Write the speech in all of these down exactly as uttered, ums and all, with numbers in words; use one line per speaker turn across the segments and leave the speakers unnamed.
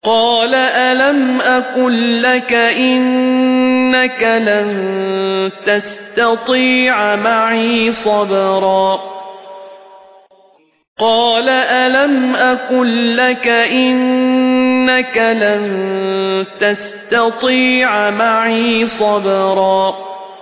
قَالَ أَلَمْ أَقُل لَّكَ إِنَّكَ لَن تَسْتَطِيعَ مَعِيَ صَبْرًا قَالَ أَلَمْ أَقُل لَّكَ إِنَّكَ لَن تَسْتَطِيعَ مَعِيَ صَبْرًا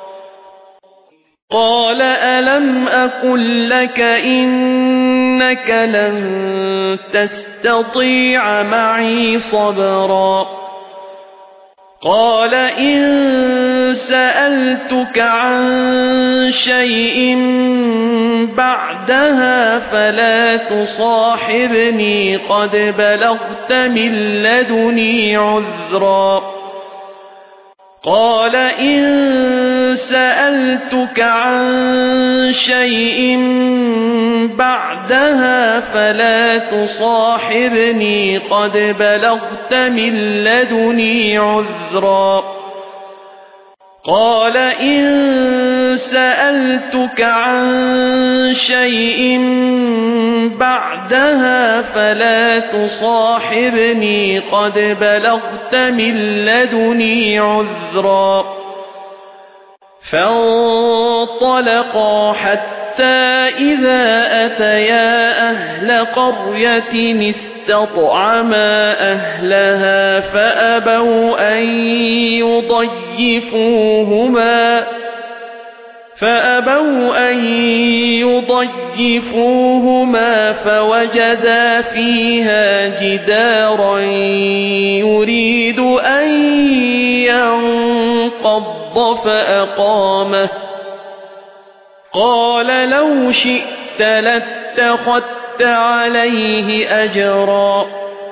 قَالَ أَلَمْ أَقُل لَّكَ إِنَّكَ لَن تَسْتَطِيعَ مَعِيَ صَبْرًا قَالَ إِن سَأَلْتُكَ عَن شَيْءٍ بَعْدَهَا فَلَا تُصَاحِبْنِي قَدْ بَلَغْتَ مِن لَّدُنِّي عُذْرًا قَالَ إِن سَأَلْتُكَ عَن شَيْءٍ بَعْدَهَا فَلَا تُصَاحِبْنِي قَدْ بَلَغْتَ مِن لَّدُنِّي عُذْرًا قَالَ إِن سَأَلْتُكَ عَن شَيْءٍ بَعْدَهَا فَلَا تُصَاحِبْنِي قَدْ بَلَغْتَ مِن لَّدُنِّي عُذْرًا فَانطَلَقَا حَتَّى إِذَا أَتَيَا أَهْلَ قَرْيَةٍ اسْتَطْعَمَا أَهْلَهَا فَأَبَوْا أَن يُضَيِّفُوهُمَا فَأَبَوْا أَن يُضَيِّفُوهُمَا فَوَجَدَا فِيهَا جِدَارًا يُرِيدُ أَن يَنقَضَّ فَأَقَامَهُ قَالَ لَوْ شِئْتَ لَاتَّخَذْتَ عَلَيْهِ أَجْرًا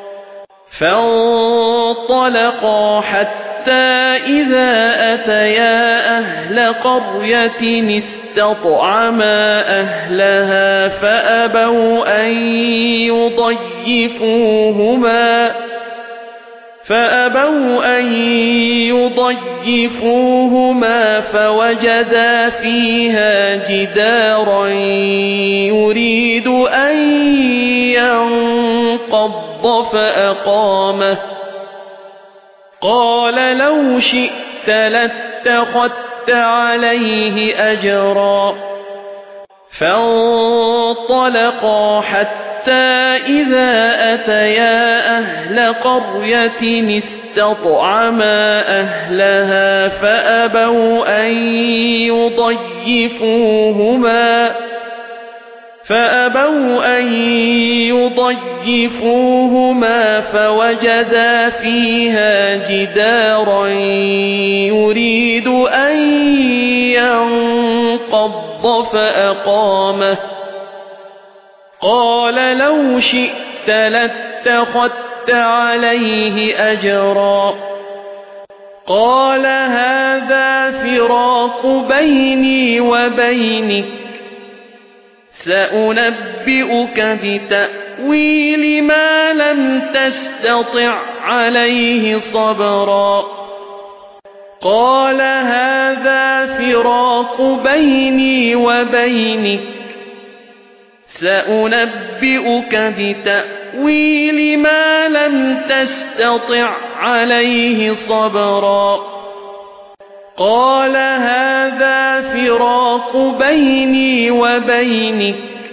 فَانطَلَقَا حَتَّى إِذَا أَتَيَا أَهْلَ قَرْيَةٍ اسْتَطْعَمَا أَهْلَهَا فَأَبَوْا أَن يُضَيِّفُوهُمَا فَأَبَوْا أَن يُضَيِّفُوهُمَا فَوَجَدَا فِيهَا جِدَارًا يُرِيدُ أَن يَنقَضَّ فَأَقَامَهُ قَالَ لَوْ شِئْتَ لَاتَّخَذْتَ عَلَيْهِ أَجْرًا فَانطَلَقَا حَتَّى إِذَا أَتَيَا أَهْلَ قَرْيَةٍ اسْتَطْعَمَا أَهْلَهَا فَأَبَوْا أَن يُضَيِّفُوهُمَا فَأَبَوْا أَن يُضَيِّفُوهُمَا فَوَجَدَا فِيهَا جِدَارًا يُرِيدُ أَن يَنقَضَّ فَأَقَامَهُ قَالَ لَوْ شِئْتَ لَاتَّخَذْتَ عَلَيْهِ أَجْرًا قَالَ هَذَا فِرَاقُ بَيْنِي وَبَيْنِكَ سَأُنَبِّئُكَ بِتَأْوِيلِ مَا لَمْ تَسْتَطِعْ عَلَيْهِ صَبْرًا قَالَ هَذَا فِرَاقُ بَيْنِي وَبَيْنِكَ سَأُنَبِّئُكَ بِتَأْوِيلِ مَا لَمْ تَسْتَطِعْ عَلَيْهِ صَبْرًا قَالَ هَذَا فِرَاقُ بَيْنِي وَبَيْنِكَ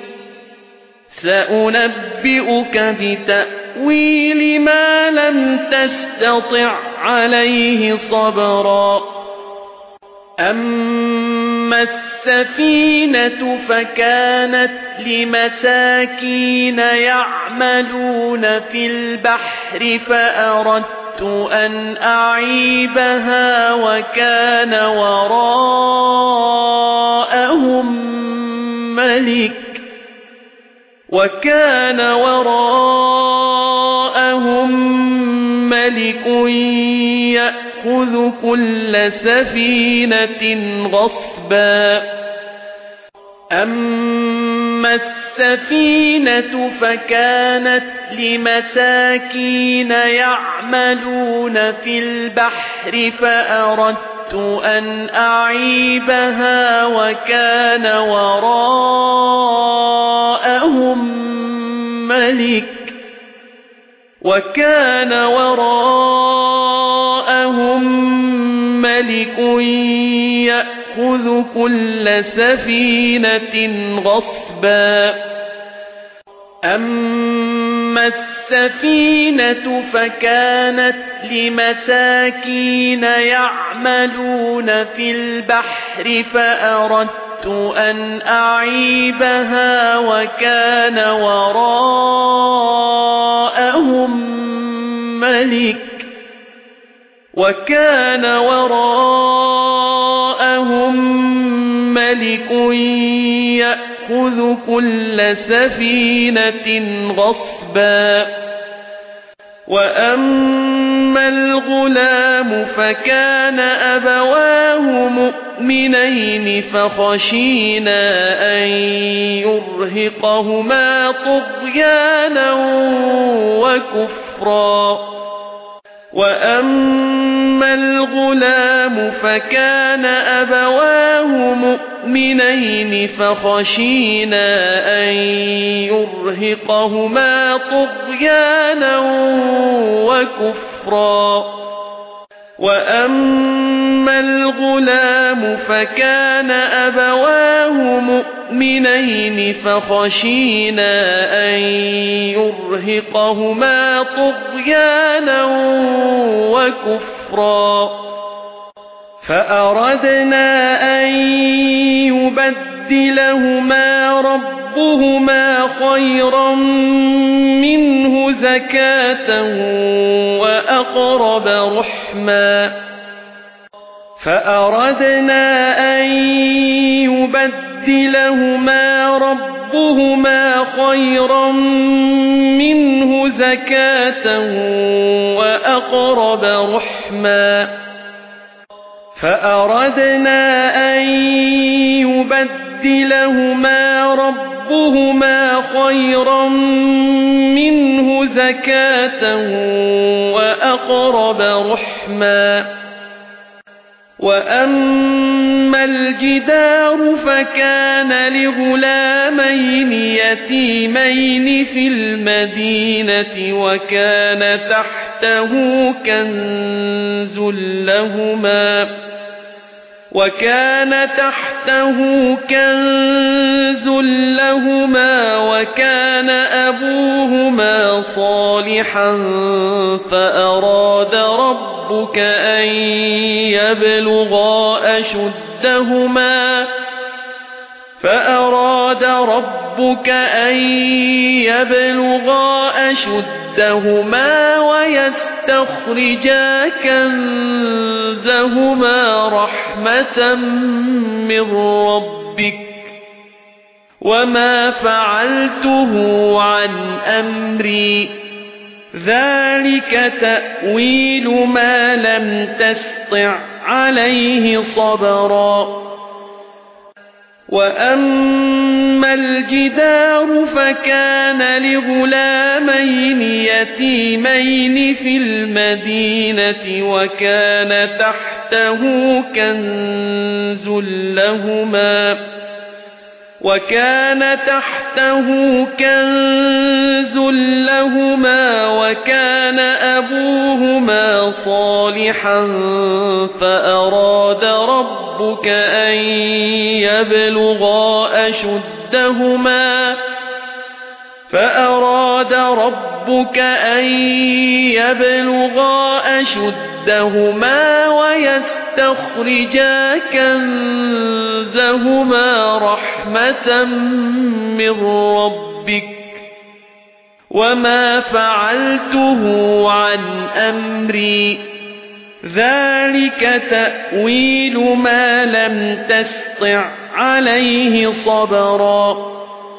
سَأُنَبِّئُكَ بِتَأْوِيلِ مَا لَمْ تَسْتَطِعْ عَلَيْهِ صَبْرًا أَمَّا السَّفِينَةُ فَكَانَتْ لِمَسَاكِينَ يَعْمَلُونَ فِي الْبَحْرِ فَأَرَدتُّ أَنْ أَعِيبَهَا وَكَانَ وَرَاءَهُم مَّلِكٌ وَكَانَ وَرَاءَهُم مَّلِكٌ يَأْخُذُ كُلَّ سَفِينَةٍ غَصْبًا أَمَّا السَّفِينَةُ فَكَانَتْ لِمَسَاكِينَ يَعْمَلُونَ فِي الْبَحْرِ فَأَرَدتُّ أَنْ أَعِيبَهَا وَكَانَ وَرَاءَهُم مَّلِكٌ وكان وراءهم ملك يأخذ كل سفينة غصبا أما السفينة فكانت لمساكين يعملون في البحر فأردت أن أعيبها وكان وراءهم ملك وكان وراءهم ملك يأخذ كل سفينة غصبا وأما الغلام فكان أبواه مؤمنين فخشينا أن يرهقهما طغيانا وكفرا وأما الغلام فكان أبواه مؤمنين فخشينا أن يرهقهما طغيانا وكفرا وأما الغلام فكان أبواه مؤمنين فخشينا أن يرهقهما طغيانا وكفرا فأردنا أن يبدلهما ربهما خيرا منه زكاة وأقرب رحما فأردنا أن يبدلهما ربهما خيرا منه زكاة وأقرب رحما فأردنا أن يبدلهما ربهما خيرا منه زكاة وأقرب رحما وأما الجدار فكان لغلامين يتيمين في المدينة وكان تحته كنز لهما وكان تحته كنز لهما وكان أبوهما صالحا فأراد ربك أن يبلغا أشدهما فأراد ربك أن يبلغا أشدهما ويستخرجا كنزهما رحمة من ربك وما فعلته عن أمري ذلك تأويل ما لم تسطع عليه صبرا وأما الجدار فكان لغلامين يتيمين في المدينة وكان تحته كنز لهما وكان تحته كنز لهما وكان أبوهما صالحا فأراد ربك أن يبلغا أشدهما فأراد ربك أن يبلغا أشدهما ويستخرجا كنزهما رحمة من ربك وما فعلته عن أمري ذلك تأويل ما لم تسطع عليه صبرا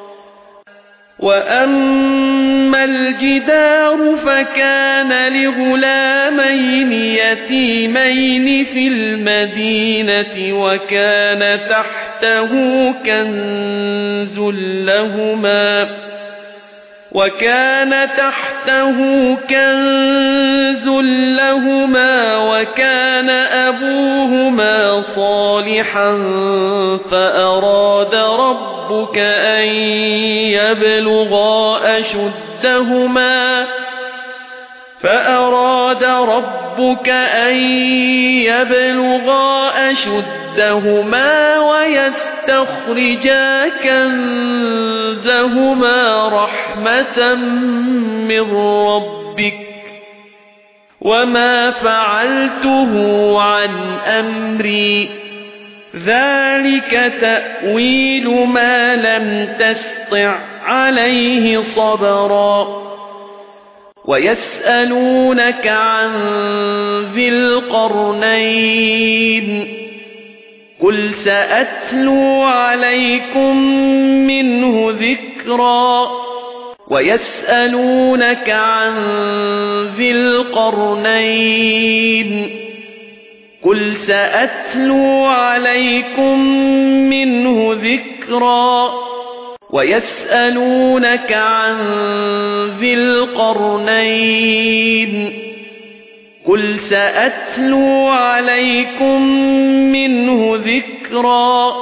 وأما الجدار فكان لغلامين يتيمين في المدينة وكان تحته كنز لهما وكان تحته كنز لهما وكان أبوهما صالحا فأراد ربك أن يبلغا أشدهما فأراد ربك أن يبلغا أشدهما ويستخرجا كنزهما رحمة من ربك وما فعلته عن أمري ذلك تأويل ما لم تسطع عليه صبرا ويسألونك عن ذي القرنين قل سأتلو عليكم منه ذكرا ويسألونك عن ذي القرنين قل سأتلو عليكم منه ذكرا ويسألونك عن ذي القرنين قل سأتلو عليكم منه ذكرا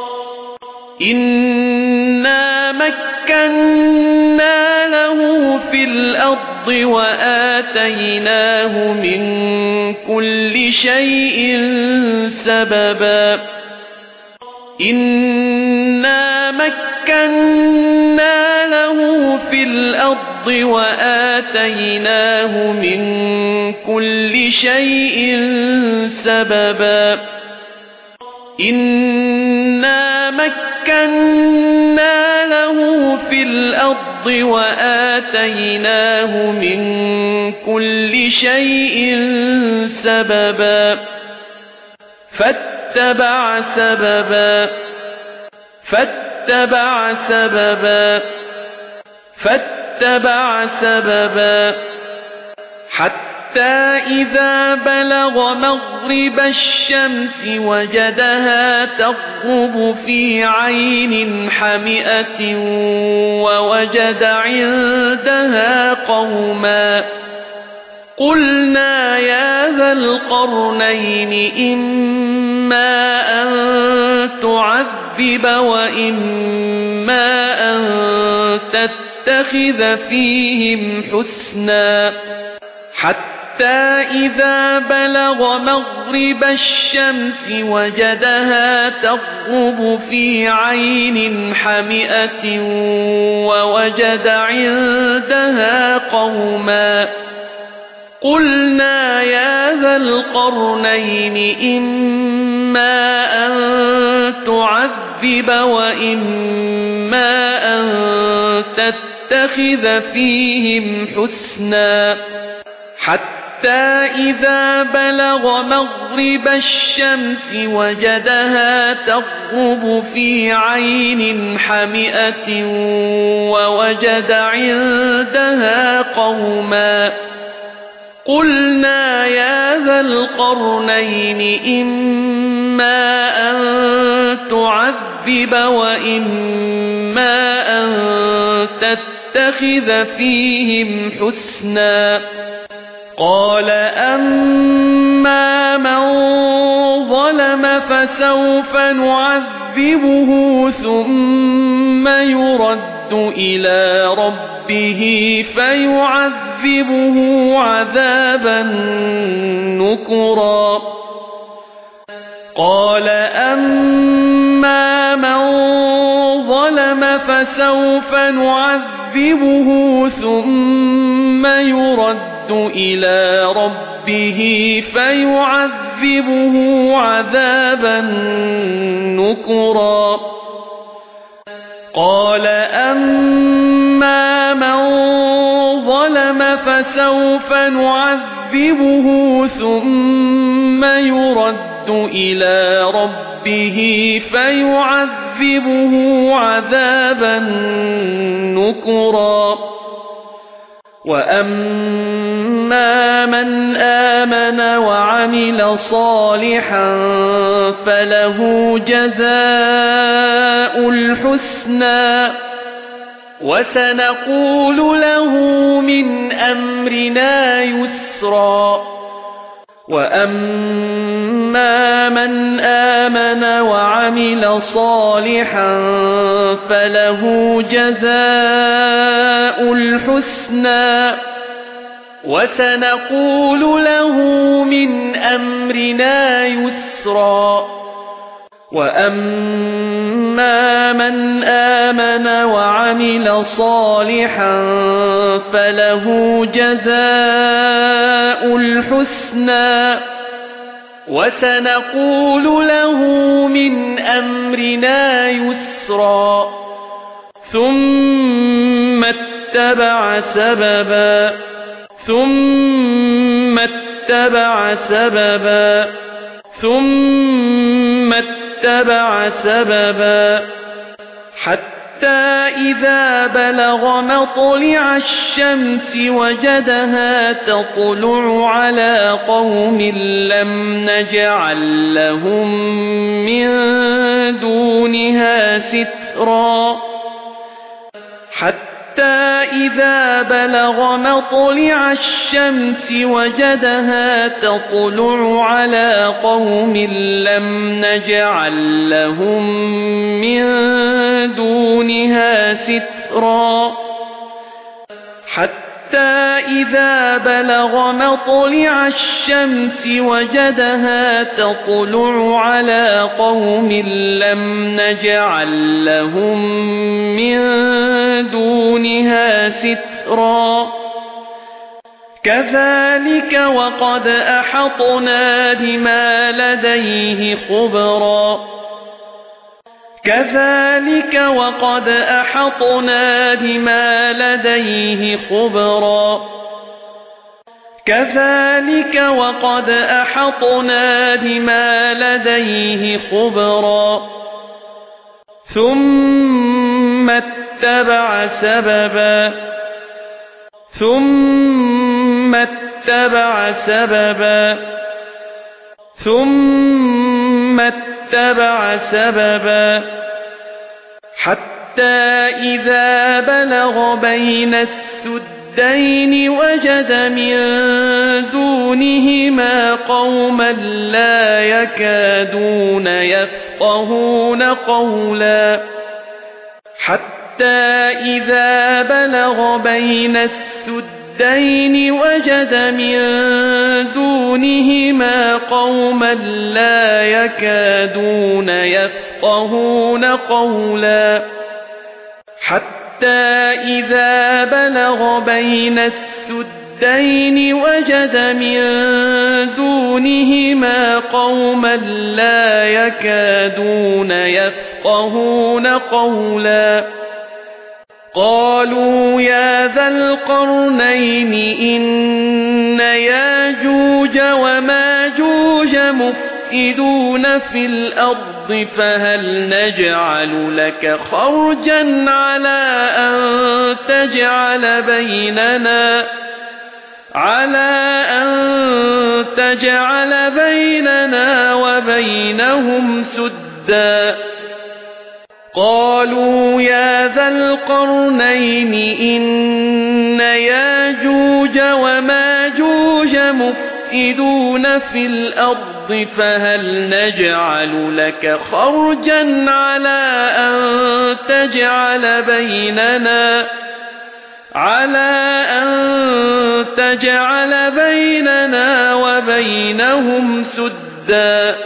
إنا مكنا له في الأرض وآتيناه من كل شيء سببا إنا مكنا له في الأرض وآتيناه من كل شيء سببا إنا مكنا له في الأرض وآتيناه من كل شيء سببا فاتبع سببا فاتبع سببا فاتبع سببا حتى إذا بلغ مغرب الشمس وجدها تغرب في عين حمئة ووجد عندها قوما قلنا يا ذا القرنين إما أن تعذب وإما أن تتخذ فيهم حسنا حتى إذا بلغ مغرب الشمس وجدها تغرب في عين حمئة ووجد عندها قوما قلنا يا ذا القرنين إما أن تعذب وإما أن تتخذ فيهم حسنا حتى إذا بلغ مغرب الشمس وجدها تغرب في عين حمئة ووجد عندها قوما قلنا يا ذا القرنين إما أن تعذب وإما أن تتخذ فيهم حسنا قال أما من ظلم فسوف نعذبه ثم يرد إلى ربه فيعذبه عذابا نكرا قال أما من ظلم فسوف نعذبه ثم يرد إلى ربه فيعذبه عذابا نكرا قال أما من ظلم فسوف نعذبه ثم يرد إلى ربه فيعذبه عذابا نكرا وأما من آمن وعمل صالحا فله جزاء الحسنى وسنقول له من أمرنا يسرا وأما من آمن وعمل صالحا فله جزاء الحسنى وسنقول له من أمرنا يسرا وأما من آمن وعمل صالحا فله جزاء الحسنى وسنقول له من أمرنا يسرا ثم اتبع سببا ثم اتبع سببا ثم اتبع سببا حتى إذا بلغ مطلع الشمس وجدها تطلع على قوم لم نجعل لهم من دونها سترا حتى إذا بلغ مطلع الشمس وجدها تطلع على قوم لم نجعل لهم من دونها سترا حتى إذا بلغ مطلع الشمس وجدها تطلع على قوم لم نجعل لهم من دونها سترا كذلك وقد أحطنا بما لديه خبرا كذلك وقد أحطنا بما لديه خبرا كذلك وقد أحطنا بما لديه خبرا ثم اتبع سببا ثم اتبع سببا ثم اتبع سببا حتى إذا بلغ بين السدين وجد من دونهما قوما لا يكادون يفقهون قولا حتى إذا بلغ بين السدين وجد من دونهما قوما لا يكادون يفقهون قولا حتى إذا بلغ بين السدين وجد من دونهما قوما لا يكادون يفقهون قولا قالوا يا ذا القرنين إن ياجوج وماجوج مفسدون في الأرض فهل نجعل لك خرجا على أن تجعل بيننا على أن تجعل بيننا وبينهم سدا قالوا يا ذا القرنين إن ياجوج وماجوج مفسدون في الأرض فهل نجعل لك خرجا على أن تجعل بيننا على أن تجعل بيننا وبينهم سدا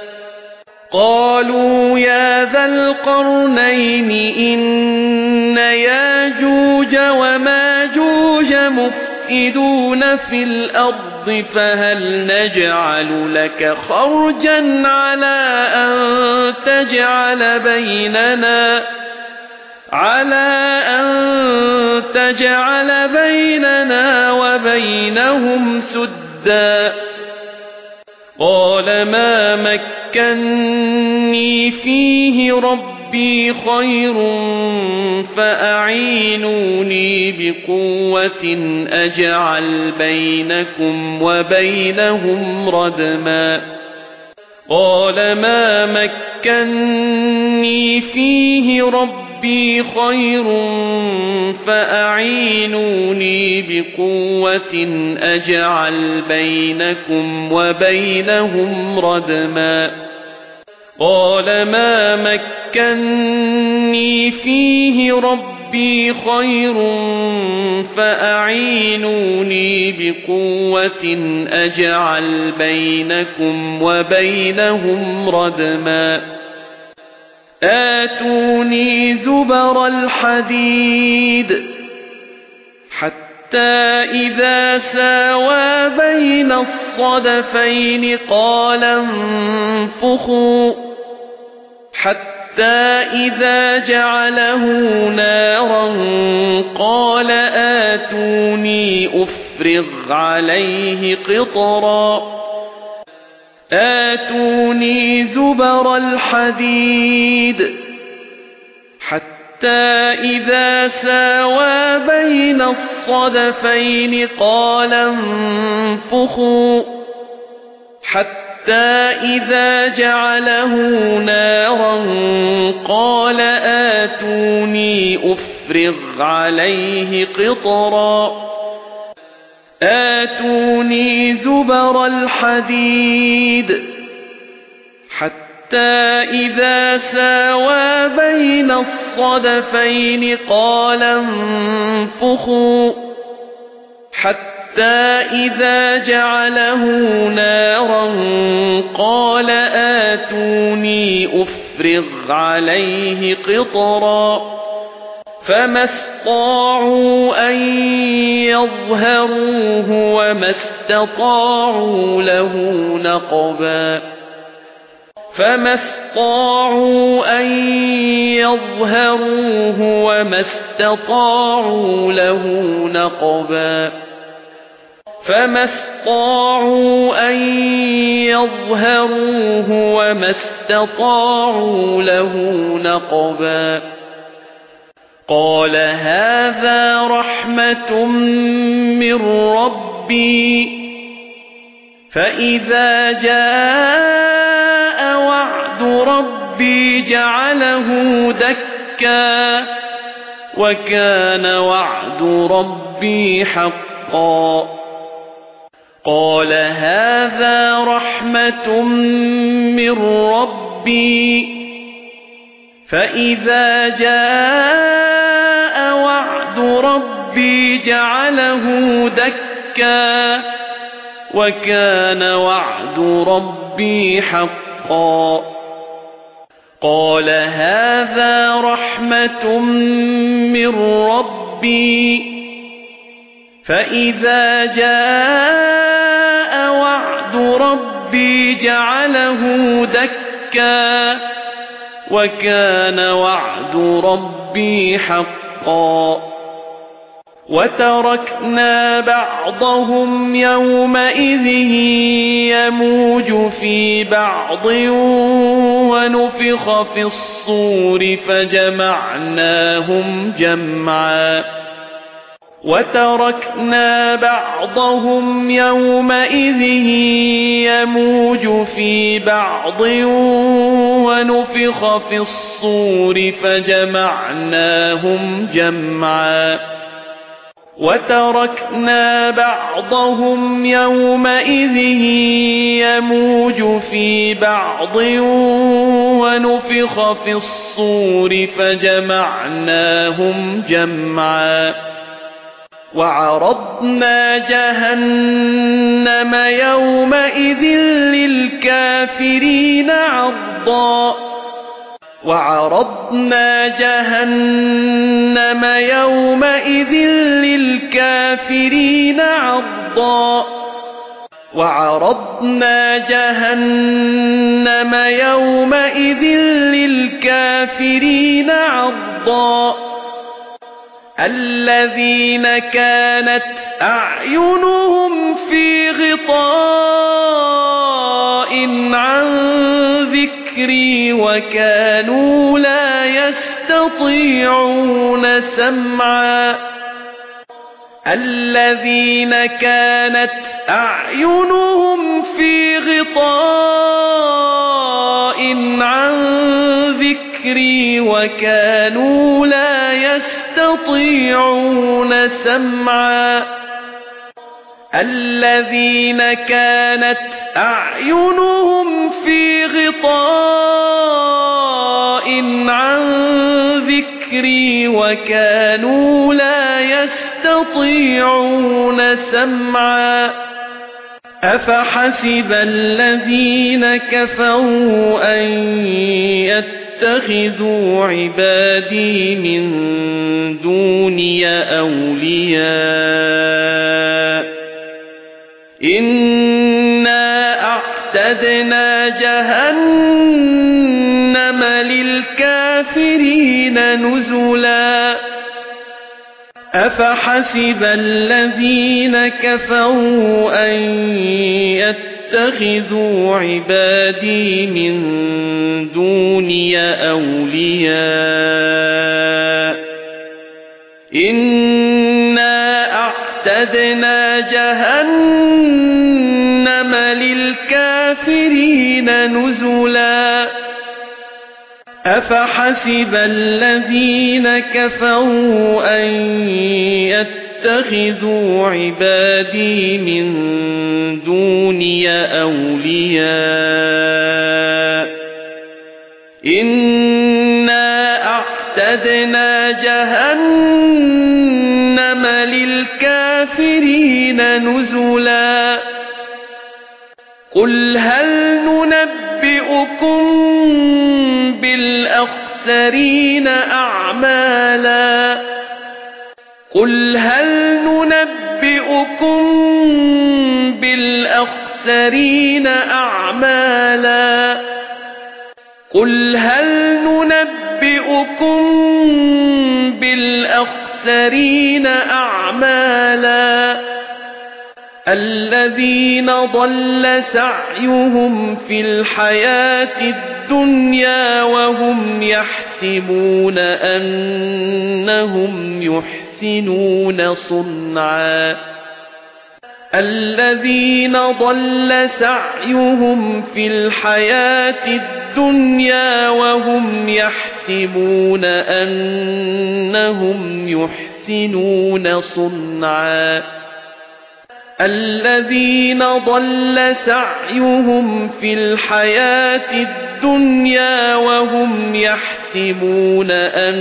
قالوا يا ذا القرنين إن ياجوج وماجوج مفسدون في الأرض فهل نجعل لك خرجا على أن تجعل بيننا على أن تجعل بيننا وبينهم سدا قال ما مكني فيه ربي خير فأعينوني بقوة أجعل بينكم وبينهم ردما قال ما مكني فيه ربي خير فأعينوني بقوة أجعل بينكم وبينهم ردما قال ما مكني فيه ربي ربي خير فأعينوني بقوة أجعل بينكم وبينهم ردما آتوني زبر الحديد حتى إذا ساوى بين الصدفين قال انفخوا حتى إذا جعله نارا قال آتوني أفرغ عليه قطرا آتوني زبر الحديد حتى إذا ساوى بين الصدفين قال انفخوا حتى إذا جعله نارا قال آتوني أفرغ عليه قطرا آتوني زبر الحديد حتى إذا ساوى بين الصدفين قال انفخوا حتى إذا جعله نارا قال آتوني أفرغ عليه قطرا فما استطاعوا أن يظهروه وما استطاعوا له نقبا فما استطاعوا أن يظهروه وما استطاعوا له نقبا فما استطاعوا أن يظهروه وما استطاعوا له نقبا قال هذا رحمة من ربي فإذا جاء وعد ربي جعله دكا وكان وعد ربي حقا قال هذا رحمة من ربي فإذا جاء وعد ربي جعله دكا وكان وعد ربي حقا قال هذا رحمة من ربي فإذا جاء وعد ربي جعله دكا وكان وعد ربي حقا وتركنا بعضهم يومئذ يموج في بعض ونفخ في الصور فجمعناهم جمعا وتركنا بعضهم يومئذ يموج في بعض ونفخ في الصور فجمعناهم جمعا وتركنا بعضهم يومئذ يموج في بعض ونفخ في الصور فجمعناهم جمعا وعرضنا جهنم يومئذ للكافرين عرضا وعرضنا جهنم يومئذ للكافرين عرضا وعرضنا جهنم يومئذ للكافرين عرضا الذين كانت أعينهم في غطاء عن ذكري وكانوا لا يستطيعون سمعا الذين كانت أعينهم في غطاء عن ذكري وكانوا لا يستطيعون سمعا الذين كانت أعينهم في غطاء عن ذكري ذكري وكانوا لا يستطيعون سمعا أفحسب الذين كفروا أن يتخذوا عبادي من دوني أولياء إنا أعتدنا جهنم للكافرين نزلا أفحسب الذين كفروا أن يتخذوا عبادي من دوني أولياء إنا أعتدنا جهنم للكافرين نزلا أفحسب الذين كفروا أن يتخذوا عبادي من دوني أولياء إنا أعتدنا جهنم للكافرين نزلا قل هل ننبئكم بالأخسرين أعمالا قل هل ننبئكم بالأخسرين أعمالا قل هل ننبئكم بالأخسرين أعمالا الذين ضل سعيهم في الحياة الدنيا وهم يحسبون أنهم يحسنون صنعا الذين ضل سعيهم في الحياة الدنيا وهم يحسبون أنهم يحسنون صنعا الذين ضل سعيهم في الحياة الدنيا وهم يحسبون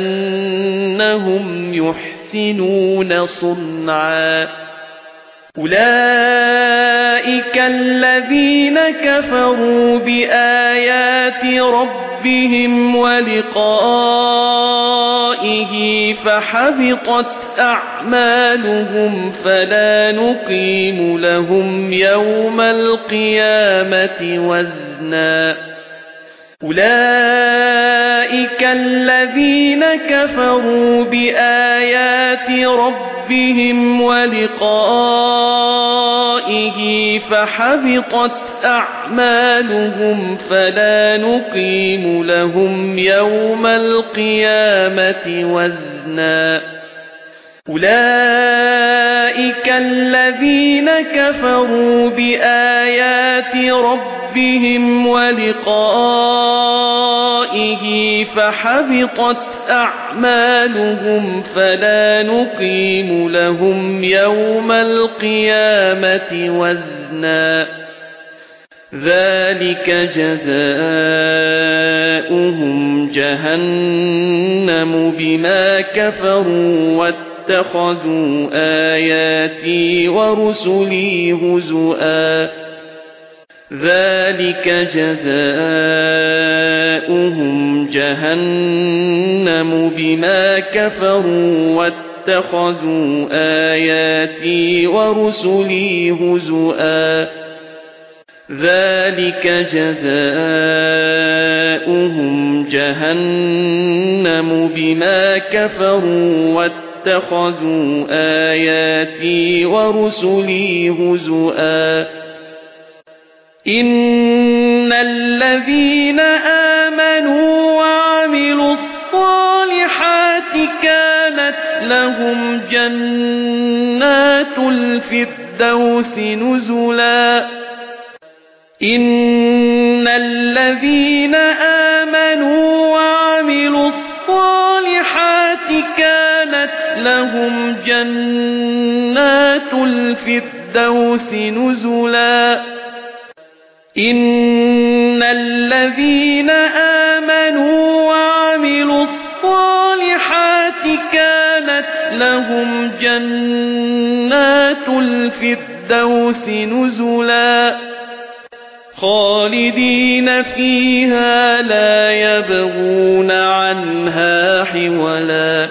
أنهم يحسنون صنعا أولئك الذين كفروا بآيات ربهم ولقائه فحبطت أعمالهم فلا نقيم لهم يوم القيامة وزنا أولئك الذين كفروا بآيات ربهم ولقائه فحبطت أعمالهم فلا نقيم لهم يوم القيامة وزنا أولئك الذين كفروا بآيات ربهم ولقائه فحبطت أعمالهم فلا نقيم لهم يوم القيامة وزنا ذلك جزاؤهم جهنم بما كفروا اتخذوا آياتي ورسلي هزؤا ذلك جزاؤهم جهنم بما كفروا واتخذوا آياتي ورسلي هزؤا ذلك جزاؤهم جهنم بما كفروا واتخذوا آياتي ورسلي هزؤا إن الذين آمنوا وعملوا الصالحات كانت لهم جنات الفردوس نزلا إن الذين آمنوا وعملوا الصالحات كانت لهم جنات الفردوس نزلا إن الذين آمنوا وعملوا الصالحات لهم جنات الفردوس نزلا خالدين فيها لا يبغون عنها حولا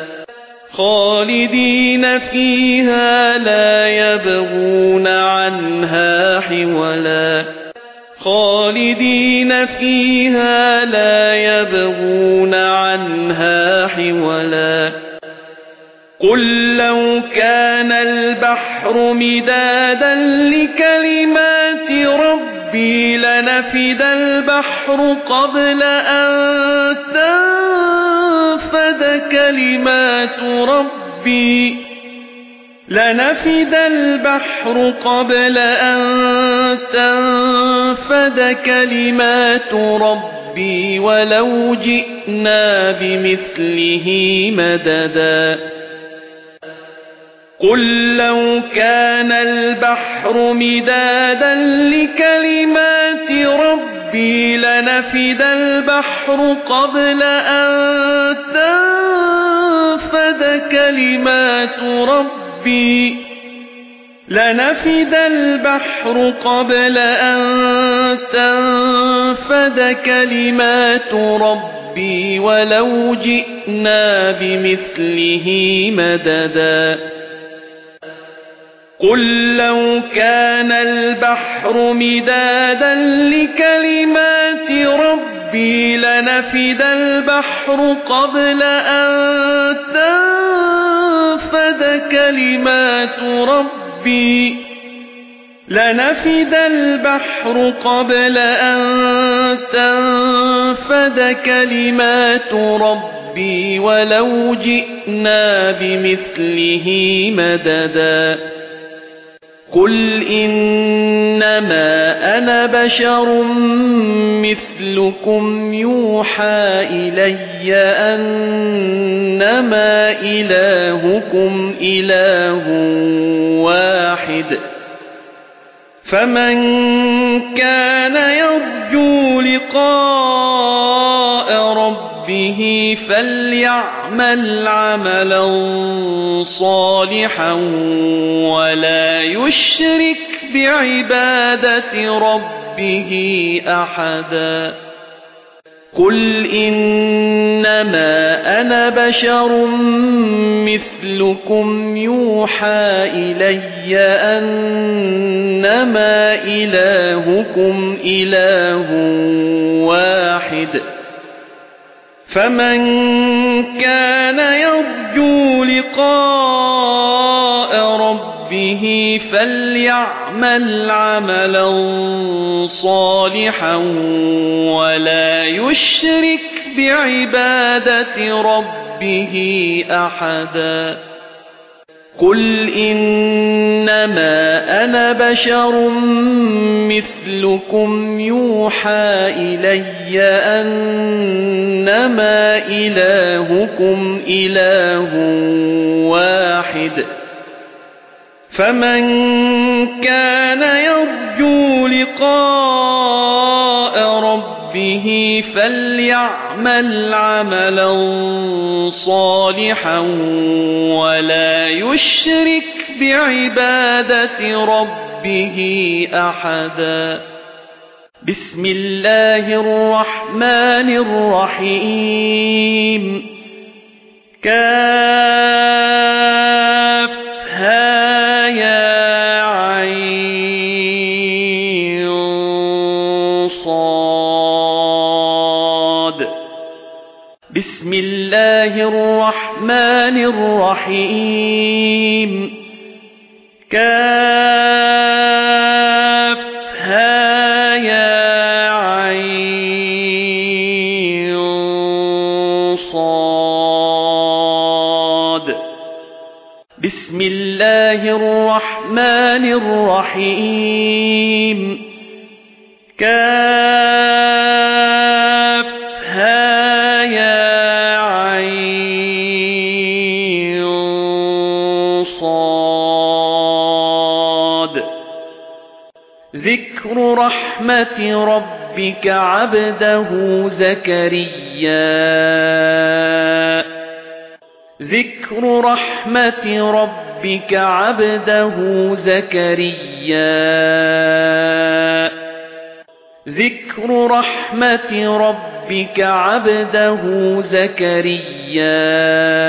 خالدين فيها لا يبغون عنها حولا خالدين فيها لا يبغون عنها حولا قل لو كان البحر مدادا لكلمات ربي لنفد البحر قبل أن تنفد كلمات ربي لنفد البحر قبل أن تنفد كلمات ربي ولو جئنا بمثله مددا قل لو كان البحر مدادا لكلمات ربي لنفد البحر قبل أن تنفد كلمات ربي لنفد البحر قبل أن تنفد كلمات ربي ولو جئنا بمثله مددا قل لو كان البحر مدادا لكلمات ربي لنفد البحر قبل أن تنفد كلمات ربي لنفد البحر قبل أن تنفد كلمات ربي ولو جئنا بمثله مددا قل إنما أنا بشر مثلكم يوحى إلي أنما إلهكم إله واحد فمن كان يرجو لقاء ربه فليعمل عملا صالحا ولا يشرك بعبادة ربه أحدا قل إنما أنا بشر مثلكم يوحى إلي أنما إلهكم إله واحد فمن كان يرجو لقاء ربه فليعمل عملا صالحا ولا يشرك بعبادة ربه أحدا قل إنما أنا بشر مثلكم يوحى إلي أنما إلهكم إله واحد فمن كان يرجو لقاء ربه فليعمل عملا صالحا ولا يشرك بعبادة ربه أحدا بسم الله الرحمن الرحيم كافها يا عين صاد بسم الله الرحمن الرحيم كافها يا عين صاد بسم الله الرحمن الرحيم كافها يا عين صاد ذكر رحمة ربك عبده زكريا ذكر رحمة ربك عبده زكريا ذكر رحمة ربك عبده زكريا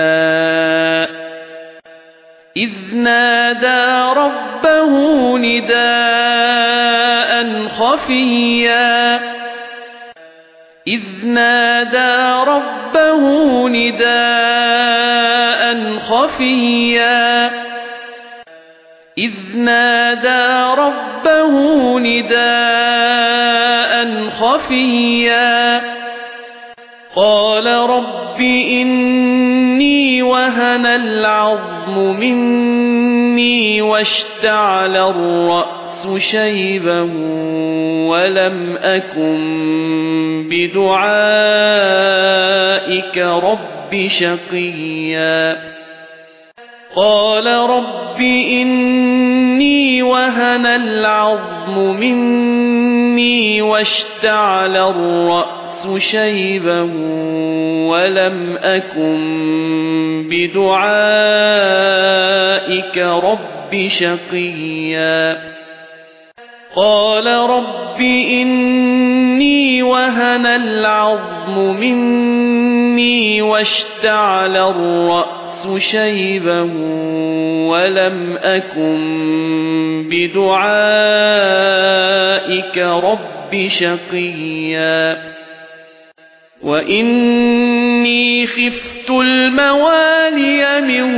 إذ نادى ربه نداء خفيا إذ نادى ربه نداء خفيا إذ نادى ربه نداء خفيا قال رب إني وهن العظم مني واشتعل الرأس شيبا ولم أكن بدعائك رب شقيا قال رب إني وهن العظم مني واشتعل الرأس شيبا ولم أكن بدعائك رب شقيا قال رب إني وهن العظم مني واشتعل الرأس شيبا ولم أكن بدعائك رب شقيا وإني خفت الموالي من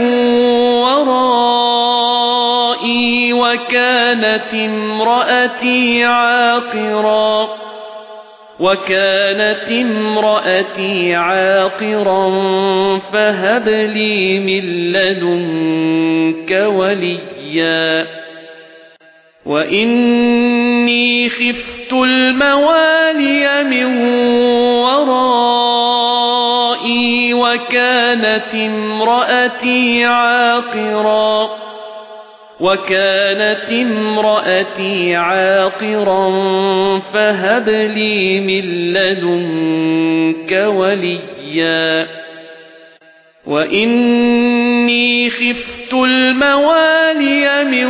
ورائي وكانت امرأتي عاقرا وكانت امرأتي عاقرا فهب لي من لدنك وليا وإني خفت الموالي من ورائي وكانت امرأتي عاقرا وكانت امرأتي عاقرا فهب لي من لدنك وليا وإني خفت الموالي من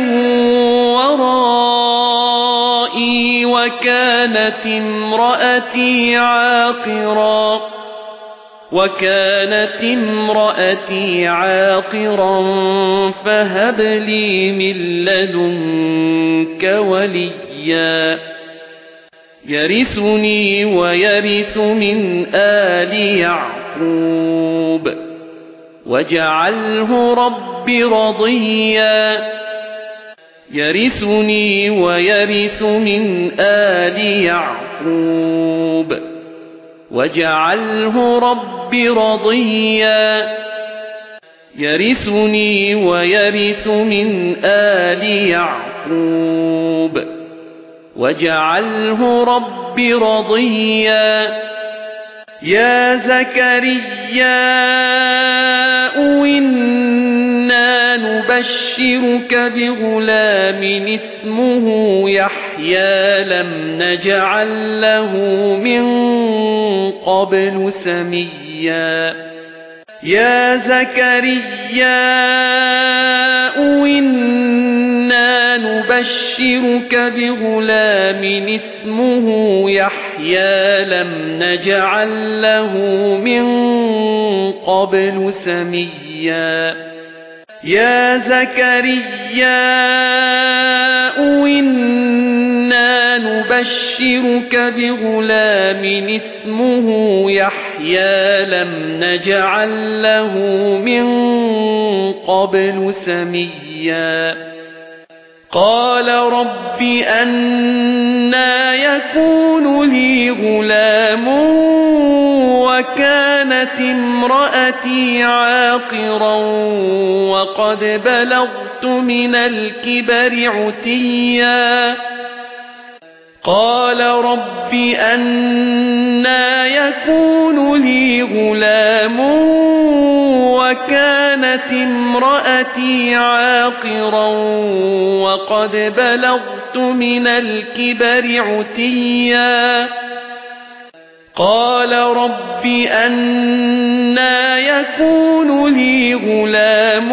ورائي وكانت امرأتي عاقرا وكانت امرأتي عاقرا فهب لي من لدنك وليا يرثني ويرث من آل يعقوب واجعله رب رضيا يرثني ويرث من آل يعقوب واجعله رب رضيا يرثني ويرث من آل يعقوب واجعله رب رضيا يا زكريا إنا نبشرك بغلام اسمه يحيى لم نجعل له من قبل سميا يا زكريا إنا نبشرك بغلام اسمه يحيى لم نجعل له من قبل سميا يا زكريا إنا نبشرك بغلام اسمه يحيى لم نجعل له من قبل سميا قال رب أنى يكون لي غلام وكانت امرأتي عاقرا وقد بلغت من الكبر عتيا قال رب أنى يكون لي غلام وكانت امرأتي عاقرا وقد بلغت من الكبر عتيا قال رب أنى يكون لي غلام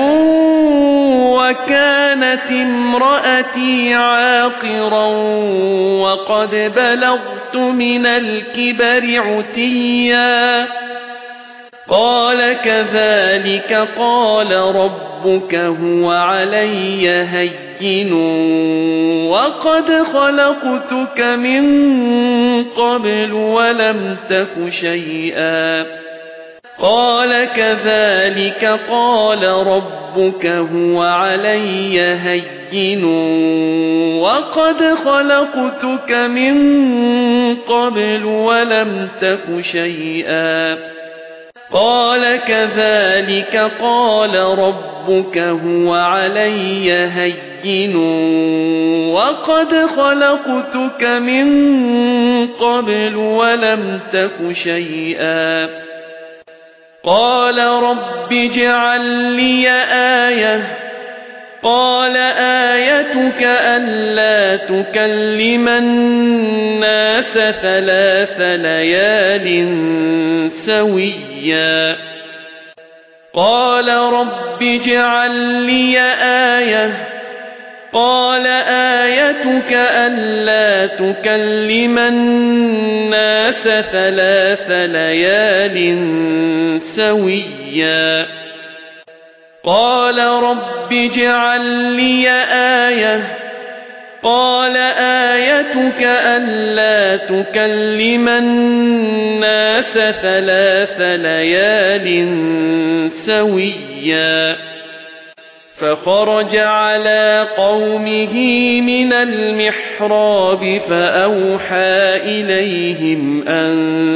وكانت امرأتي عاقرا وقد بلغت من الكبر عتيا قال كذلك قال ربك هو علي هين وقد خلقتك من قبل ولم تك شيئا قال كذلك قال ربك هو علي هين وقد خلقتك من قبل ولم تك شيئا قال كذلك قال ربك هو علي هين وقد خلقتك من قبل ولم تك شيئا قال رب اجعل لي آية قال آيتك ألا تكلم الناس ثلاث ليال سويا قال رب اجعل لي آية قال آيتك ألا تكلم الناس ثلاث ليال سويا قال رب اجعل لي آية قال آيتك ألا تكلم الناس ثلاث ليال سويا فخرج على قومه من المحراب فأوحى إليهم أن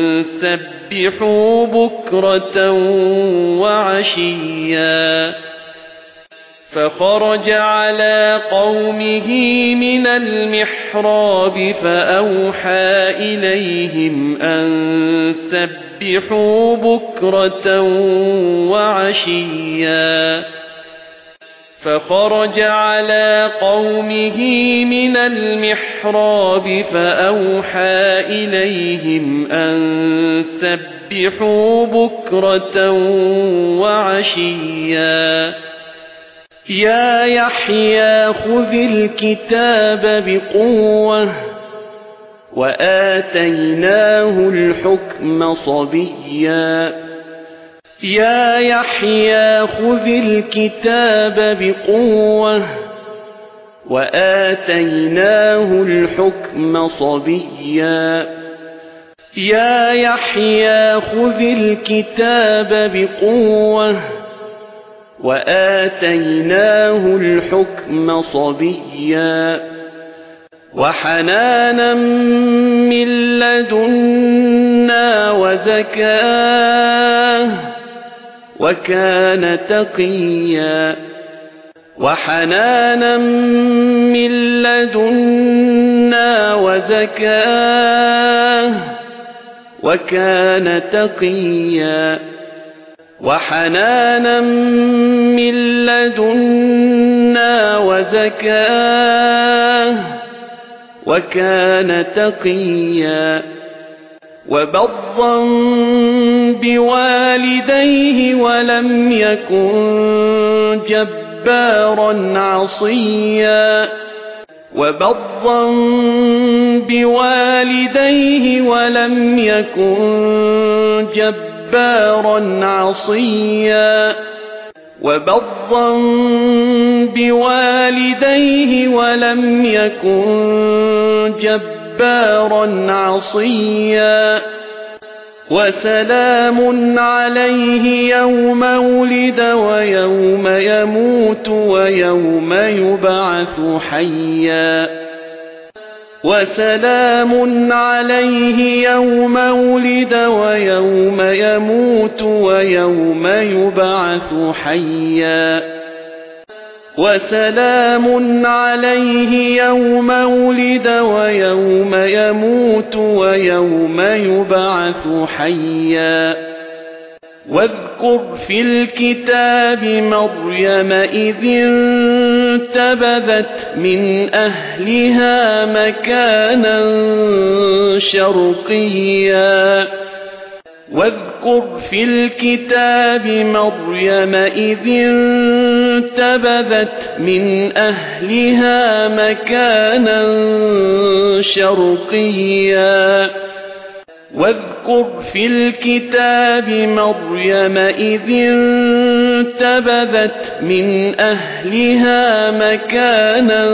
سبحوا بكرة وعشيا فخرج على قومه من المحراب فأوحى إليهم أن سبحوا بكرة وعشيا فخرج على قومه من المحراب فأوحى إليهم أن سبحوا بكرة وعشيا يا يحيى خذ الكتاب بقوة وآتيناه الحكم صبيا يا يحيى خذ الكتاب بقوة وآتيناه الحكم صبيا يا يحيى خذ الكتاب بقوة وآتيناه الحكم صبيا وحنانا من لدنا وزكاة وكان تقيا وحنانا من لدنا وزكاة وكان تقيا وحنانا من لدنا وزكاة وكان تقيا وبرا بوالديه ولم يكن جبارا عصيا وبرا بوالديه ولم يكن جبارا عصيا وبرا بوالديه ولم يكن جبارا عصيا وسلام عليه يوم ولد ويوم يموت ويوم يبعث حيا وسلام عليه يوم ولد ويوم يموت ويوم يبعث حيا وسلام عليه يوم ولد ويوم يموت ويوم يبعث حيا واذكر في الكتاب مريم إذ انتبذت من أهلها مكانا شرقيا واذكر في الكتاب مريم إذ انتبذت من أهلها مكانا شرقيا واذكر في الكتاب مريم إذ انتبذت من أهلها مكانا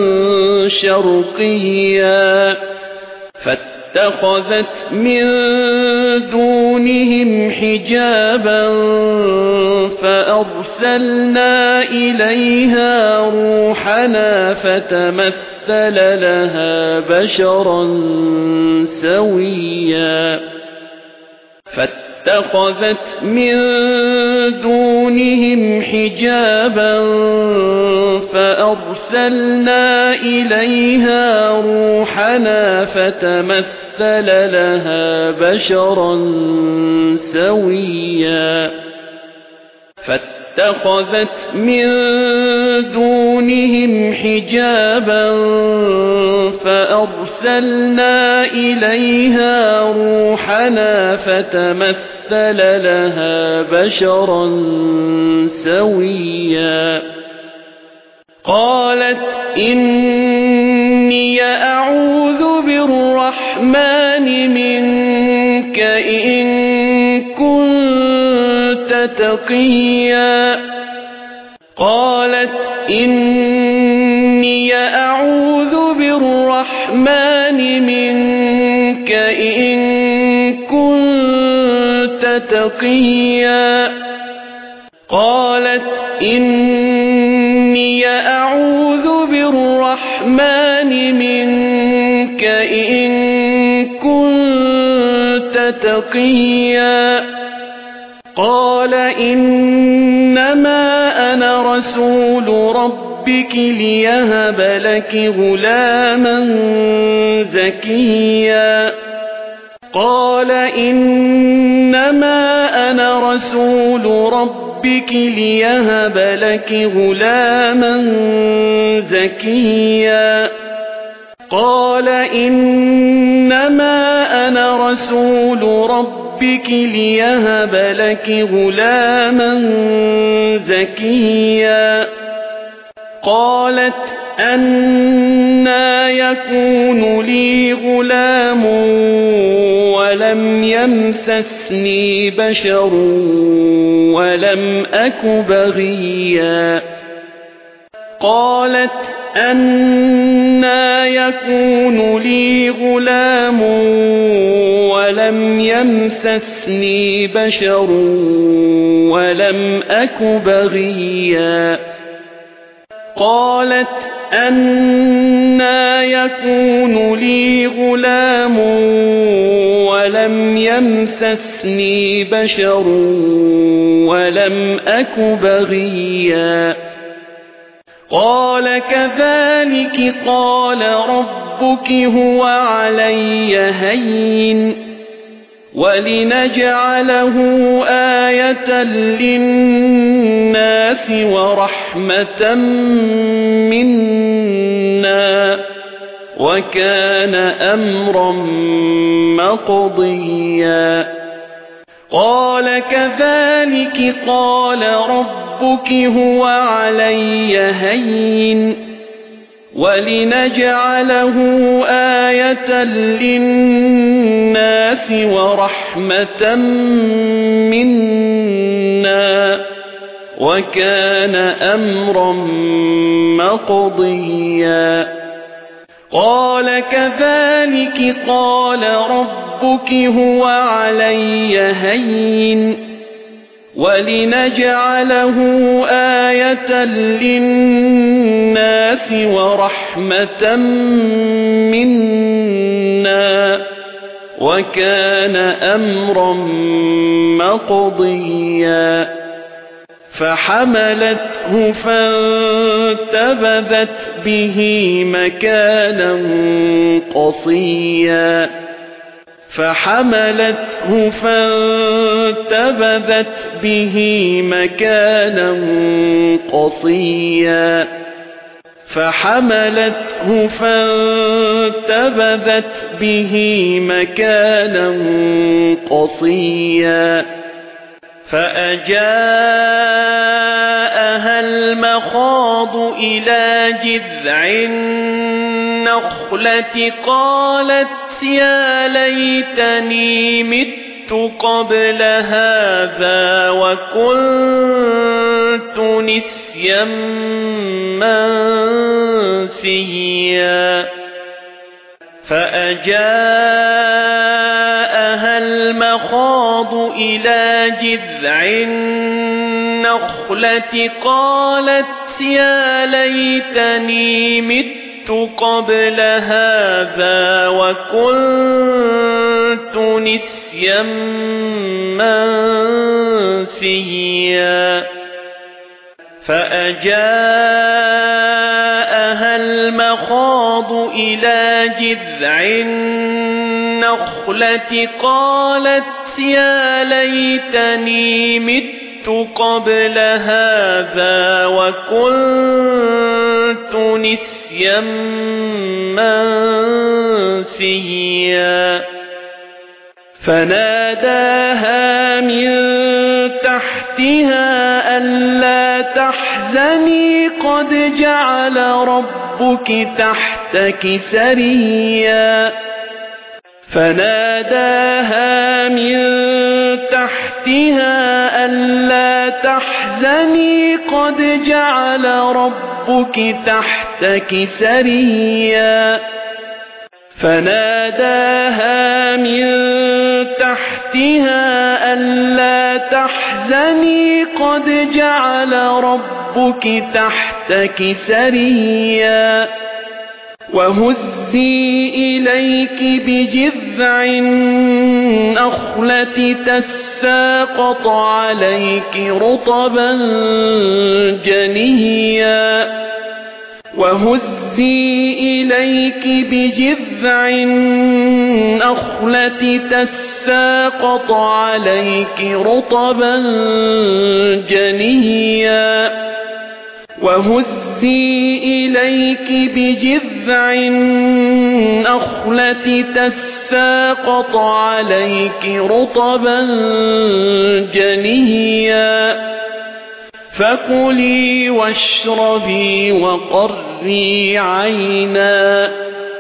شرقيا فاتخذت من دونهم حجابا فأرسلنا إليها روحنا فتمثل لها بشرا سويا فاتخذت من دونهم حجابا فأرسلنا إليها روحنا فتمثل لها بشرا سويا فاتخذت من دونهم حجابا فأرسلنا إليها روحنا فتمثل لها بشرا سويا قالت إني أعوذ بالرحمن منك إن كنت تقيا قالت إني أعوذ بالرحمن منك إن كنت تقيا قالت إني أعوذ بالرحمن منك إن كنت تقيا قال إنما أنا رسول ربك ليهب لك غلاما زكيا قال إنما أنا رسول ربك ليهب لك غلاما زكيا قال إنما أنا رسول ربك ليهب لك غلاما زكيا قالت أنى يكون لي غلام ولم يمسسني بشر ولم أك بغيا قالت أنى يكون لي غلام ولم يمسسني بشر ولم أك بغيا قالت أنى يكون لي غلام ولم يمسسني بشر ولم أك بغيا قال كذلك قال ربك هو علي هين ولنجعله آية للناس ورحمة منا وكان أمرا مقضيا قال كذلك قال ربك هو علي هين ولنجعله آية للناس ورحمة منا وكان أمرا مقضيا قال كذلك قال ربك هو علي هين ولنجعله آية للناس ورحمة منا وكان أمرا مقضيا فحملته فانتبذت به مكانا قصيا فحملته فانتبذت به مكانا قصيا فحملته فانتبذت به مكانا قصيا فأجاءها المخاض إلى جذع النخلة قالت يا ليتني مت قبل هذا وكنت نسيا منسيا فأجاءها المخاض إلى جذع النخلة قالت يا ليتني مت قبل هذا وكنت نسيا منسيا فأجاءها المخاض إلى جذع النخلة قالت يا ليتني مت قبل هذا وكنت نسيا منسيا فناداها من تحتها ألا تحزني قد جعل ربك تحتك سريا فناداها من تحتها ألا تحزني قد جعل ربك تحتك سريا فناداها من تحتها ألا تحزني قد جعل ربك تحتك سريا وهزي إليك بجذع النخلة تساقط عليك رطبا جنيا وهزي إليك بجذع النخلة تساقط عليك رطبا جنيا وهزي إليك بجذع النخلة تساقط عليك رطبا جنيا فكلي واشربي وقري عينا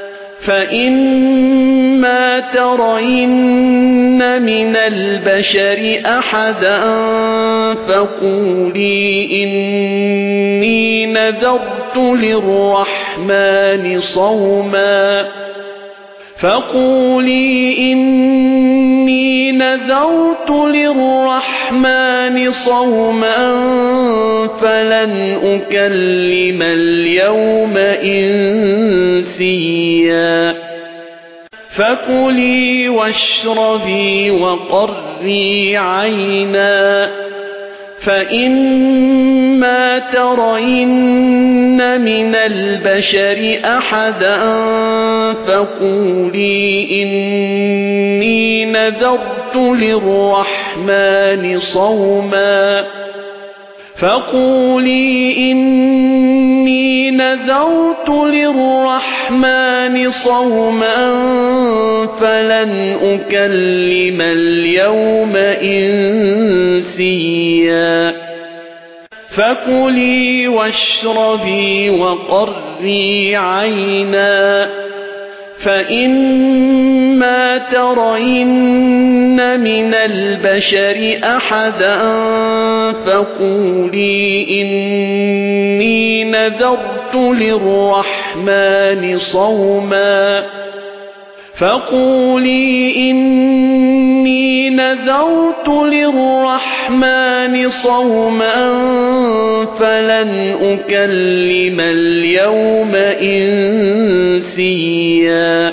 فإما ترين من البشر أحدا فقولي إني نذرت للرحمن صوما فقولي إني نذرت للرحمن صوما فلن أكلم اليوم إنسيا فكلي واشربي وقري عينا فإما ترين من البشر أحدا فقولي إني نذرت للرحمن صوما فقولي إني نذرت للرحمن صوما فلن أكلم اليوم إنسيا فكلي واشربي وقري عينا فإما ترين من البشر أحدا فقولي إني نذرت للرحمن صوما فقولي إني نذرت للرحمن صوما فلن أكلم اليوم إنسيا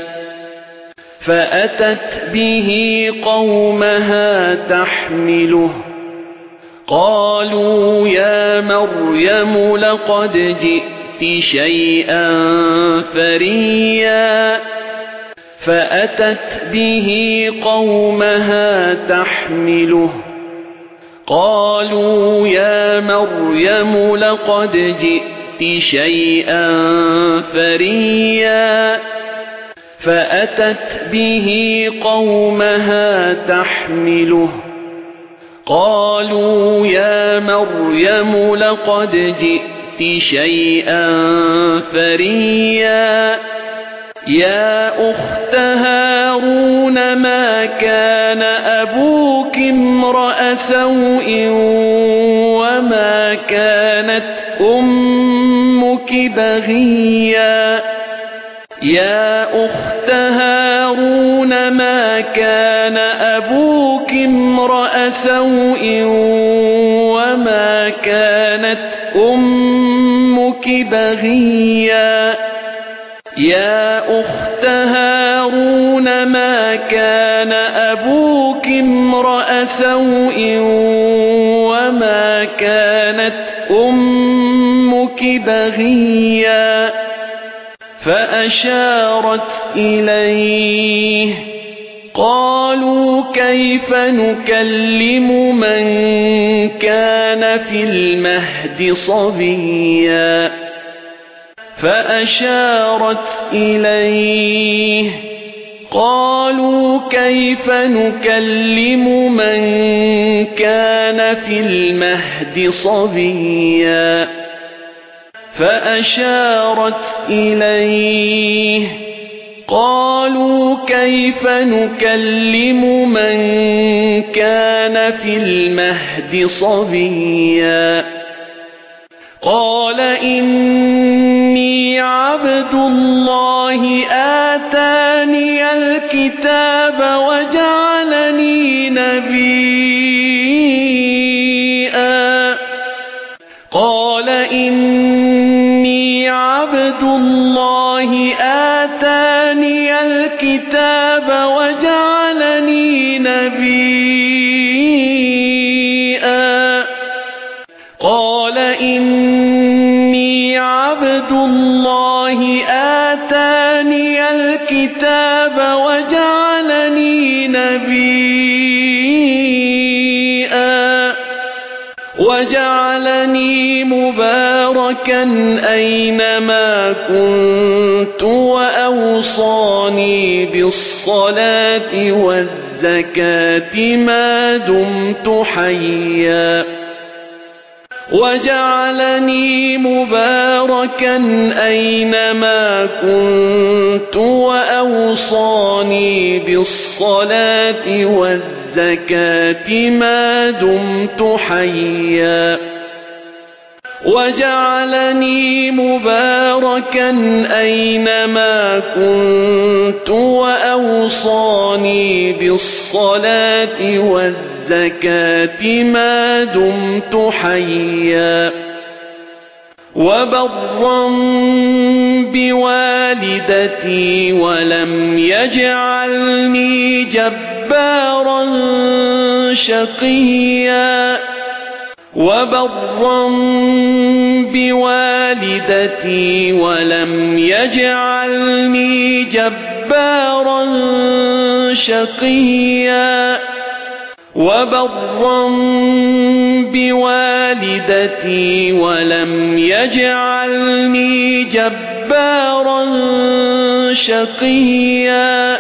فأتت به قومها تحمله قالوا يا مريم لقد جئت شيئا فريا فأتت به قومها تحمله قالوا يا مريم لقد جئت شيئا فريا فأتت به قومها تحمله قالوا يا مريم لقد جئت شيئا فريا يا أخت هارون ما كان أبوك امرأ سوء وما كانت أمك بغيا يا أخت هارون ما كان أبوك امرأ سوء وما كانت أمك بغيا يا أخت هارون ما كان أبوك امرأ سوء وما كانت أمك بغيا فأشارت إليه قالوا كيف نكلم من كان في المهد صبيا فأشارت إليه قالوا كيف نكلم من كان في المهد صبيا فأشارت إليه قالوا كيف نكلم من كان في المهد صبيا قال إني عبد الله آتاني الكتاب وجعلني نبيا قال إني عبد الله آتاني الكتاب وجعلني نبيا قال إني عبد الله آتاني الكتاب وجعلني نبيا وجعلني مباركا أينما كنت وأوصاني بالصلاة والزكاة ما دمت حيا وجعلني مباركا أينما كنت وأوصاني بالصلاة والزكاة ما دمت حيا وجعلني مباركا أينما كنت وأوصاني بالصلاة والزكاة ما دمت حيا وبرا بوالدتي ولم يجعلني جبارا شقيا وبرا بوالدتي ولم يجعلني جبارا شقيا وبرا بوالدتي ولم يجعلني جبارا شقيا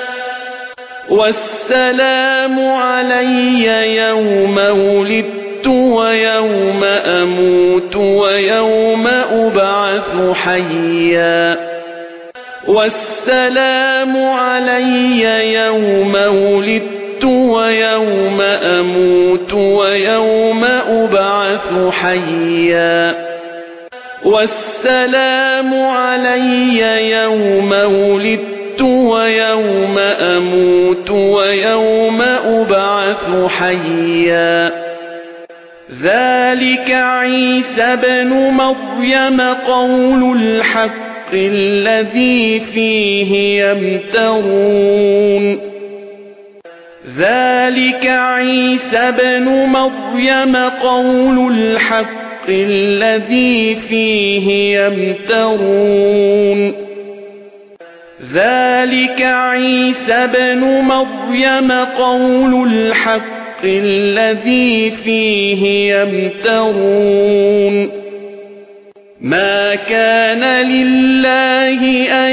والسلام علي يوم ولدت ويوم أموت ويوم أبعث حيا والسلام علي يوم ولدت ويوم أموت ويوم أبعث حيا والسلام علي يوم ولدت ويوم أموت ويوم أبعث حيا ذلك عيسى بن مريم قول الحق الذي فيه يمترون ذلك عيسى بن مريم قول الحق الذي فيه يمترون ذلك عيسى ابن مريم قول الحق الذي فيه يمترون ما كان لله أن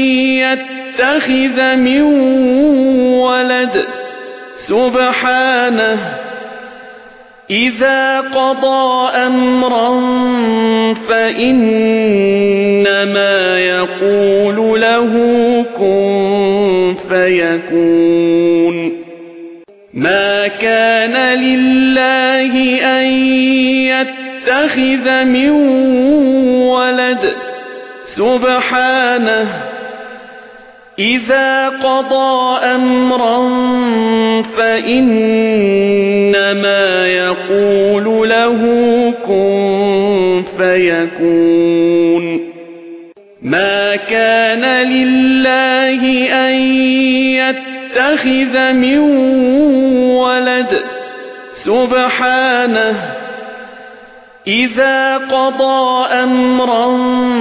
يتخذ من ولد سبحانه إذا قضى أمرا فإنما يقول له كن فيكون ما كان لله أن يتخذ من ولد سبحانه إذا قضى أمرا فإنما يقول له كن فيكون ما كان لله أن يتخذ من ولد سبحانه إذا قضى أمرا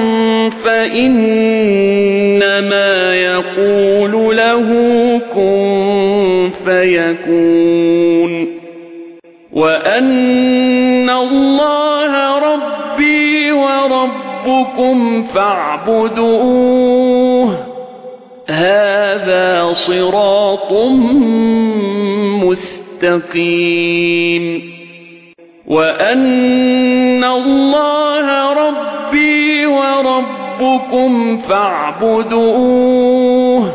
فإنما يقول له كن فيكون وأن الله ربي وربكم فاعبدوه هذا صراط مستقيم وأن الله ربي وربكم فاعبدوه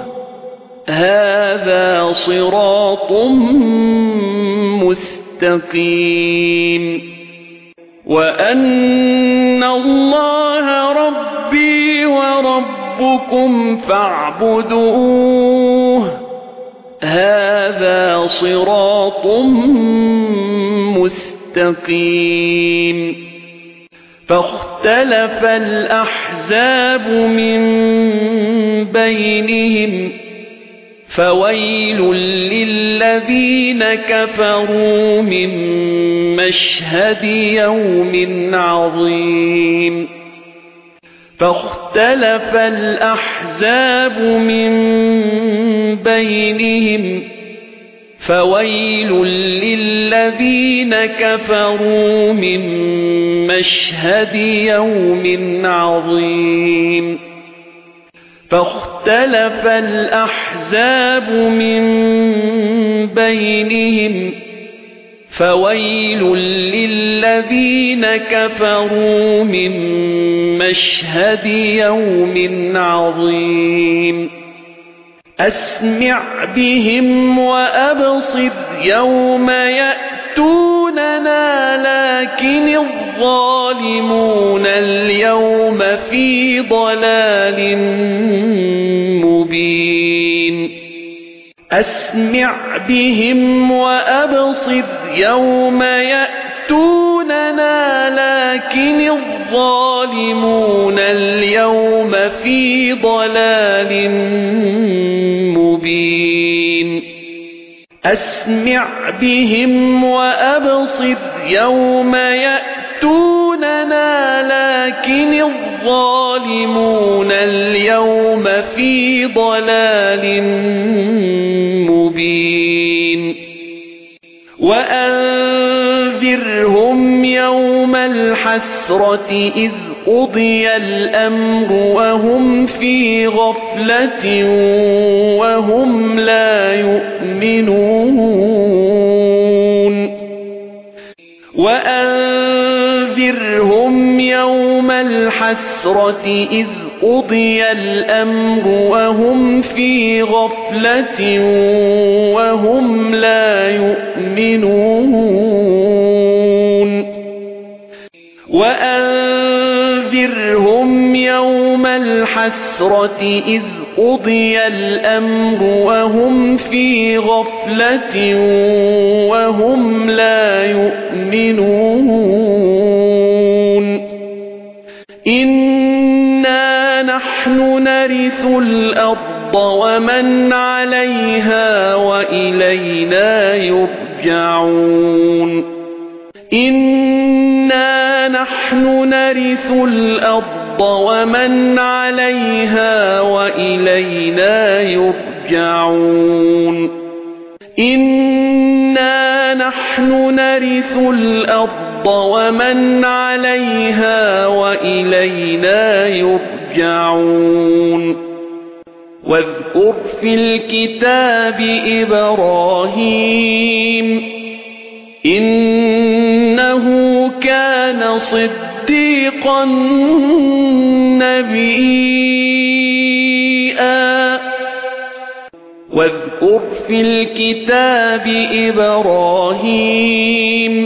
هذا صراط مستقيم وأن الله ربي وربكم فاعبدوه هذا صراط مستقيم فاختلف الأحزاب من بينهم فويل للذين كفروا من مشهد يوم عظيم فاختلف الأحزاب من بينهم فويل للذين كفروا من مشهد يوم عظيم فاختلف الأحزاب من بينهم فويل للذين كفروا من مشهد يوم عظيم أسمع بهم وأبصر يوم يأتوننا لكن الظالمون اليوم في ضلال مبين أسمع بهم وأبصر يوم يأتوننا لكن الظالمون اليوم في ضلال مبين أسمع بهم وأبصر يوم يأتوننا لكن الظالمون اليوم في ضلال مبين وأنذرهم يوم الحسرة إذ قضي الأمر وهم في غفلة وهم لا يؤمنون وأنذرهم يوم الحسرة إذ قضي الأمر وهم في غفلة وهم لا يؤمنون وأنذرهم يوم الحسرة إذ قضي الأمر وهم في غفلة وهم لا يؤمنون إنا نحن نرث الأرض ومن عليها وإلينا يرجعون إنا نحن نرث الأرض ومن عليها وإلينا يرجعون إنا نحن نرث الأرض ومن عليها وإلينا يرجعون واذكر في الكتاب إبراهيم إنه كان صديقا نبيا واذكر في الكتاب إبراهيم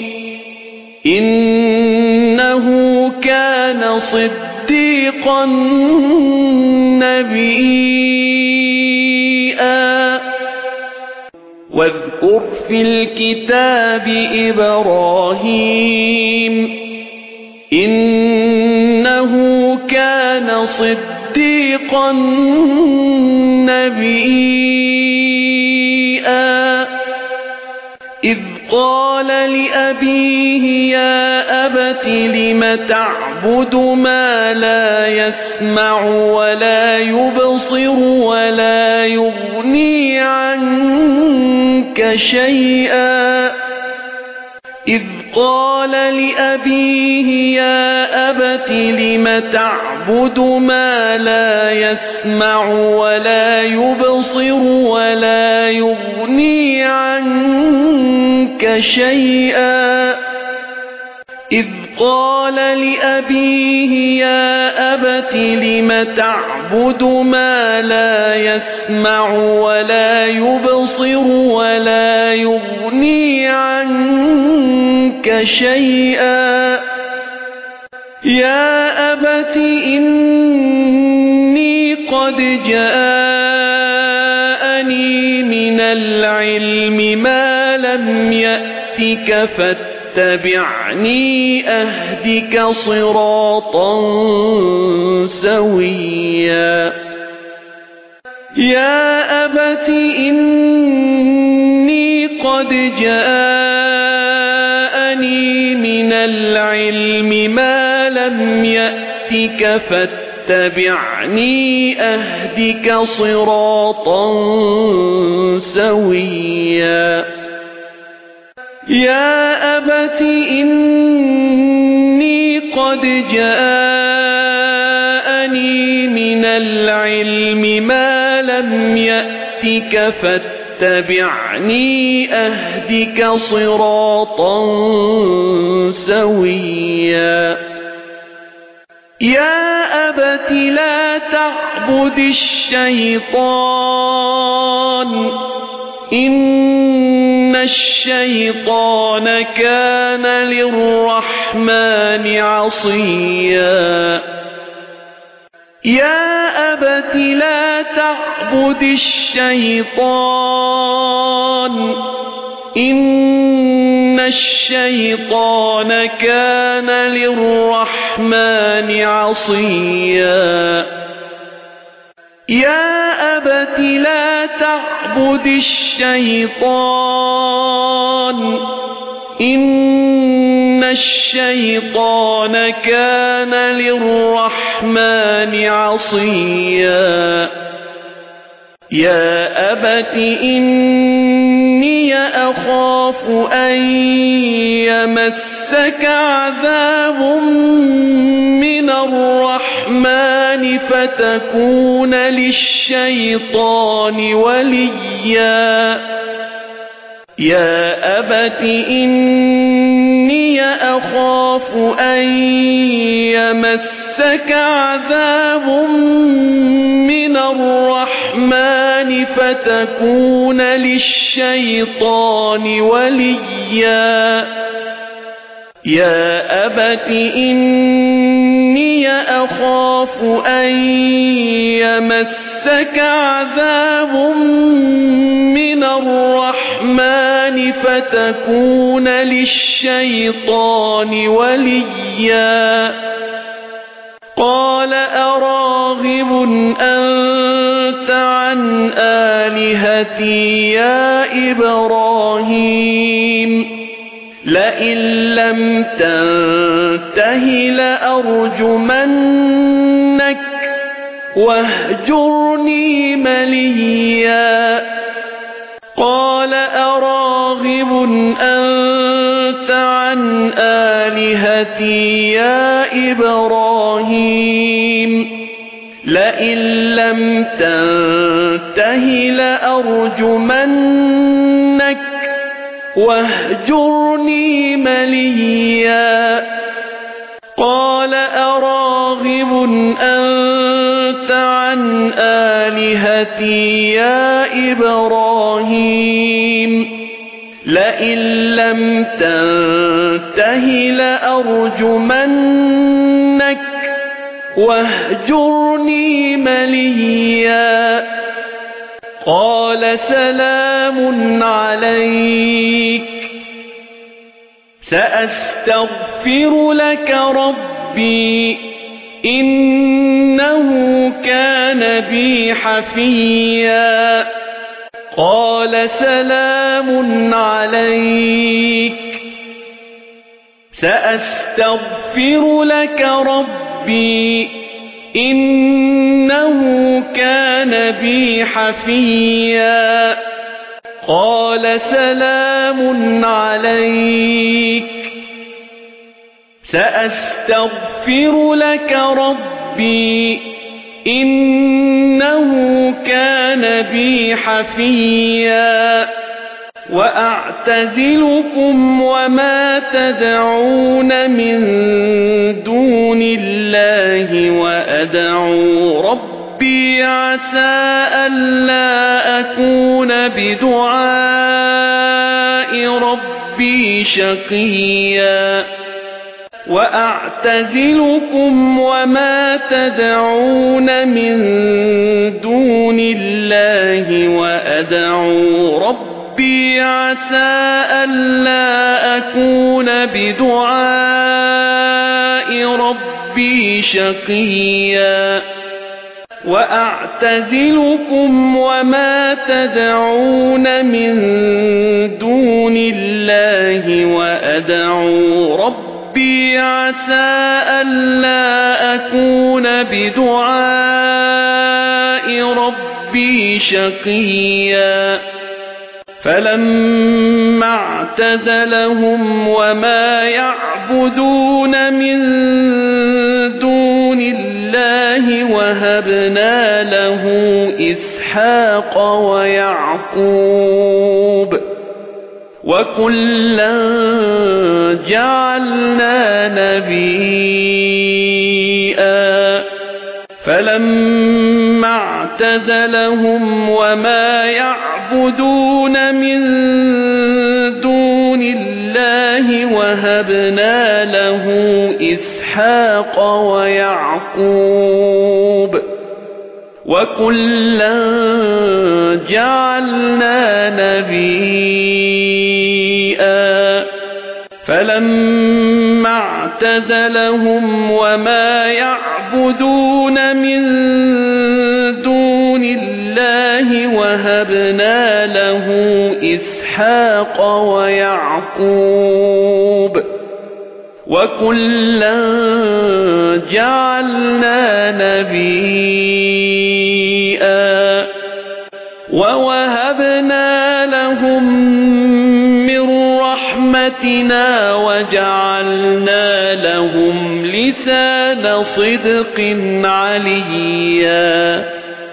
إنه كان صديقا نبيا واذكر في الكتاب إبراهيم إنه كان صديقا نبيا إذ قال لأبيه يا أبت لم تعبد ما لا يسمع ولا يبصر ولا يغني عنك شيئا إذ قال لأبيه يا أبت لم تعبد ما لا يسمع ولا يبصر ولا يغني عنك شيئا إذ قال لأبيه يا أبت لم تعبد ما لا يسمع ولا يبصر ولا يغني عنك شيئا يا أبت إني قد جاءني من العلم ما لم يأتك فاتبعني أهدك صراطا سويا يا أبت إني قد جاءني من العلم ما لم يأتك فاتبعني أهدك صراطا سويا يا أبت إني قد جاءني من العلم ما لم يأتك فاتبعني أهدك صراطا سويا يا أبت لا تعبد الشيطان إن الشيطان كان للرحمن عصيا يا أبت لا تعبد الشيطان إن الشيطان كان للرحمن عصيا يا أبت لا تعبد الشيطان إن الشيطان كان للرحمن عصيا يا أبت إني أخاف أن يمسك عذاب من الرحمن فتكون للشيطان وليا يا أبت إني أخاف أن يمسك عذاب من الرحمن فتكون للشيطان وليا يا أبت إني أخاف أن يمسك عذاب من الرحمن فتكون للشيطان وليا قال أراغب أنت عن آلهتي يا إبراهيم لئن لم تنته لأرجمنك واهجرني مليا قال أراغب أنت عن آلهتي يا إبراهيم لئن لم تنته لأرجمنك واهجرني مليا قال أراغب أنت عن آلهتي يا إبراهيم لئن لم تنته لأرجمنك واهجرني مليا قال سلام عليك سأستغفر لك ربي إنه كان بي حفيا قال سلام عليك سأستغفر لك ربي إنه كان بي حفيا قال سلام عليك سأستغفر لك ربي إنه كان بي حفيا وأعتزلكم وما تدعون من دون الله وأدعو ربي عسى ألا أكون بدعاء ربي شقيا وأعتزلكم وما تدعون من دون الله وأدعو ربي عسى ألا أكون بدعاء ربي شقيا وأعتزلكم وما تدعون من دون الله وأدعو ربي عسى ألا أكون بدعاء ربي شقيا فلما اعتزلهم وما يعبدون من دون الله وهبنا له إسحاق ويعقوب وكلا جعلنا نبيا فلما اعتزلهم وما يعبدون من دون الله وهبنا له إسحاق ويعقوب وكلا جعلنا نبيا فلما اعتزلهم وما يعبدون من دون الله وهبنا له إسحاق ويعقوب وكلا جعلنا نبيا ووهبنا لهم من رحمتنا وجعلنا لهم لسان صدق عليا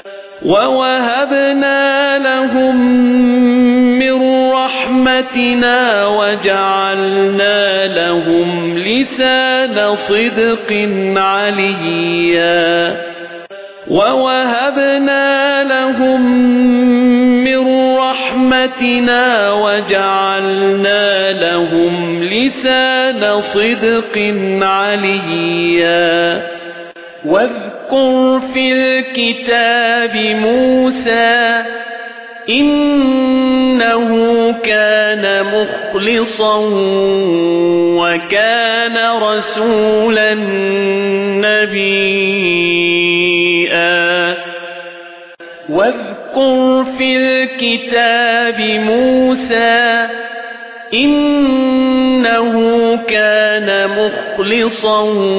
ووهبنا لهم من رحمتنا وجعلنا لهم لسان صدق عليا ووهبنا لهم من رحمتنا وجعلنا لهم لسان صدق عليا واذكر في الكتاب موسى إنه كان مخلصا وكان رسولا نبيا واذكر في الكتاب موسى إنه كان مخلصا مخلصا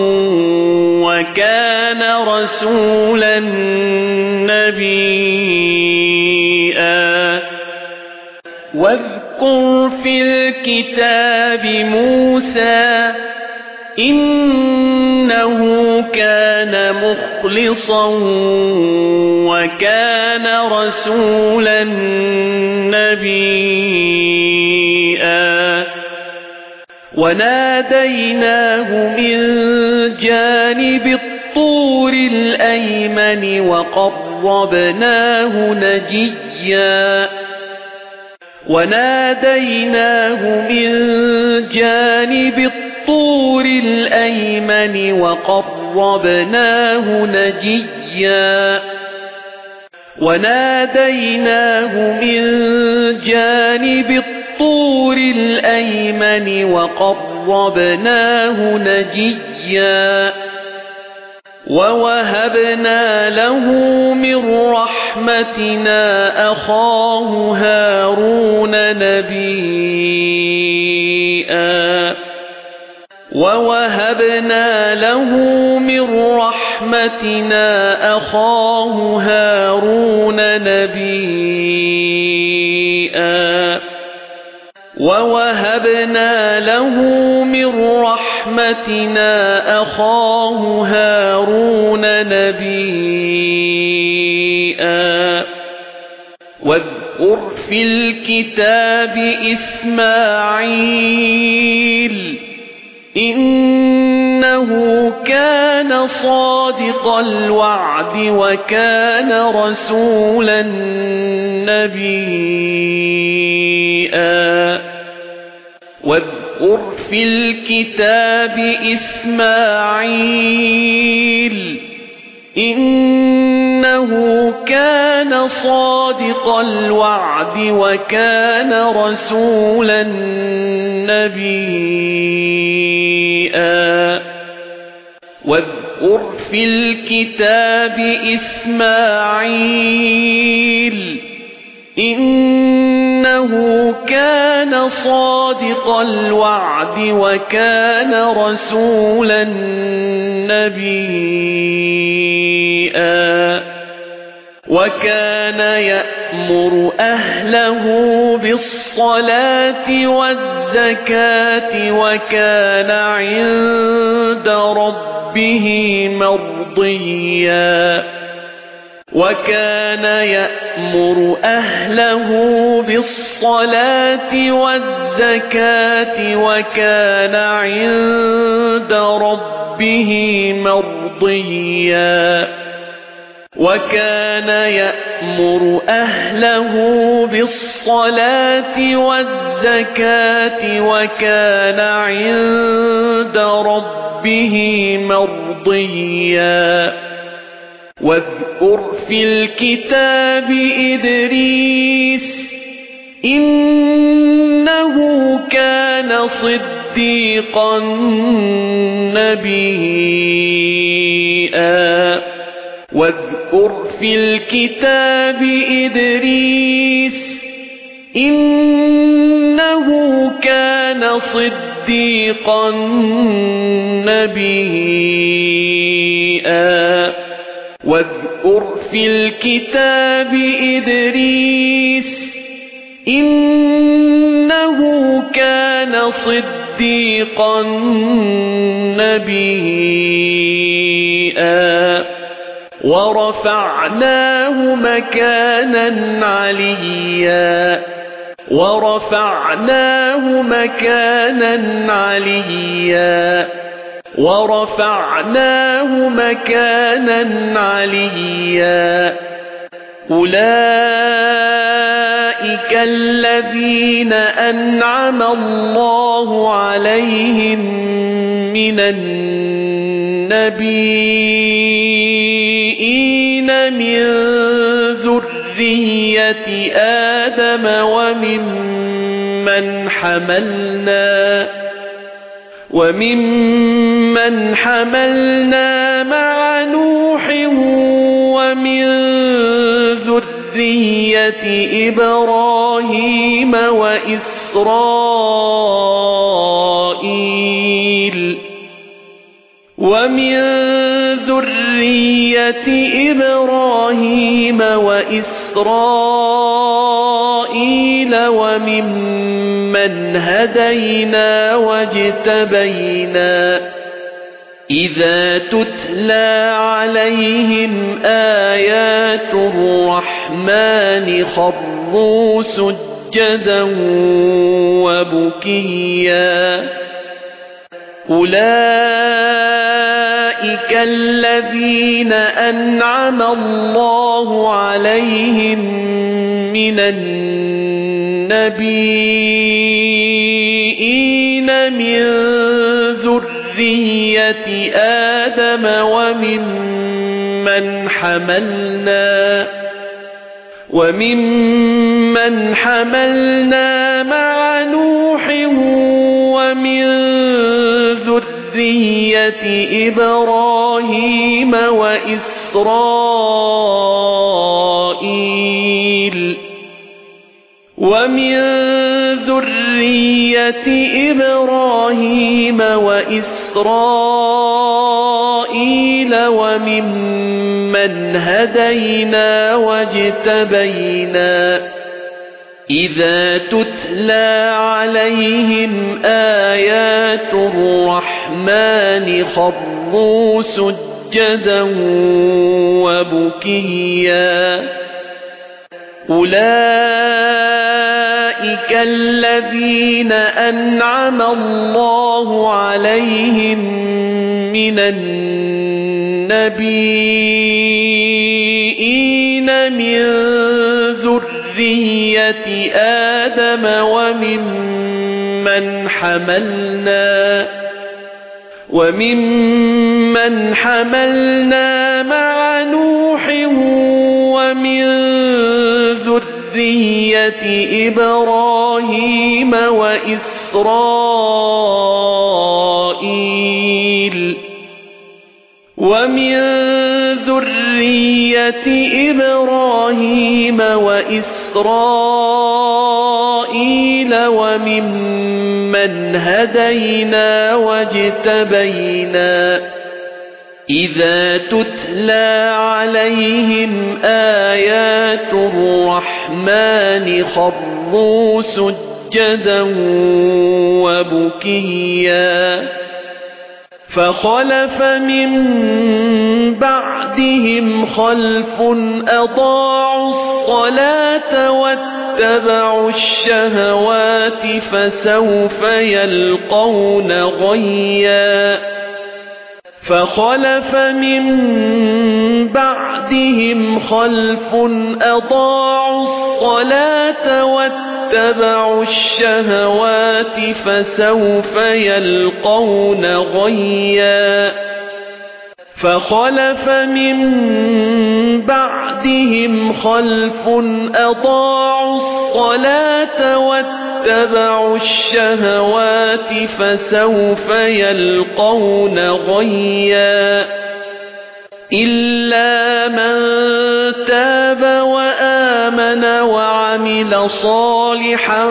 وكان رسولا نبيا واذكر في الكتاب موسى إنه كان مخلصا وكان رسولا نبيا وناديناه من جانب الطور الأيمن وقربناه نجيا وناديناه من جانب الطور الأيمن وقربناه نجيا وناديناه من جانب الطور الأيمن وقربناه نجيا ووهبنا له من رحمتنا أخاه هارون نبيا ووهبنا له من رحمتنا أخاه هارون نبيا ووهبنا له من رحمتنا أخاه هارون نبيا واذكر في الكتاب إسماعيل إنه كان صادق الوعد وكان رسولا نبيا واذكر في الكتاب إسماعيل إنه كان صادق الوعد وكان رسولا نبيا واذكر في الكتاب إسماعيل إنه كان صادق الوعد وكان رسولا نبيا وكان يأمر أهله بالصلاة والزكاة وكان عند ربه مرضيا وكان يأمر أهله بالصلاة والزكاة وكان عند ربه مرضيا وكان يأمر أهله بالصلاة والزكاة وكان عند ربه مرضيا واذكر في الكتاب إدريس إنه كان صديقا نبيا واذكر في الكتاب إدريس إنه كان صديقا نبيا واذكر في الكتاب إدريس إنه كان صديقا نبيا ورفعناه مكانا عليا ورفعناه مكانا عليا ورفعناه مكانا عليا أولئك الذين أنعم الله عليهم من النبيين من ذرية آدم وممن حملنا وممن حملنا مع نوح ومن ذرية إبراهيم وإسرائيل وَمِن ذُرِّيَّةِ إِبْرَاهِيمَ وَإِسْرَائِيلَ وَمِمَّنْ هَدَيْنَا وَاجْتَبَيْنَا إِذَا تُتْلَى عَلَيْهِمْ آيَاتُ الرَّحْمَنِ خَرُّوا سُجَّدًا وَبُكِيًّا أُولَئِكَ الَّذِينَ أَنْعَمَ اللَّهُ عَلَيْهِمْ مِنَ النَّبِيِّينَ مِنْ ذُرِّيَّةِ آدَمَ وَمِمَّنْ حَمَلْنَا وَمِمَّنْ حَمَلْنَا مَعَ نُوحٍ وَمِنْ ذُرِّيَّةِ إِبْرَاهِيمَ وَإِسْرَائِيلَ وَمِنْ ذُرِّيَّةِ إِبْرَاهِيمَ وَإِسْرَائِيلَ وَمِمَّنْ هَدَيْنَا وَاجْتَبَيْنَا إِذَا تُتْلَى عَلَيْهِمْ آيَاتُ الرَّحْمَنِ خَرُّوا سُجَّدًا وَبُكِيًّا أُولَئِكَ الَّذِينَ أَنْعَمَ اللَّهُ عَلَيْهِمْ مِنَ النَّبِيِّينَ مِنْ ذُرِّيَّةِ آدَمَ وَمِمَّنْ حَمَلْنَا وَمِمَّنْ حَمَلْنَا مَعَ نُوحٍ وَمِنْ ذُرِّيَّةِ إِبْرَاهِيمَ وَإِسْرَائِيلَ وَمِنْ ذُرِّيَّةِ إِبْرَاهِيمَ وَإِسْرَائِيلَ وَمِمَّنْ هَدَيْنَا وَاجْتَبَيْنَا إِذَا تُتْلَى عَلَيْهِمْ آيَاتُ الرَّحْمَنِ خَرُّوا سُجَّدًا وَبُكِيًّا فَخَلَفَ مِن بَعْدِهِمْ خَلْفٌ أَضَاعُوا الصَّلَاةَ وَاتَّبَعُوا الشَّهَوَاتِ فَسَوْفَ يَلْقَوْنَ غَيًّا فَخَلَفَ مِن بَعْدِهِمْ خَلْفٌ أَضَاعُوا الصَّلَاةَ وَاتَّبَعُوا الشَّهَوَاتِ فَسَوْفَ يَلْقَوْنَ غَيًّا فَخَلَفَ مِن بَعْدِهِمْ خَلْفٌ أَضَاعُوا الصَّلَاةَ وَاتَّبَعُوا الشَّهَوَاتِ فَسَوْفَ يَلْقَوْنَ غَيًّا إِلَّا مَن تَابَ وَآمَنَ وَعَمِلَ صَالِحًا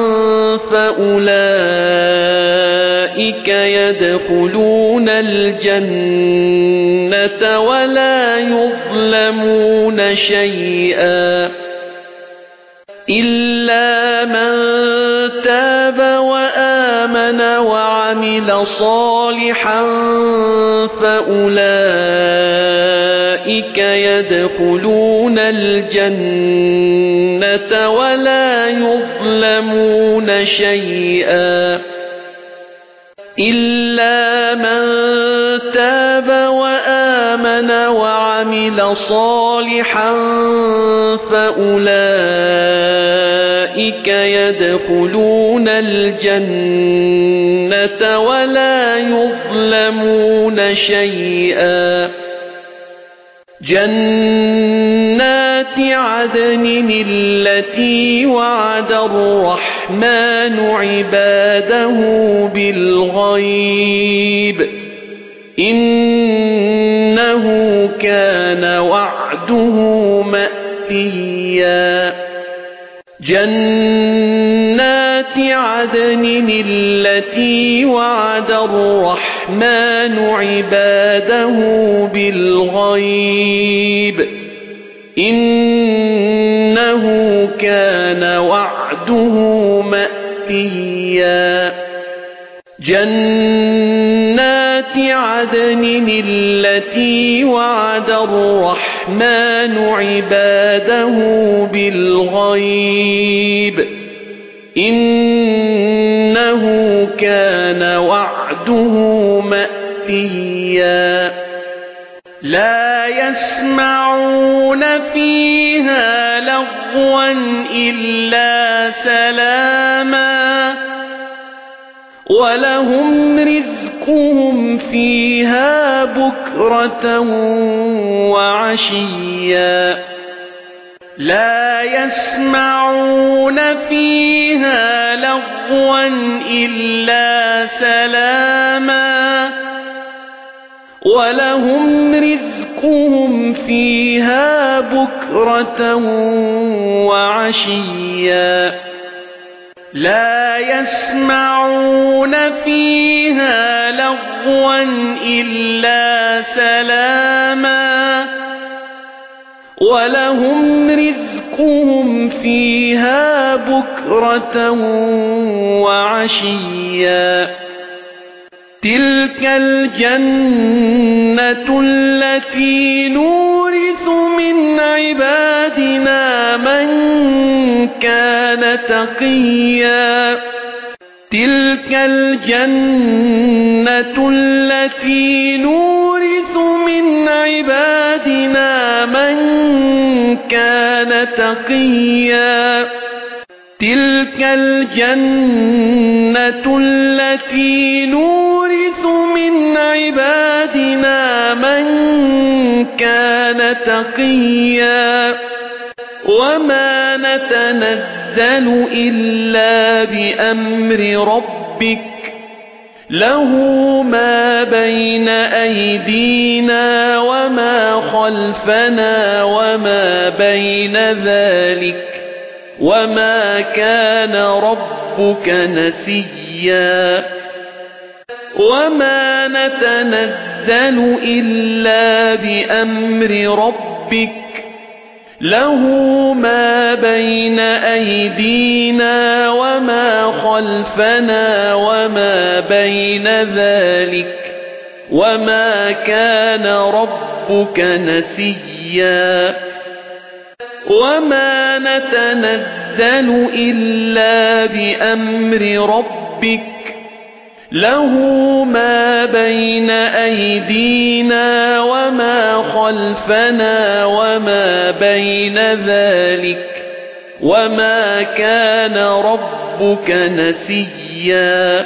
فَأُولَئِكَ يَدْخُلُونَ الْجَنَّةَ وَلَا يُظْلَمُونَ شَيْئًا إِلَّا مَن تَابَ وَآمَنَ وَعَمِلَ صَالِحًا فَأُولَئِكَ يَدْخُلُونَ الْجَنَّةَ وَلَا يُظْلَمُونَ شَيْئًا إِلَّا مَن تَابَ وَآمَنَ وَعَمِلَ صَالِحًا فَأُولَئِكَ يَدْخُلُونَ الْجَنَّةَ وَلَا يُظْلَمُونَ شَيْئًا جَنَّاتِ عَدْنٍ الَّتِي وَعَدَ الرَّحْمَنُ عِبَادَهُ بِالْغَيْبِ إِنَّهُ كَانَ وَعْدُهُ مَأْتِيًّا جَنَّاتِ عَدْنٍ الَّتِي وَعَدَ الرَّحْمَنُ الرحمن عباده بالغيب إنه كان وعده مأتيا جنات عدن التي وعد الرحمن عباده بالغيب إنه كان وعده مأتيا لا يسمعون فيها لغوا إلا سلاما ولهم رزقهم فيها بكرة وعشيا لا يسمعون فيها لغوا إلا سلاما ولهم رزقهم فيها بكرة وعشيا لا يسمعون فيها لغوا إلا سلاما ولهم رزقهم فيها بكرة وعشيا تلك الجنة التي نورث من عبادنا من كان تقيا تلك الجنة التي نورث من عبادنا من كان تقيا تلك الجنة التي نورث من عبادنا من كان تقيا وما نتنزل إلا بأمر ربك له ما بين أيدينا وما خلفنا وما بين ذلك وما كان ربك نسيا وما نتنزل إلا بأمر ربك له ما بين أيدينا وما خلفنا وما بين ذلك وما كان ربك نسيا وما نتنزل إلا بأمر ربك له ما بين أيدينا وما خلفنا وما بين ذلك وما كان ربك نسيا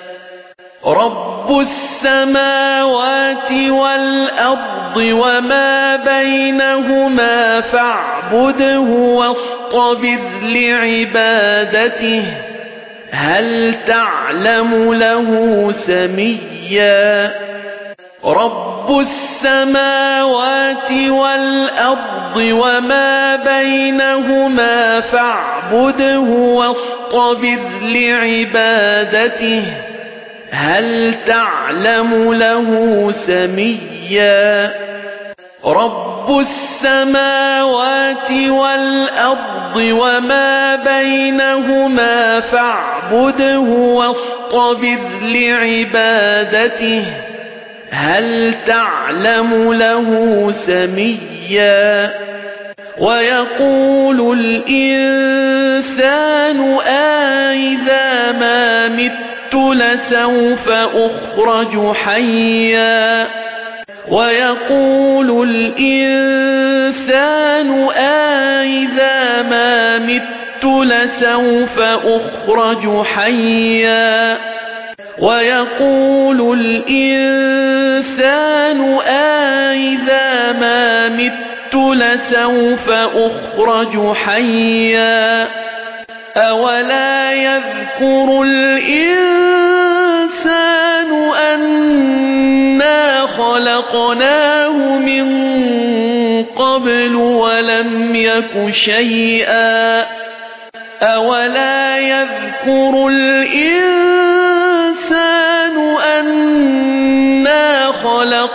رب السماوات والأرض وما بينهما فاعبده واصطبر لعبادته هل تعلم له سميا رب السماوات والأرض وما بينهما فاعبده واصطبر لعبادته هل تعلم له سميا رب السماوات والأرض وما بينهما فاعبده واصطبر لعبادته هل تعلم له سميا ويقول الإنسان أإذا ما مت لسوف أخرج حيا ويقول الإنسان أإذا ما مت لسوف أخرج حيا ويقول الإنسان أإذا ما مت لسوف أخرج حيا أولا يذكر الإنسان أنا خلقناه من قبل ولم يك شيئا أولا يذكر الإنسان أنا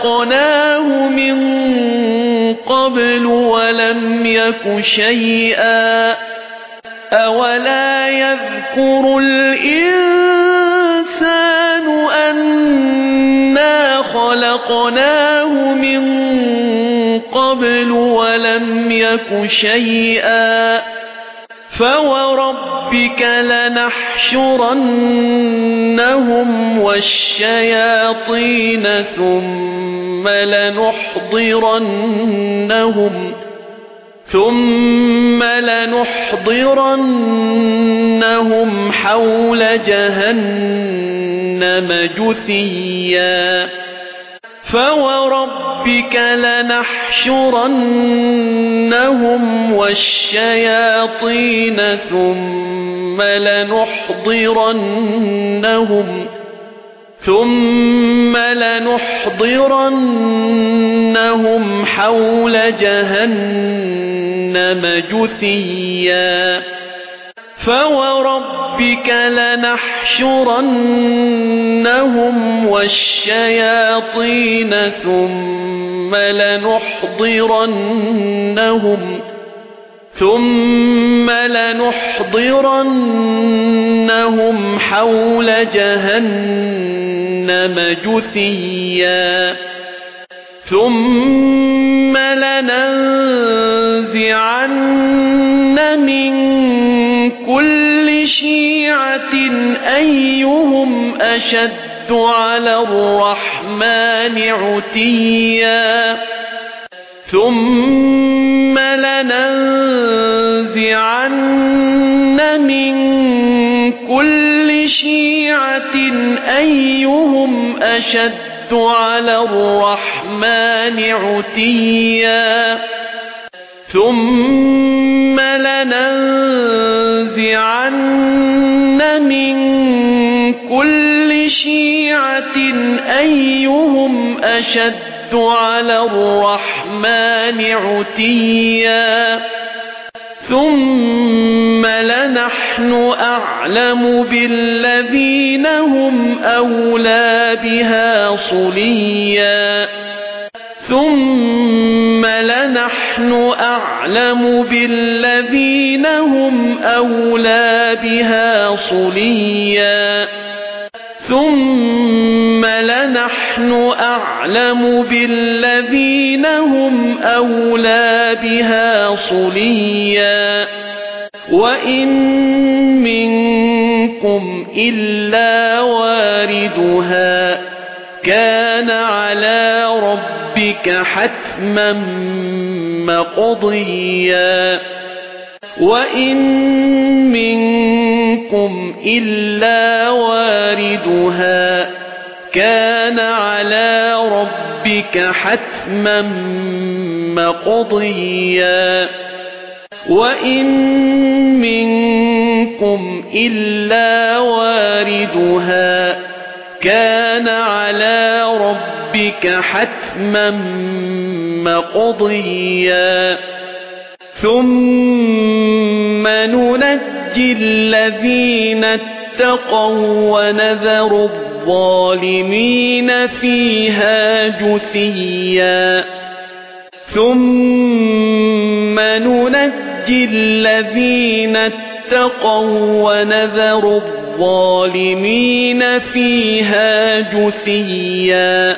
خَلَقْنَاهُ مِنْ قَبْلُ وَلَمْ يَكُ شَيْئًا أَوَلَا يَذْكُرُ الْإِنْسَانُ أَنَّا خَلَقْنَاهُ مِنْ قَبْلُ وَلَمْ يَكُ شَيْئًا فَوَرَبِّكَ لَنَحْشُرَنَّهُمْ وَالشَّيَاطِينَ ثُمَّ لَنُحْضِرَنَّهُمْ ثُمَّ لَنُحْضِرَنَّهُمْ حَوْلَ جَهَنَّمَ جُثِيًّا فَوَرَبِّكَ لَنَحْشُرَنَّهُمْ وَالشَّيَاطِينَ ثُمَّ لَنُحْضِرَنَّهُمْ ثُمَّ لَنُحْضِرَنَّهُمْ حَوْلَ جَهَنَّمَ جُثِيًّا فَوَرَبِّكَ لَنَحْشُرَنَّهُمْ وَالشَّيَاطِينَ ثُمَّ لَنُحْضِرَنَّهُمْ ثُمَّ لَنُحْضِرَنَّهُمْ حَوْلَ جَهَنَّمَ جُثِيًّا ثُمَّ لَنَنزِعَنَّ مِنْ كُلِّ شِيعَةٍ أَيُّهُمْ أَشَدُّ عَلَى الرَّحْمَنِ عُتِيًّا ثُمَّ لَنَنزِعَنَّ مِنْ كُلِّ شِيعَةٍ أَيُّهُمْ أَشَدُّ عَلَى الرَّحْمَنِ عُتِيًّا ثُمَّ لَنَنزِعَنَّ مِنْ كُلِّ شِيعَةٍ أَيُّهُمْ أَشَدُّ عَلَى الرَّحْمَنِ عُتِيًّا ثُمَّ لَنَحْنُ أَعْلَمُ بِالَّذِينَ هُمْ أَوْلَى بِهَا صِلِيًّا ثُمَّ لَنَحْنُ أَعْلَمُ بِالَّذِينَ هُمْ أَوْلَى بِهَا صِلِيًّا ثُمَّ لَنَحْنُ أَعْلَمُ بِالَّذِينَ هُمْ أَوْلَى بِهَا صِلِيًّا وَإِن مِّنكُمْ إِلَّا وَارِدُهَا كَانَ عَلَى رَبِّكَ حَتْمًا مَّقْضِيًّا وَإِن مِّنكُمْ إِلَّا وَارِدُهَا كَانَ عَلَى رَبِّكَ حَتْمًا مَّقْضِيًّا وَإِن مِّنكُمْ إِلَّا وَارِدُهَا كَانَ عَلَى رَبِّكَ حَتْمًا مَّقْضِيًّا ثُمَّ نُنَجِّي الَّذِينَ اتَّقَوْا وَنَذَرُ الظَّالِمِينَ فِيهَا جُثِيًّا ثُمَّ نُنَجِّي الَّذِينَ اتَّقَوْا وَنَذَرُ الظَّالِمِينَ فِيهَا جُثِيًّا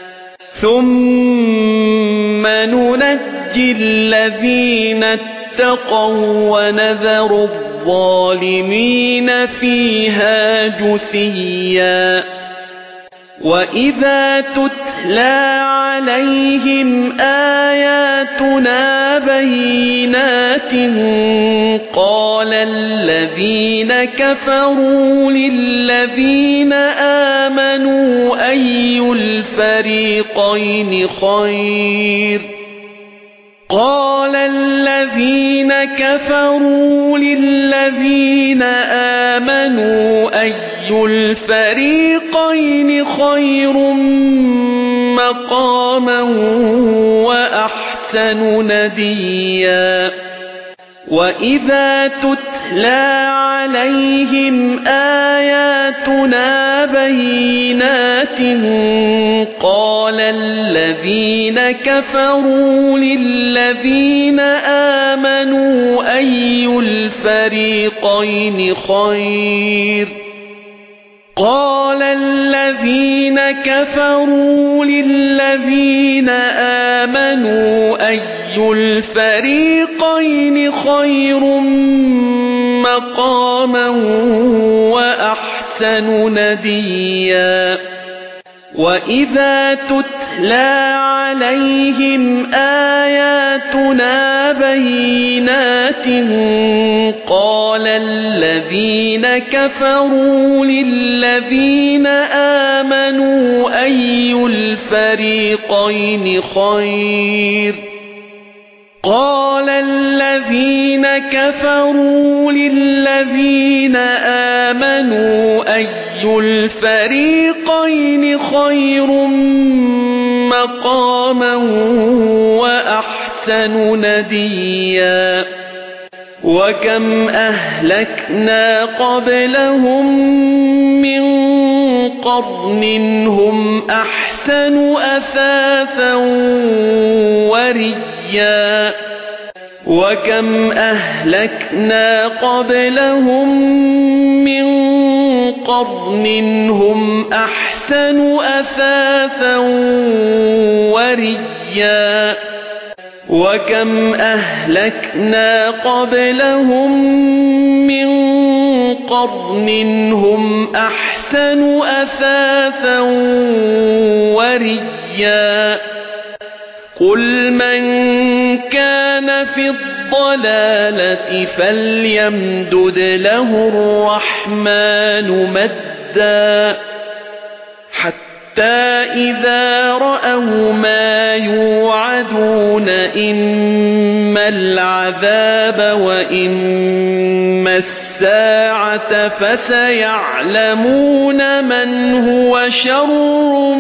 ثُمَّ نُنَجِّي الَّذِينَ اتَّقَوْا وَنَذَرُ الظَّالِمِينَ فِيهَا جُثِيًّا وَإِذَا تُتْلَى عَلَيْهِمْ آيَاتُنَا بَيِّنَاتٍ قَالَ الَّذِينَ كَفَرُوا لِلَّذِينَ آمَنُوا أَيُّ الْفَرِيقَيْنِ خَيْرٌ قَالَ الَّذِينَ كَفَرُوا لِلَّذِينَ آمَنُوا أَيُّ الْفَرِيقَيْنِ خَيْرٌ مَّقَامًا وَأَحْسَنُ نَدِيًّا وَإِذَا تُتْلَى عليهم آياتنا بينات قال الذين كفروا للذين آمنوا أي الفريقين خير قال الذين كفروا للذين آمنوا أي الفريقين خير مقاما وأحسن نديا وإذا تتلى عليهم آياتنا بينات قال الذين كفروا للذين آمنوا أي الفريقين خير قال الذين كفروا للذين آمنوا أي الفريقين خير مقاما وأحسن نديا وكم أهلكنا قبلهم من قرن هم أحسن أثاثا ورئيا وكم أهلكنا قبلهم من قرن هم أحسن أثاثا ورئيا وكم أهلكنا قبلهم من قرن هم أحسن أثاثا ورئيا قل من كان في الضلالة فليمدد له الرحمن مدا حتى إذا رأوا ما يوعدون إما العذاب وإما الساعة فسيعلمون من هو شر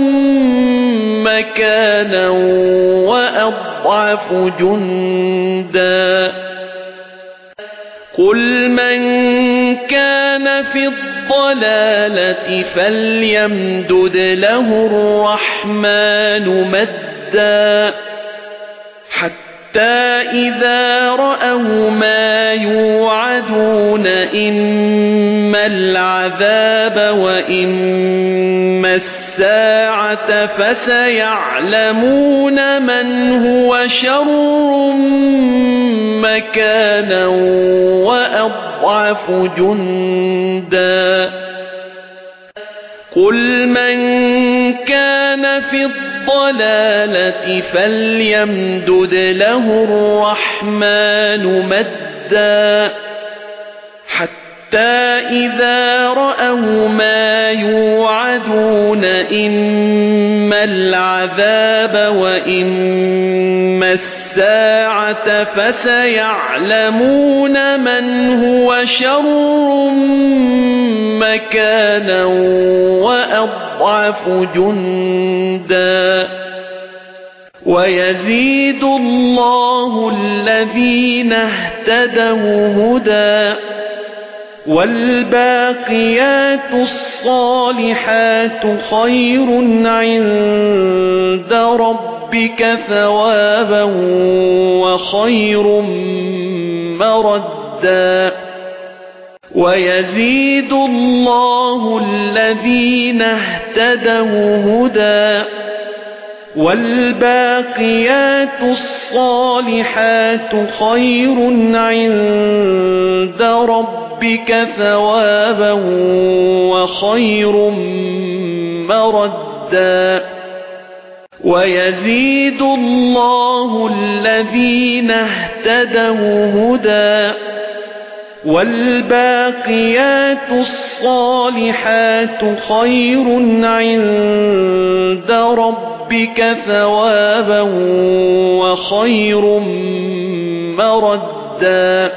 مكانا وأضعف جندا قل من كان في الضلالة فليمدد له الرحمن مدا حتى إذا رأوا ما يوعدون إما العذاب وإما الساعة فسيعلمون من هو شر مكانا وأضعف جندا قل من كان في الضلالة فليمدد له الرحمن مدا حتى إذا رأوا ما يوعدون إما العذاب وإما الساعة فسيعلمون من هو شر مكانا وأضعف جندا ويزيد الله الذين اهتدوا هدى والباقيات الصالحات خير عند ربك ثوابا وخير مردا ويزيد الله الذين اهتدوا هدى والباقيات الصالحات خير عند ربك ثوابا وخير مردا ويزيد الله الذين اهتدوا هدى والباقيات الصالحات خير عند ربك ثوابا وخير مردا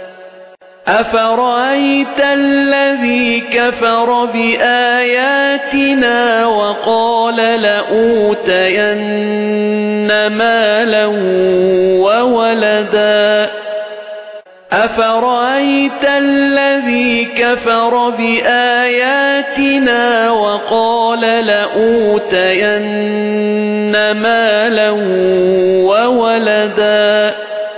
أفرأيت الذي كفر بآياتنا وقال لأوتين مالا وولدا أفرأيت الذي كفر بآياتنا وقال لأوتين مالا وولدا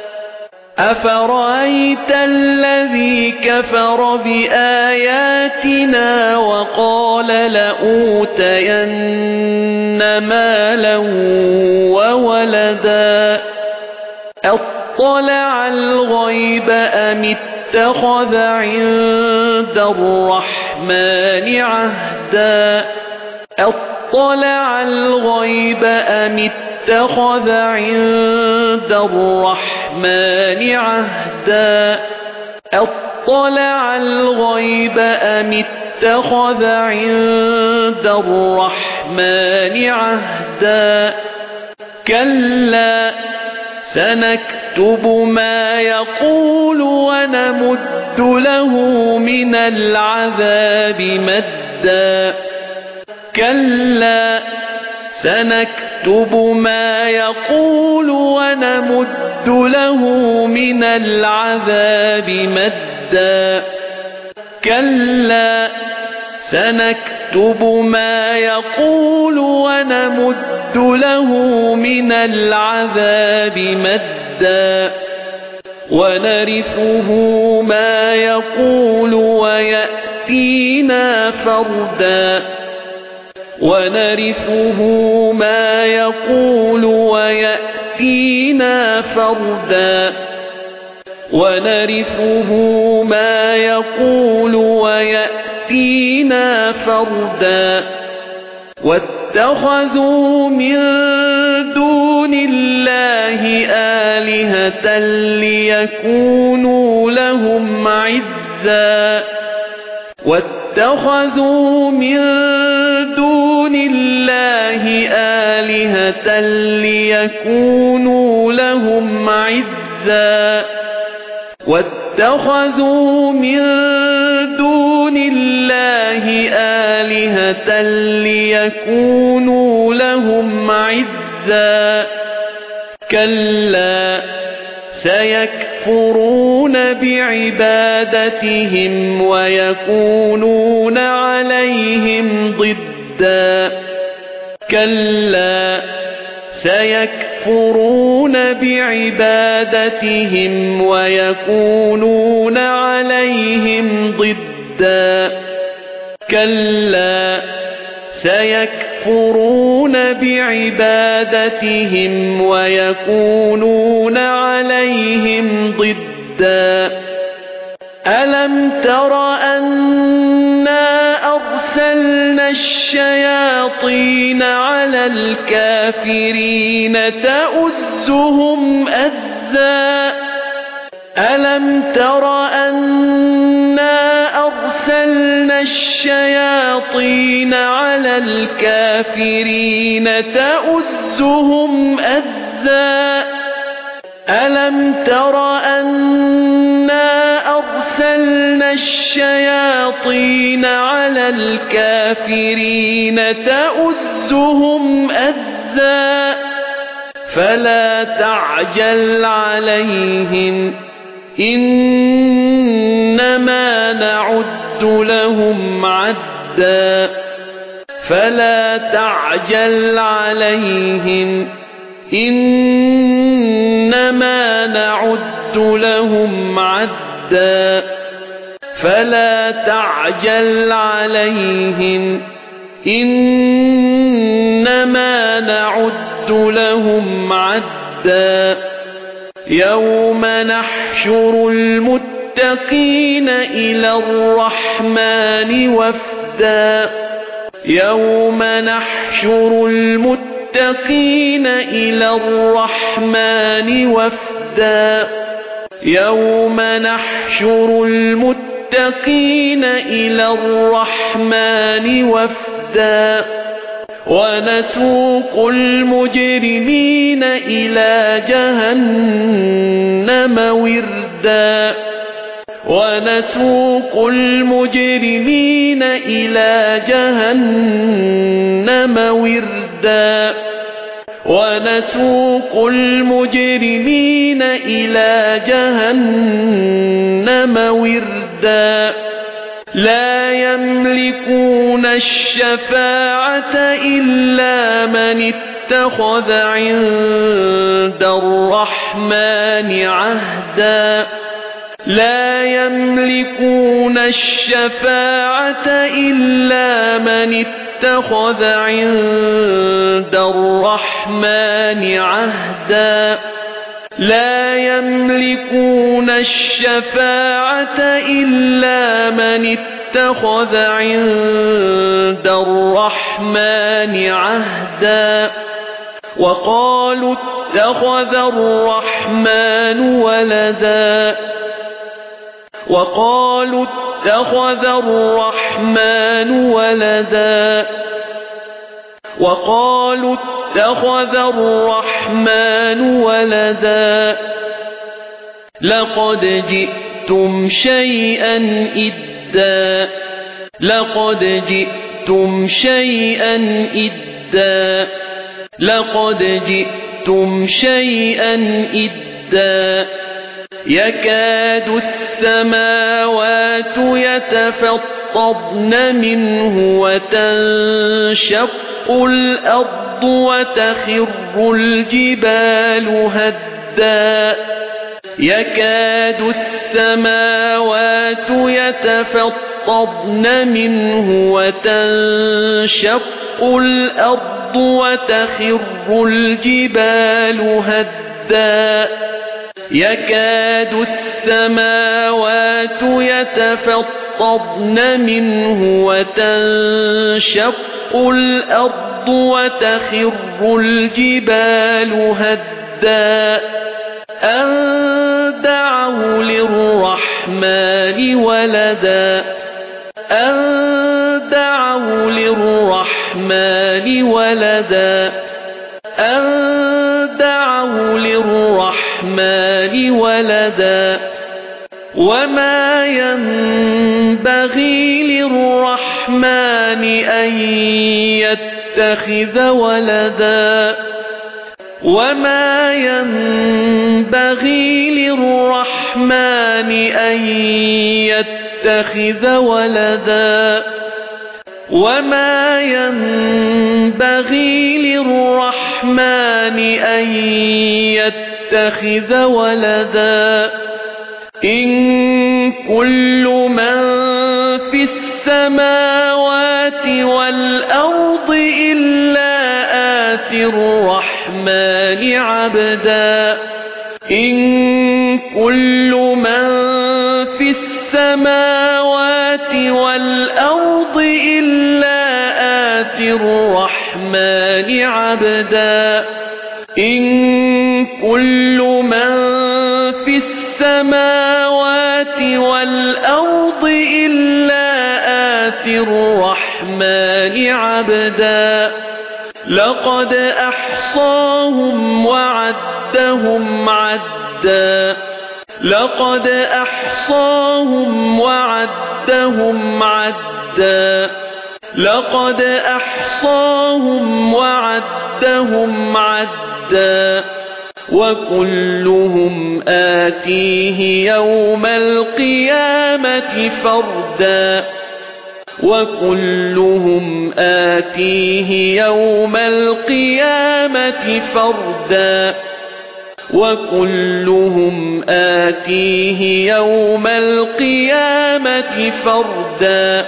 أفرأيت الذي كفر بآياتنا وقال لأوتين مالا وولدا أطلع الغيب أم اتخذ عند الرحمن عهدا أطلع الغيب أم اتخذ عند الرحمن عهدا أطلع الغيب أم اتخذ عند الرحمن عهدا كلا سنكتب ما يقول ونمد له من العذاب مدا كلا سنكتب ما يقول ونمد له من العذاب مدا كلا سنكتب ما يقول ونمد له من العذاب مدا ونرثه ما يقول ويأتينا فردا ونرثه ما يقول ويأتينا فردا ونرثه ما يقول ويأتينا فردا واتخذوا من دون الله آلهة ليكونوا لهم عزا واتخذوا من دون الله آلهة ليكونوا لهم عزا واتخذوا من دون الله آلهة ليكونوا لهم عزا كلا سيكفرون بعبادتهم ويكونون عليهم ضدا كلا سيكفرون بعبادتهم ويكونون عليهم ضدا كلا سيكفرون بعبادتهم ويكونون عليهم ضدا ألم تر أنا أرسلنا الشياطين على الكافرين تؤزهم أزا ألم تر أنا أرسلنا الشياطين على الكافرين تؤزهم أزا ألم تر أنا أرسلنا الشياطين على الكافرين تؤزهم أزا فلا تعجل عليهم إنما نعد لهم عدا فلا تعجل عليهم إنما نعد لهم عدا فلا تعجل عليهم إنما نعد لهم عدا يوم نحشر المتقين إلى الرحمن وفدا يوم نحشر المتقين إلى الرحمن وفدا يوم نحشر المتقين إلى الرحمن وفدا ونسوق المجرمين إلى جهنم وردا ونسوق المجرمين إلى جهنم وردا ونسوق المجرمين إلى جهنم وردا لا يملكون الشفاعة إلا من اتخذ عند الرحمن عهدا لا يملكون الشفاعة إلا من اتخذ عند الرحمن عهدا لا يملكون الشفاعة إلا من اتخذ عند الرحمن عهدا وقالوا اتخذ الرحمن ولدا وقالوا اتخذ الرحمن ولدا وقالوا اتخذ الرحمن ولدا لقد جئتم شيئا إدا لقد جئتم شيئا إدا لقد جئتم شيئا إدا يكاد السماوات يتفطرن منه وتنشق الأرض وتخر الجبال هدا يكاد السماوات يتفطرن منه وتنشق الأرض وتخر الجبال هدا يكاد السماوات يتفطرن منه وتنشق الأرض وتخر الجبال هدا أن دعوا للرحمن ولدا أن دعوا للرحمن ولدا أن دعوا للرحمن ولدا وما ينبغي للرحمن أن يتخذ ولدا وما ينبغي للرحمن أن يتخذ ولدا وما ينبغي للرحمن أن يتخذ ولدا إن كل من في السماوات والأرض إلا آتي الرحمن عبدا إن كل من في السماوات والأرض إلا آتي الرحمن عبدا إن كل من في السماوات والأرض إلا آتي الرحمن عبدا لقد أحصاهم وعدهم عدا لقد أحصاهم وعدهم عدا لقد أحصاهم وعدهم عدا وكلهم آتيه يوم القيامة فردا وكلهم آتيه يوم القيامة فردا وكلهم آتيه يوم القيامة فردا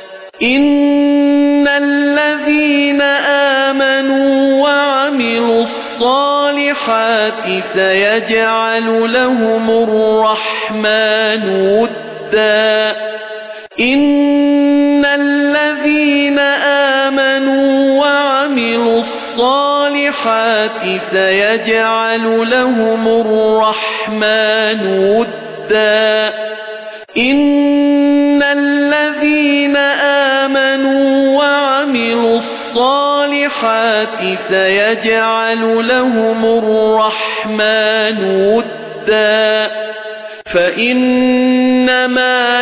إن الذين آمنوا وعملوا الصالحات سيجعل لهم الرحمن ودا إن الذين آمنوا وعملوا الصالحات سيجعل لهم الرحمن ودا إن الذين آمنوا وعملوا الصالحات سيجعل لهم الرحمن ودا فإنما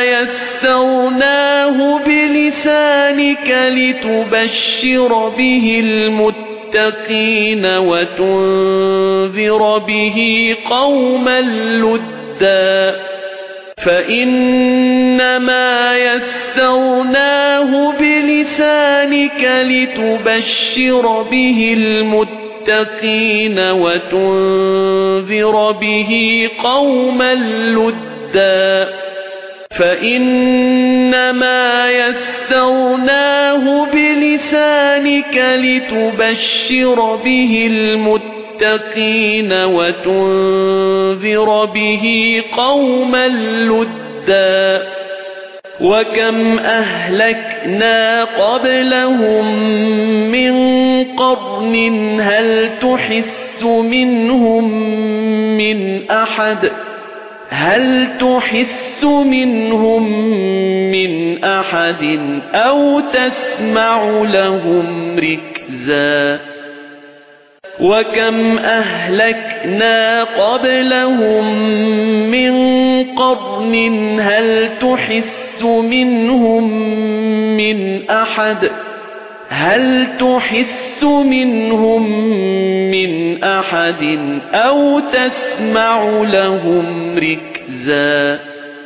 يسرناه بلسانك لتبشر به المتقين للمتقين وتنذر به قوما لُدًّا فإنما يسرناه بلسانك لتبشر به المتقين وتنذر به قوما لُدًّا فإنما يسرناه بلسانك لتبشر به المتقين وتنذر به قوما لُدًّا وكم أهلكنا قبلهم من قرن هل تحس منهم من أحد هل تحس منهم من أحد أو تسمع لهم ركزا وكم أهلكنا قبلهم من قرن هل تحس منهم من أحد هل تحس منهم من أحد أو تسمع لهم ركزا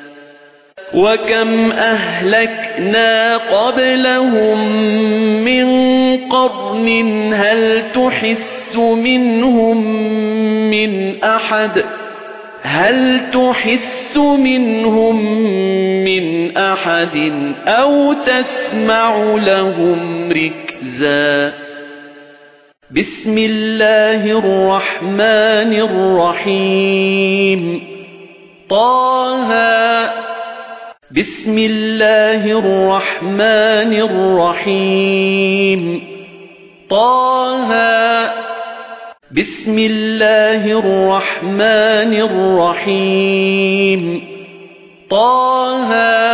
وكم أهلكنا قبلهم من قرن هل تحس منهم من أحد هل تحس منهم من أحد أو تسمع لهم ركزا بسم الله الرحمن الرحيم طه بسم الله الرحمن الرحيم طه بسم الله الرحمن الرحيم طه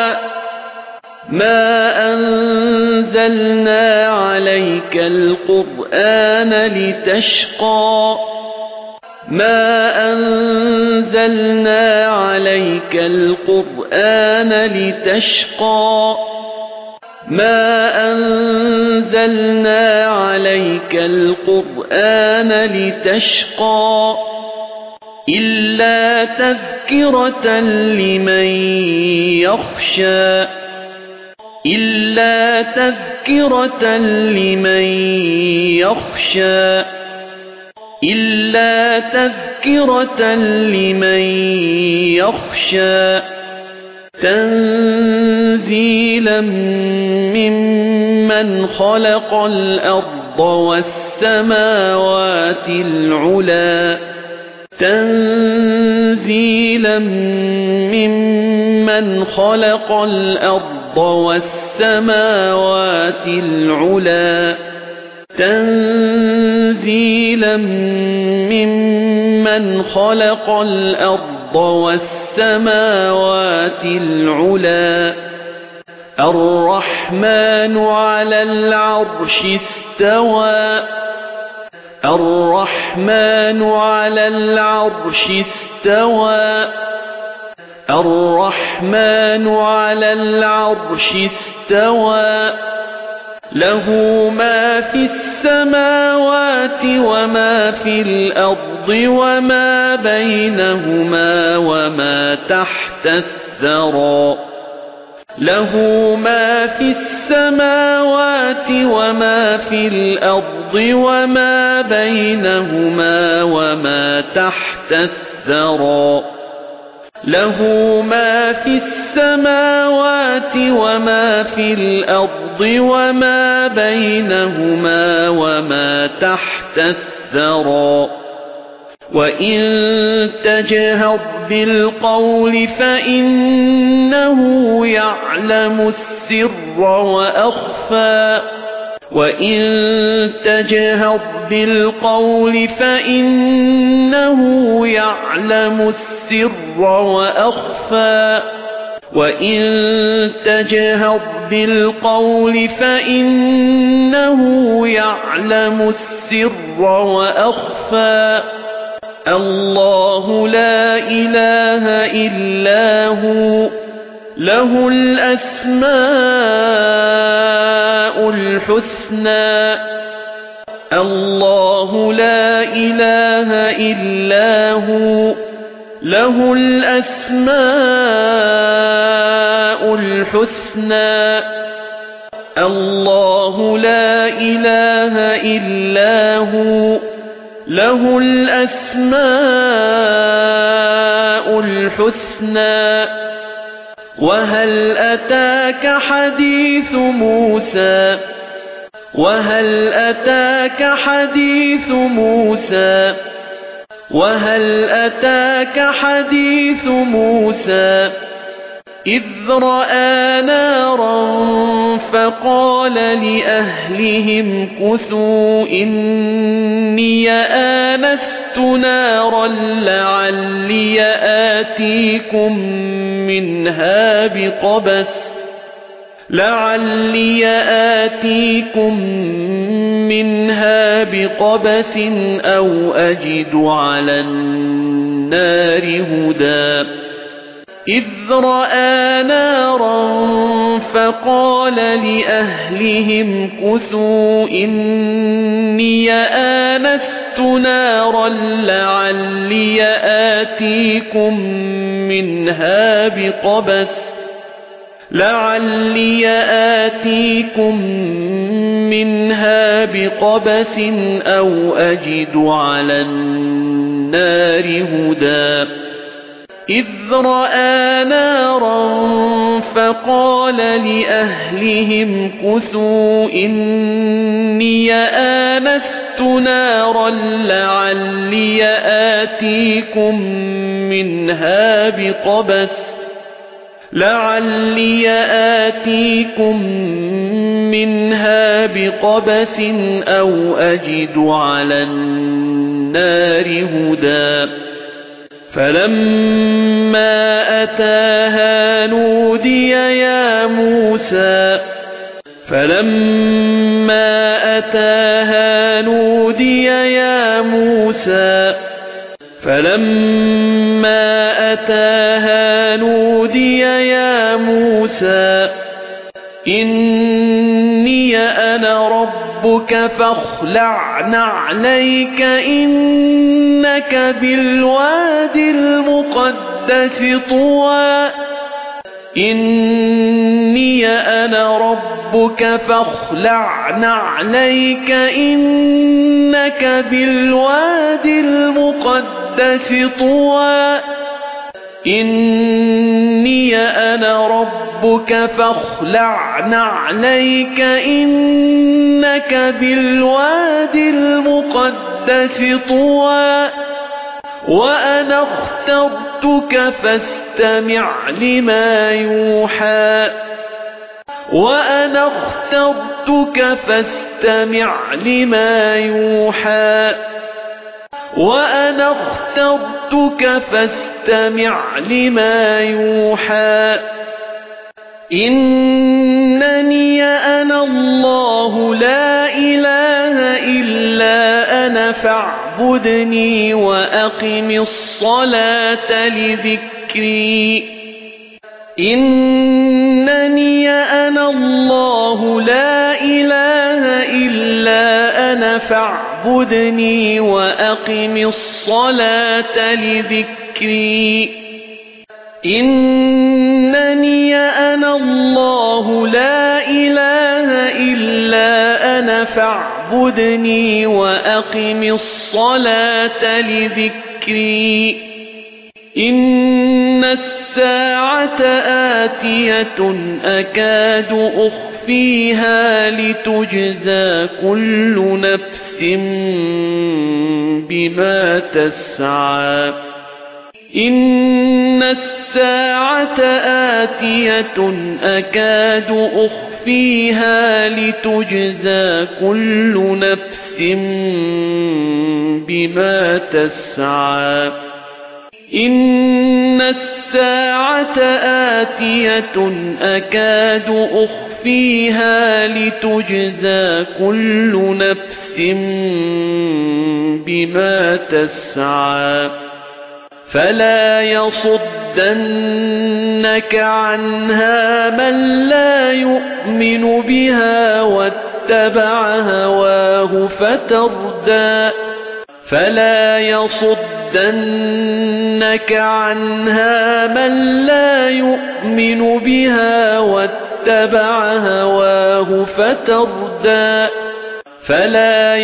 ما أنزلنا عليك القرآن لتشقى ما أنزلنا عليك القرآن لتشقى ما أنزلنا عليك القرآن لتشقى إلا تذكرة لمن يخشى إلا تذكرة لمن يخشى إلا تذكرة لمن يخشى تنزيلا ممن خلق الأرض والسماوات العلى تنزيلا ممن خلق الأرض والسماوات العلى تنزيلا ممن خلق الأرض والسماوات العلى الرحمن على العرش استوى الرحمن على العرش استوى الرحمن على العرش استوى له ما في السماوات وما في الأرض وما بينهما وما تحت الثرى له ما في السماوات وما في الأرض وما بينهما وما تحت الثرى له ما في السماوات وما في الأرض وما بينهما وما تحت الثرى وإن تجهر بالقول فإنه يعلم السر وأخفى وإن تجهر بالقول فإنه يعلم السر وأخفى وإن تجهر بالقول فإنه يعلم السر وأخفى الله لا إله إلا هو له الأسماء الحسنى الله لا إله إلا هو له الأسماء الحسنى الله لا إله إلا هو له الأسماء الحسنى وهل أتاك حديث موسى وهل أتاك حديث موسى وهل أتاك حديث موسى إذ رأى نارا فقال لأهلهم كثوا إني آنست نارا لعلي آتيكم منها بقبس لعلي آتيكم منها بقبس أو أجد على النار هدى إذ رأى نارا فقال لأهلهم كثوا إني آنست نارا لعلي آتيكم منها بقبس لعلي آتيكم منها بقبس أو أجد على النار هدى إذ رأى نارا فقال لأهلهم كثوا إني آنست نارا لعلي آتيكم منها بقبس لعلي آتيكم منها بقبس أو أجد على النار هدى فلما أتاها نودي يا موسى فلما أتاها نودي يا موسى فلما أتاها نودي يا موسى إني أنا ربك فاخلع نعليك إنك بالوادي المقدس طوى إني أنا ربك فاخلع نعليك إنك بالوادي المقدس طوى إني أنا ربك فاخلع نعليك إنك بالوادي المقدس طوى وأنا اخترتك فاستمع لما يوحى وأنا اخترتك فاستمع لما يوحى وأنا اخترتك فاستمع لما يوحى إنني أنا الله لا إله إلا أنا فاعبدني وأقم الصلاة لذكري إنني أنا الله لا إله إلا أنا فاعبدني وأقم الصلاة لذكري إنني أنا الله لا إله إلا أنا فاعبدني وأقم الصلاة لذكري إن الساعة آتية أكاد أخفيها لتجزى كل نفس بما تسعى إن الساعة آتية أكاد أخفيها لتجزى كل نفس بما تسعى إن الساعة آتية أكاد أخفيها لتجزى كل نفس بما تسعى فلا يصدنك عنها من لا يؤمن بها واتبع واتبع هواه فتردى فلا يصدنك عنها من لا يؤمن بها واتبع هواه فتردى فلا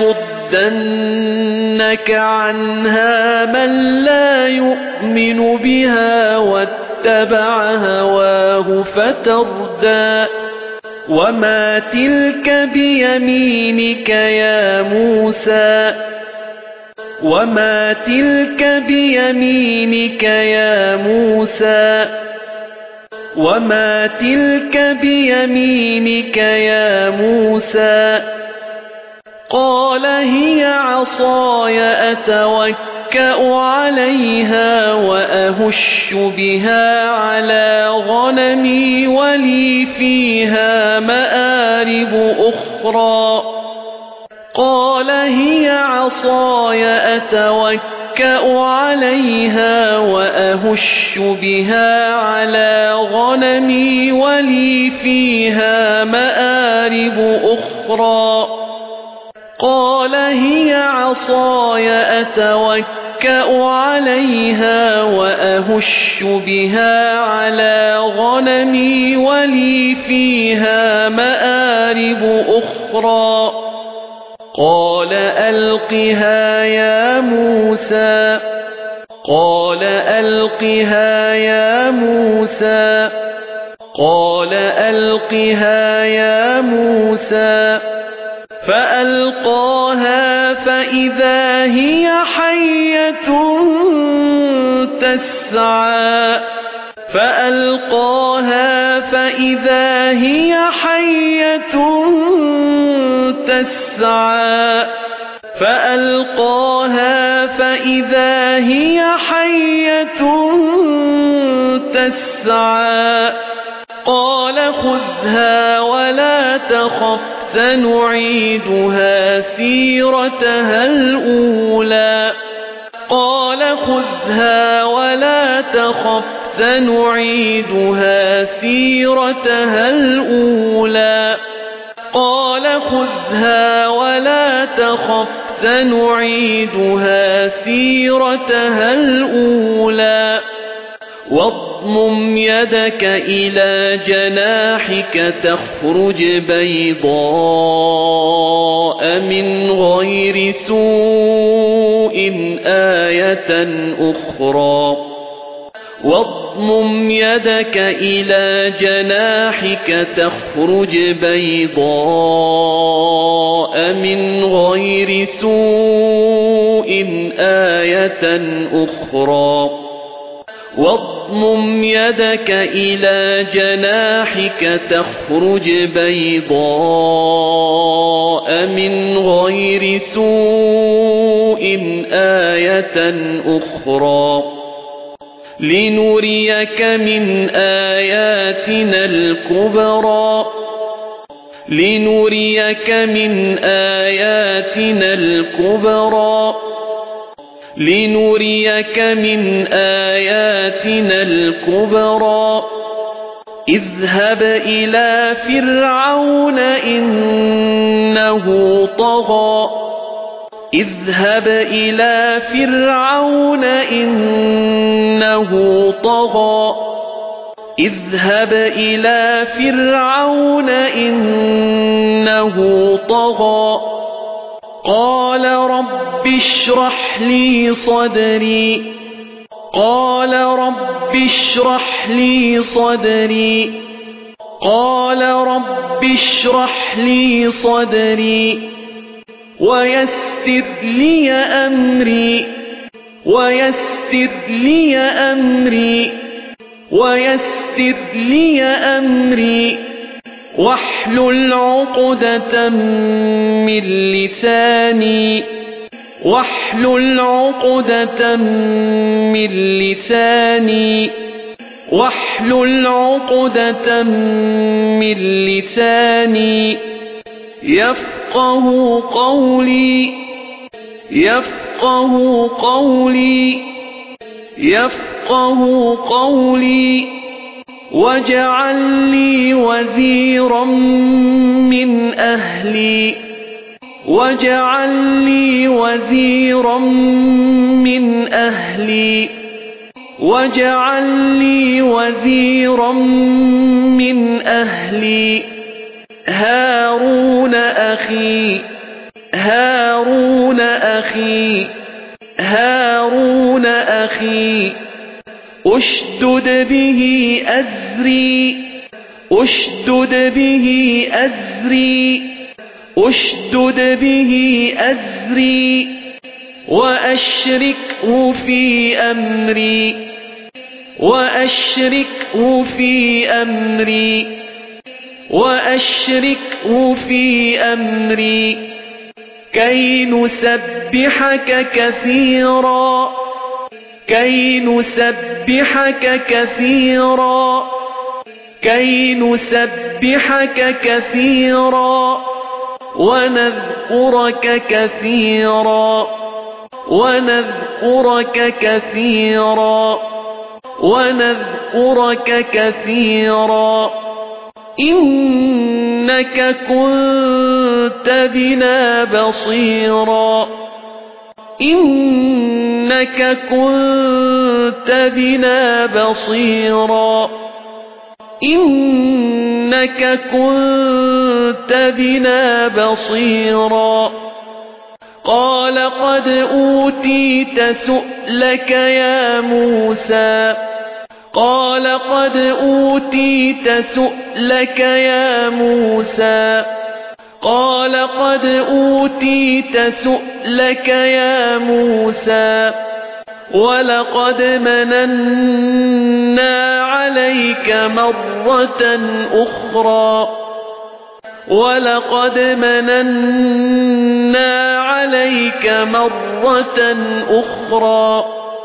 يصدنك عنها من لا يؤمن بها واتبع هواه فتردى وما تلك بيمينك يا موسى وما تلك بيمينك يا موسى وما تلك بيمينك يا موسى قال هي عصاي أتوكأ عليها وأهش بها على غنمي ولي فيها مآرب أخرى قال هي عصاي أتوكأ عليها وأهش بها على غنمي ولي فيها مآرب أخرى قال هي عصاي أتوكأ عليها وأهش بها على غنمي ولي فيها مآرب أخرى قال ألقها يا موسى قال ألقها يا موسى قال ألقها يا موسى فألقاها فإذا هي حية تسعى فألقاها فإذا هي حية تسعى فألقاها فإذا هي حية تسعى قال خذها ولا تخف سنعيدها سيرتها الأولى قال خذها ولا تخف سنعيدها سيرتها الأولى قال خذها ولا تخف سنعيدها سيرتها الأولى واضمم يدك إلى جناحك تخرج بيضاء من غير سوء آية أخرى واضمم يدك إلى جناحك تخرج بيضاء من غير سوء آية أخرى واضمم يدك إلى جناحك تخرج بيضاء من غير سوء آية أخرى لنريك من آياتنا الكبرى لنريك من آياتنا الكبرى لنريك من آياتنا الكبرى اذهب إلى فرعون إنه طغى اذهب إلى فرعون إنه طغى اذهب إلى فرعون إنه طغى قال رب اشرح لي صدري قال رب اشرح لي صدري قال رب اشرح لي صدري ويسر لي أمري ويسر لي أمري ويسر لي أمري واحلل عقدة من لساني واحلل عقدة من لساني واحلل عقدة من لساني يفقه قولي يفقه قولي يفقه قولي واجعل لي وزيرا من أهلي واجعل لي وزيرا من أهلي واجعل لي وزيرا من أهلي هارون أخي هارون أخي هارون أخي أشدد به أزري أشدد به أزري أشدد به أزري وأشركه في أمري وأشركه في أمري وأشركه في أمري كي نسبحك كثيرا كي نسبحك كثيرا كي نسبحك كثيرا ونذكرك كثيرا ونذكرك كثيرا ونذكرك كثيرا إنك كنت بنا بصيرا إنك كنت بنا بصيرا إنك كنت بنا بصيرا قال قد أوتيت سؤلك يا موسى قال قد أوتيت سؤلك يا موسى قال قد أوتيت سؤلك يا موسى ولقد مننا عليك مرة أخرى ولقد مننا عليك مرة أخرى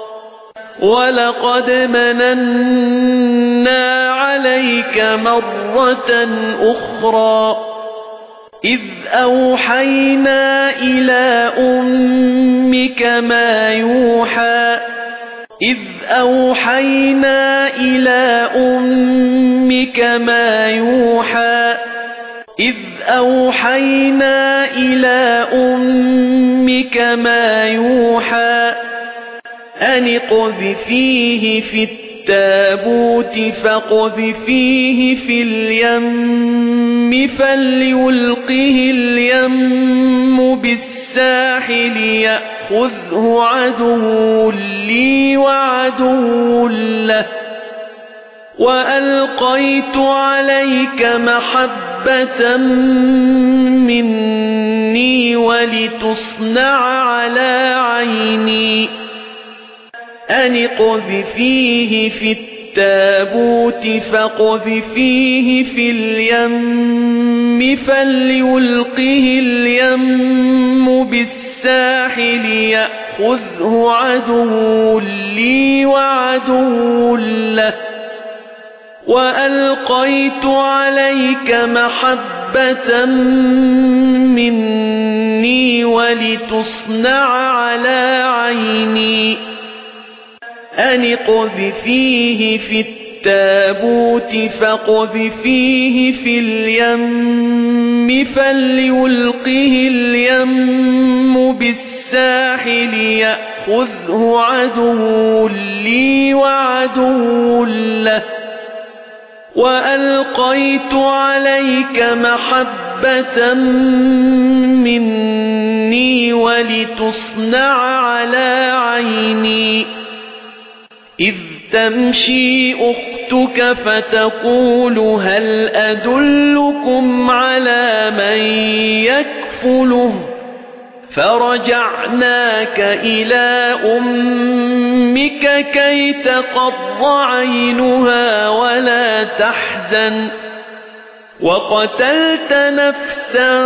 ولقد مننا عليك مرة أخرى إذ أوحينا إلى أمك ما يوحى إذ أوحينا إلى أمك ما يوحى إذ أوحينا إلى أمك ما يوحى أن اقذفيه في التابوت فاقذفيه في اليم فليلقه اليم بالساحل يأخذه عدو لي وعدو له وألقيت عليك محبة مني ولتصنع على عيني أن اقذفيه في التابوت فاقذفيه في اليم فليلقه اليم بالساحل يأخذه عدو لي وعدو له وألقيت عليك محبة مني ولتصنع على عيني أن اقذفيه في التابوت فاقذفيه في اليم فليلقه اليم بالساحل يأخذه عدو لي وعدو له وألقيت عليك محبة مني ولتصنع على عيني إذ تمشي أختك فتقول هل أدلكم على من يكفله فرجعناك إلى أمك كي تقر عينها ولا تحزن وقتلت نفسا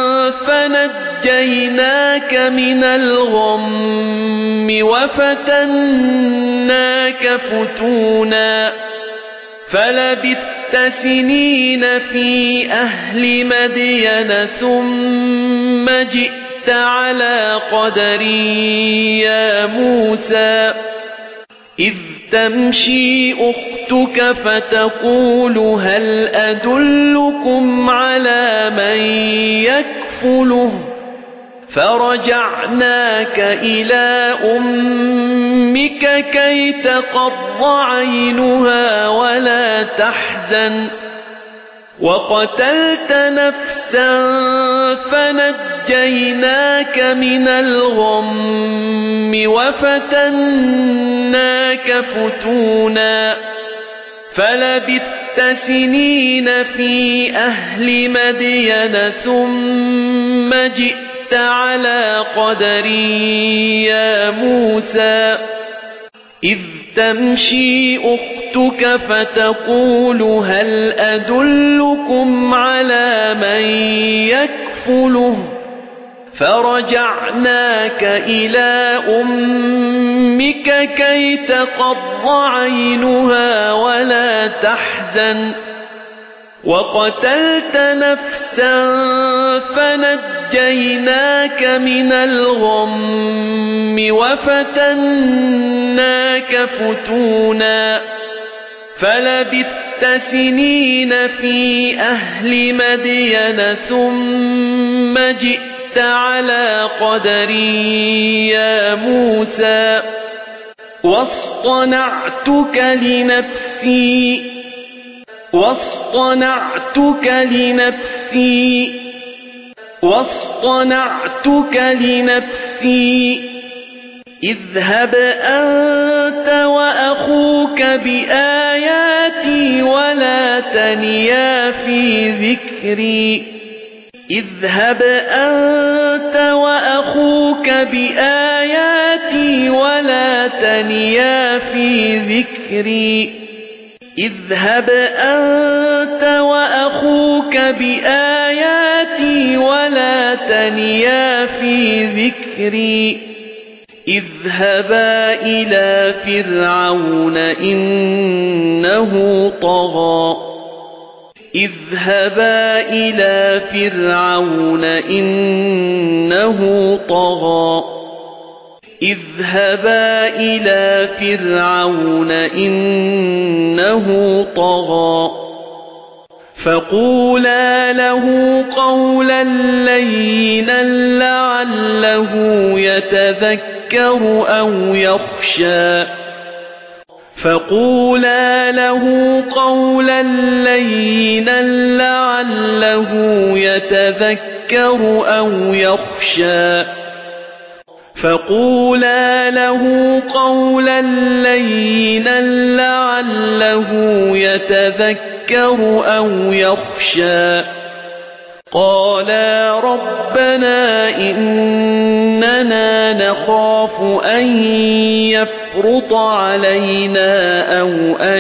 فنجيناك من الغم وفتناك فتونا فلبثت سنين في أهل مدين ثم جئت على قدري يا موسى إذ تمشي أختك جئتك فتقول هل أدلكم على من يكفله فرجعناك إلى أمك كي تقر عينها ولا تحزن وقتلت نفسا فنجيناك من الغم وفتناك فتونا فلبثت سنين في أهل مدين ثم جئت على قدري يا موسى إذ تمشي أختك فتقول هل أدلكم على من يكفله فرجعناك إلى أمك كي تقر عينها ولا تحزن وقتلت نفسا فنجيناك من الغم وفتناك فتونا فلبثت سنين في أهل مدين ثم جئت على قدري يا موسى واصطنعتك لنفسي واصطنعتك لنفسي واصطنعتك لنفسي اذهب أنت وأخوك بآياتي ولا تنيا في ذكري اذهب أنت وأخوك بآياتي ولا تنيا في ذكري اذهب أنت وأخوك بآياتي ولا تنيا في ذكري اذهبا إلى فرعون إنه طغى اذهبا إلى فرعون إنه طغى اذهبا إلى فرعون إنه طغى فقولا له قولا لينا لعله يتذكر أو يخشى فقولا له قولا لينا لعله يتذكر أو يخشى فقولا له قولا لينا لعله يتذكر أو يخشى قالا ربنا إننا نخاف أن يفرط علينا أو أن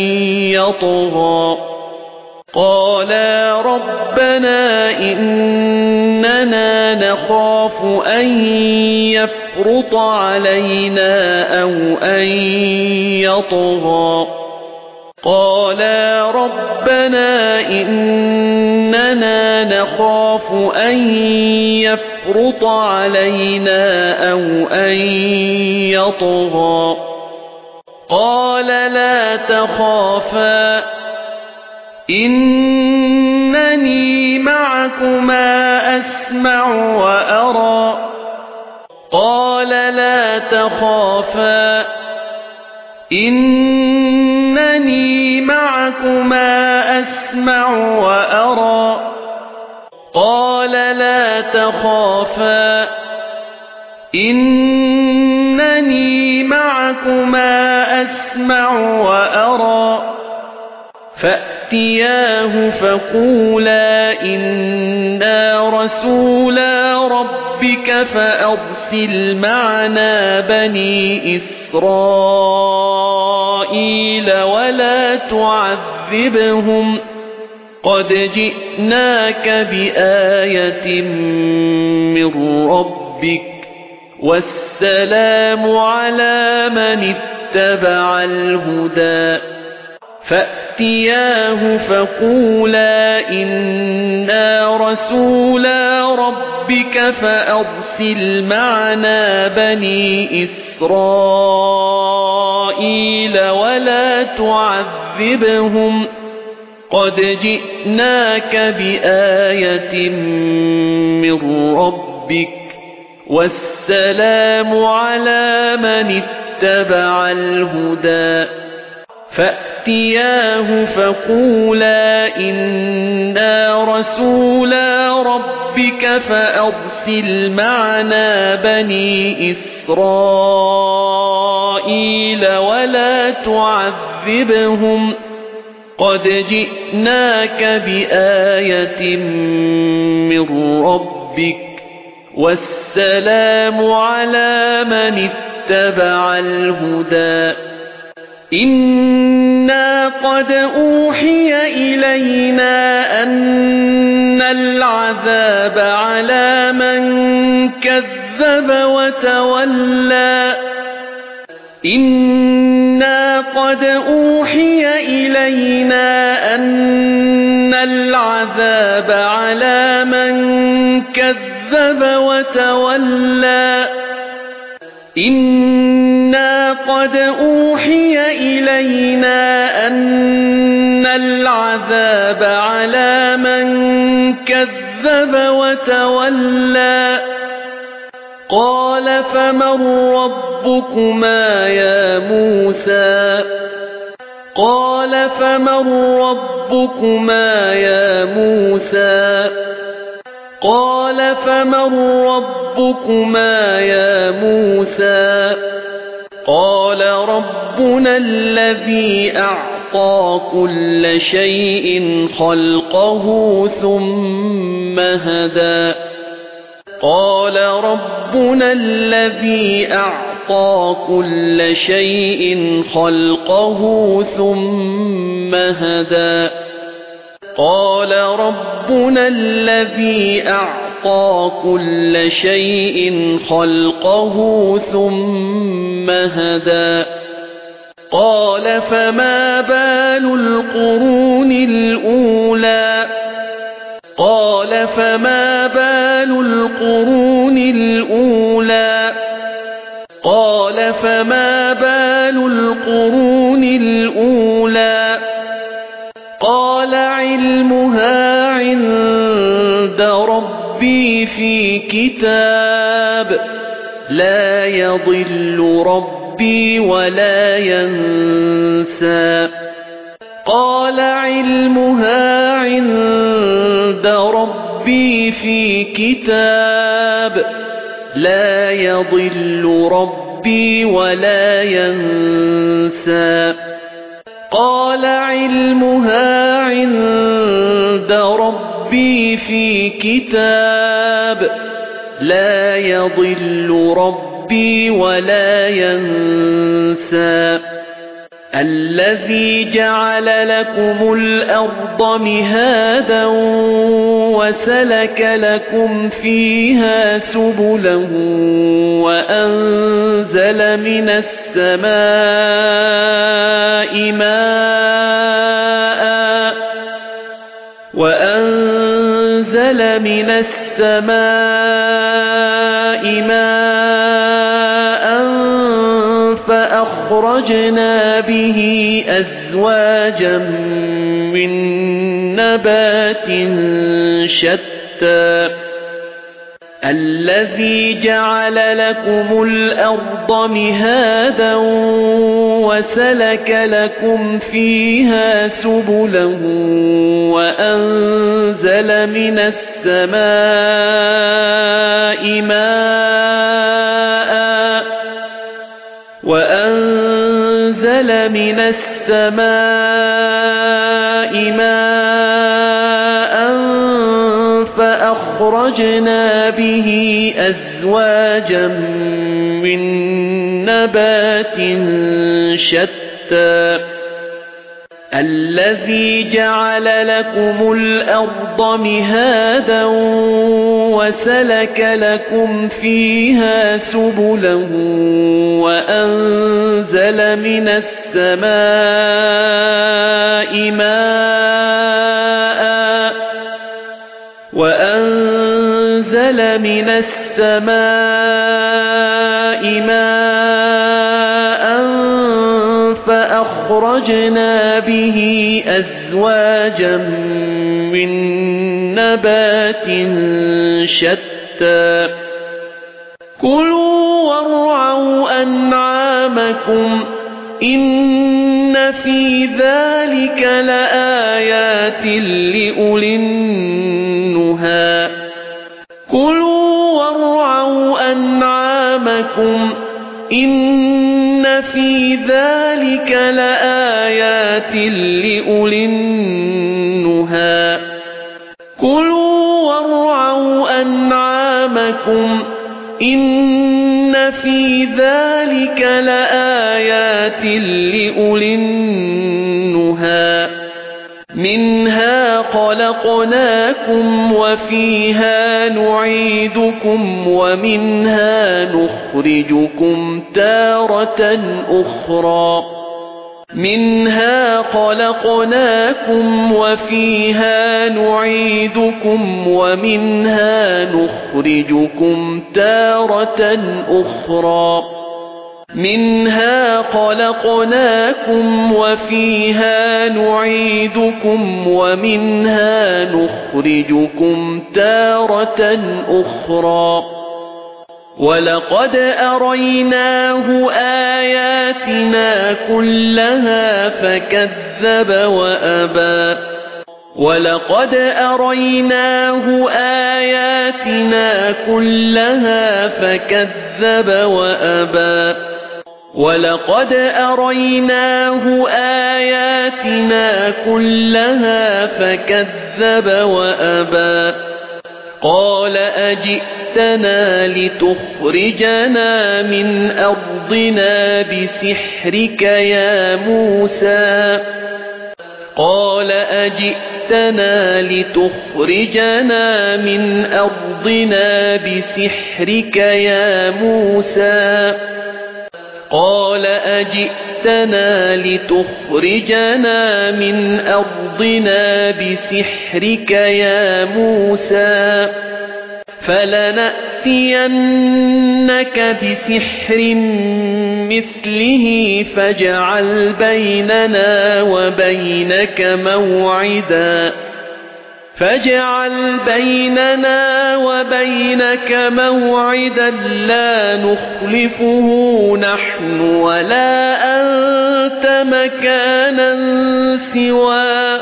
يطغى قالا ربنا إننا نخاف أن يفرط علينا أو أن يطغى قالا ربنا إننا نخاف أن يفرط علينا أو أن يطغى قال لا تخافا إنني معكما أسمع وأرى قال لا تخافا إنني معكما أسمع وأرى قال لا تخافا إنني معكما أسمع وأرى فأتياه فقولا إنا رسولا ربك فأرسل معنا بني إسرائيل ولا تعذبهم قد جئناك بآية من ربك والسلام على من اتبع الهدى فأتياه فقولا إنا رسولا ربك ربك فأرسل معنا بني إسرائيل ولا تعذبهم قد جئناك بآية من ربك والسلام على من اتبع الهدى فأتياه فقولا إنا رسولا ربك فأرسل معنا بني إسرائيل ولا تعذبهم قد جئناك بآية من ربك والسلام على من اتبع الهدى إنا قد أوحي إلينا أن العذاب على من كذب وتولى إنا قد أوحي إلينا أن العذاب على من كذب وتولى إنا قد أوحي إلينا أن العذاب على من كذب وتولى قال فمن ربكما يا موسى قال فمن ربكما يا موسى قال فمن ربكما يا موسى قال ربنا الذي أعطى كل شيء خلقه ثم هدى قال ربنا الذي أعطى كل شيء خلقه ثم هدى قال ربنا الذي أعطى كل شيء خلقه ثم هدى قال فما بال القرون الأولى قال فما بال القرون الأولى قال فما بال القرون الأولى قال علمها عند ربي في كتاب لا يضل ربي ولا ينسى قال علمها عند ربي في كتاب لا يضل ربي ولا ينسى قال علمها عند ربي في كتاب لا يضل ربي ولا ينسى الذي جعل لكم الأرض مهادا وسلك لكم فيها سبلا وأنزل من السماء ماء وأنزل من السماء ماء فأخرجنا به أزواجا من نبات شتى الذي جعل لكم الأرض مهادا وسلك لكم فيها سبلا وأنزل من السماء ماء وأنزل من السماء ماء فأخرجنا به أزواجا من نبات شتى الذي جعل لكم الأرض مهادا وسلك لكم فيها سبلا وأنزل من السماء ماء وأنزل أنزل من السماء ماء فأخرجنا به أزواجا من نبات شتى كلوا وارعوا أنعامكم إن في ذلك لآيات لأولي النهى كلوا وارعوا أنعامكم إن في ذلك لآيات لأولي النهى كلوا وارعوا أنعامكم إن في ذلك لآيات لأولي النهى منها خلقناكم وفيها نعيدكم ومنها نخرجكم تارة أخرى منها خلقناكم وفيها نعيدكم ومنها نخرجكم تارة أخرى منها خلقناكم وفيها نعيدكم ومنها نخرجكم تارة أخرى ولقد أريناه آياتنا كلها فكذب وأبى ولقد أريناه آياتنا كلها فكذب وأبى ولقد أريناه آياتنا كلها فكذب وأبى قال أجئتنا لتخرجنا من أرضنا بسحرك يا موسى قال أجئتنا لتخرجنا من أرضنا بسحرك يا موسى قال أجئتنا لتخرجنا من أرضنا بسحرك يا موسى فلنأتينك بسحر مثله فاجعل بيننا وبينك موعدا فاجعل بيننا وبينك موعدا لا نخلفه نحن ولا أنت مكانا سوى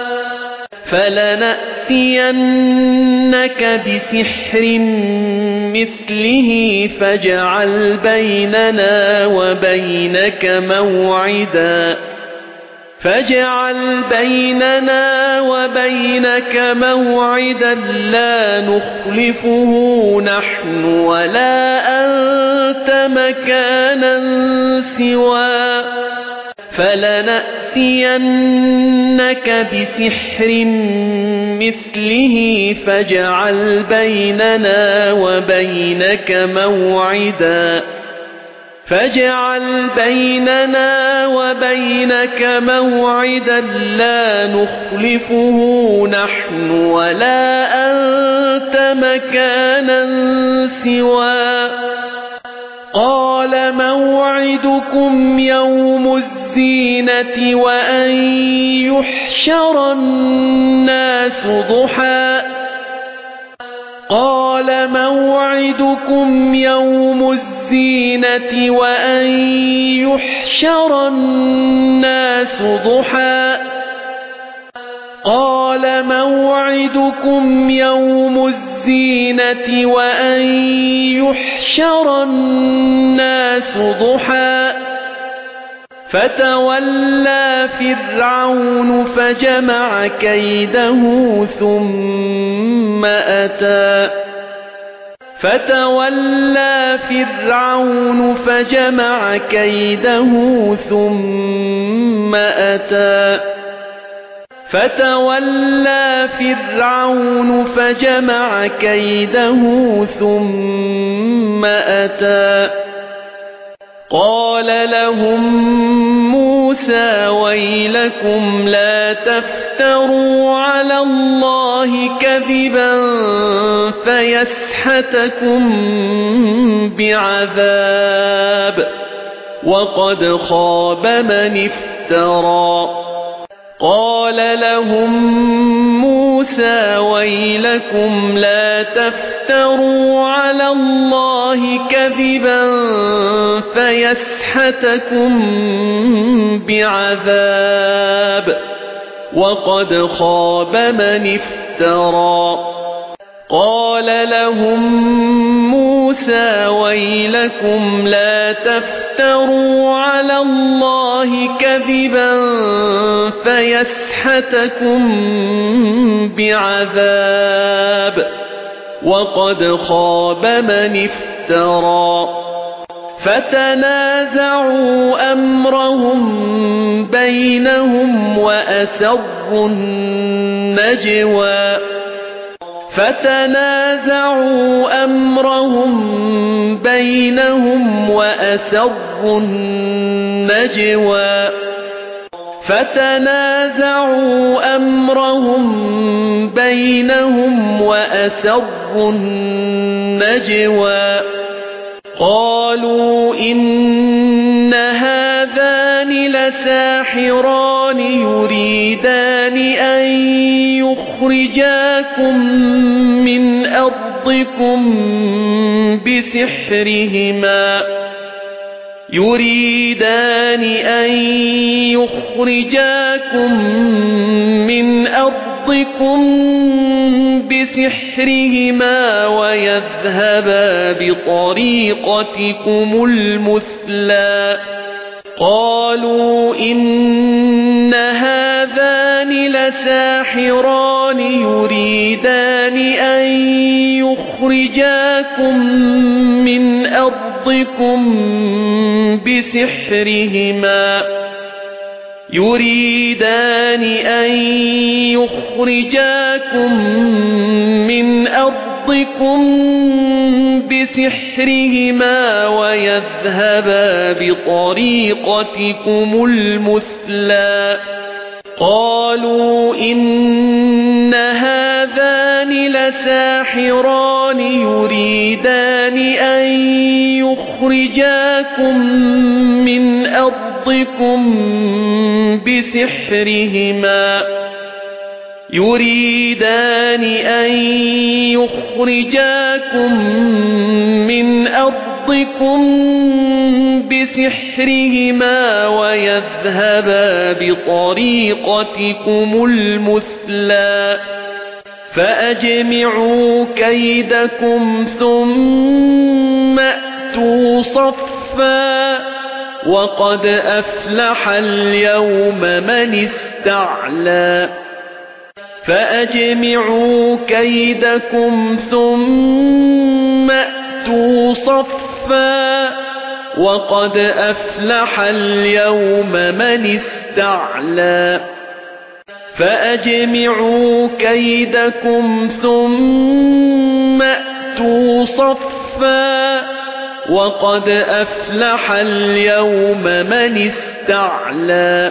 فلنأتينك بسحر مثله فاجعل بيننا وبينك موعدا فاجعل بيننا وبينك موعدا لا نخلفه نحن ولا أنت مكانا سوى فلنأتينك بسحر مثله فاجعل بيننا وبينك موعدا فاجعل بيننا وبينك موعدا لا نخلفه نحن ولا أنت مكانا سوى قال موعدكم يوم الزينة وأن يحشر الناس ضحى قال موعدكم يوم الزينة وأن يحشر الناس ضحى قال موعدكم يوم الزينة وأن يحشر الناس ضحى فتولى فرعون فجمع كيده ثم أتى فتولى فرعون فجمع كيده ثم أتى فتولى فرعون فجمع كيده ثم أتى قال لهم موسى ويلكم لا تفتروا على الله كذبا فيسحتكم بعذاب وقد خاب من افترى قال لهم موسى ويلكم لا تفتروا على الله كذبا فيسحتكم بعذاب وقد خاب من افترى قال لهم موسى ويلكم لا تفتروا على الله كذبا فيسحتكم بعذاب وقد خاب من افترى فتنازعوا أمرهم بينهم وأسروا النجوى فتنازعوا أمرهم بينهم وأسروا النجوى فتنازعوا أمرهم بينهم وأسروا النجوى قالوا إن هذان لساحران يريدان أن يخرجاكم من أرضكم بسحرهما يريدان أن يخرجاكم من أرضكم بسحرهما ويذهبا بطريقتكم المثلى قالوا إن هذان لساحران يريدان أن يخرجاكم من أرضكم بسحرهما يريدان أن يخرجاكم من أرضكم بسحرهما ويذهبا بطريقتكم المثلى قالوا إن هذان لساحران يريدان أن يخرجاكم من أرضكم بسحرهما يريدان أن يخرجاكم من أرضكم بسحرهما ويذهبا بطريقتكم المثلى فأجمعوا كيدكم ثم أتوا صفا وقد أفلح اليوم من استعلى فأجمعوا كيدكم ثم أتوا صفا وقد أفلح اليوم من استعلى فأجمعوا كيدكم ثم أتوا صفا وقد أفلح اليوم من استعلى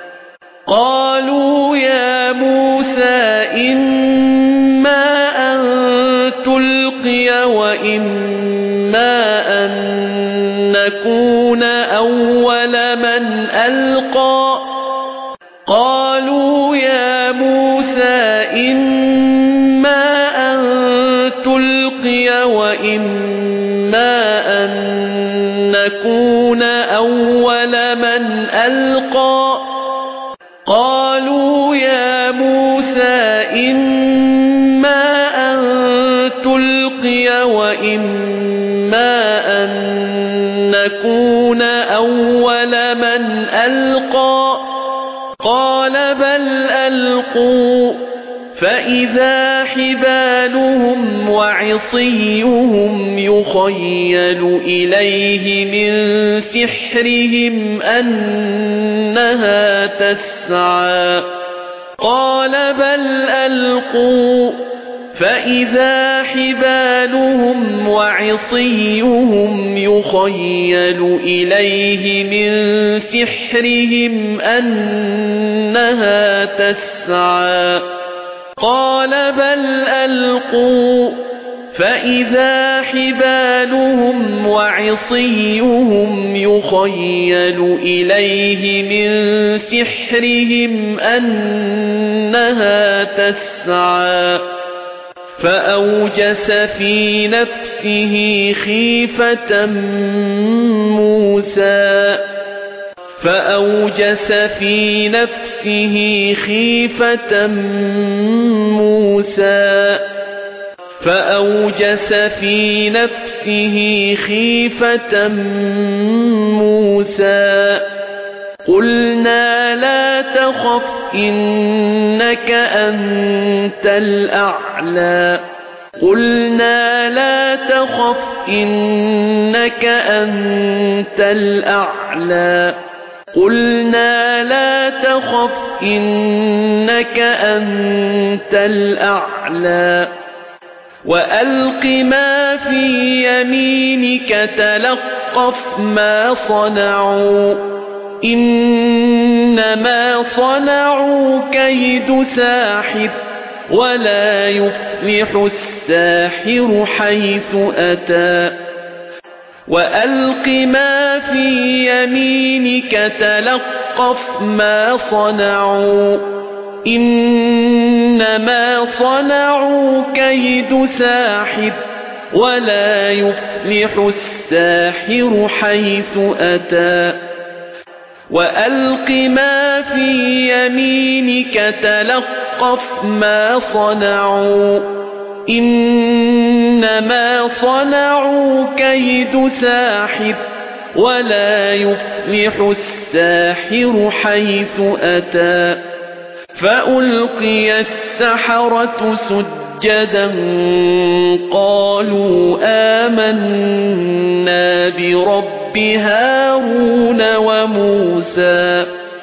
قالوا يا موسى إما أن تلقي وإما أن نكون أول من ألقى قالوا يا موسى إما أن تلقي وإما أن نكون أول من ألقى قالوا يا موسى إما أن تلقي وإما أن نكون أول من ألقى قال بل ألقوا فإذا حبالهم وعصيهم يخيل إليه من سحرهم أنها تسعى قال بل ألقوا فإذا حبالهم وعصيهم يخيل إليه من سحرهم أنها تسعى قال بل ألقوا فإذا حبالهم وعصيهم يخيل إليه من سحرهم أنها تسعى فأوجس في نفسه خيفة موسى فأوجس في نفسه خيفة موسى فأوجس في نفسه خيفة موسى قلنا لا تخف إنك أنت الأعلى قلنا لا تخف إنك أنت الأعلى قلنا لا تخف إنك أنت الأعلى وألق ما في يمينك تلقف ما صنعوا إنما صنعوا كيد ساحر ولا يفلح الساحر حيث أتى وألق ما في يمينك تلقف ما صنعوا إنما صنعوا كيد ساحر ولا يفلح الساحر حيث أتى وألق ما في يمينك تلقف ما صنعوا إنما صنعوا كيد ساحر ولا يفلح الساحر حيث أتى فألقي السحرة سجدا قالوا آمنا برب هارون وموسى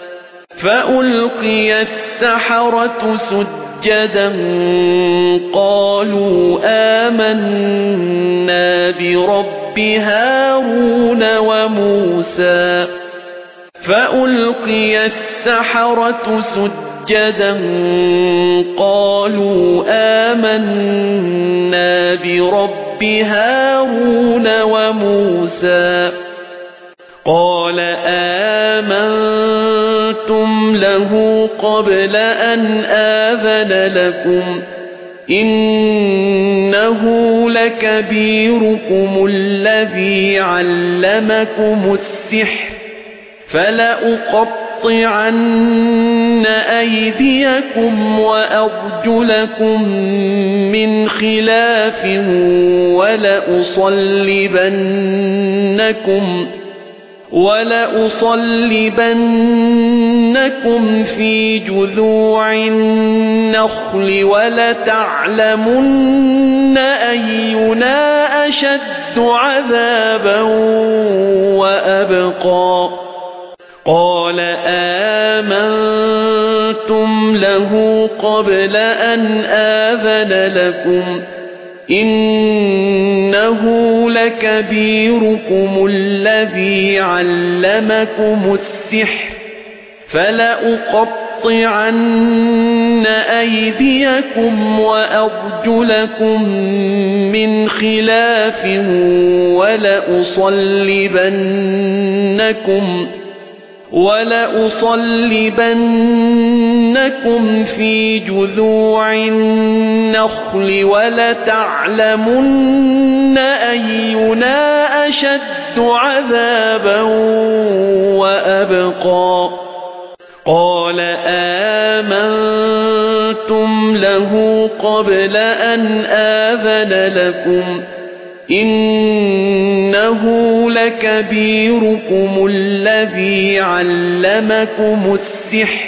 فألقي السحرة سجدا قالوا آمنا برب هارون وموسى فألقي السحرة سجدا سجدا قالوا آمنا برب هارون وموسى قال آمنتم له قبل أن آذن لكم إنه لكبيركم الذي علمكم السحر فلأقطعن أيديكم وأرجلكم من خلاف ولأصلبنكم ولأصلبنكم في جذوع النخل ولتعلمن أينا أشد عذابا وأبقى قال آمنتم له قبل أن آذن لكم إنه لكبيركم الذي علمكم السحر فلأقطعن أيديكم وأرجلكم من خلاف ولأصلبنكم ولأصلبنكم في جذوع النخل ولتعلمن أينا أشد عذابا وأبقى قال آمنتم له قبل أن آذن لكم إنه لكبيركم الذي علمكم السحر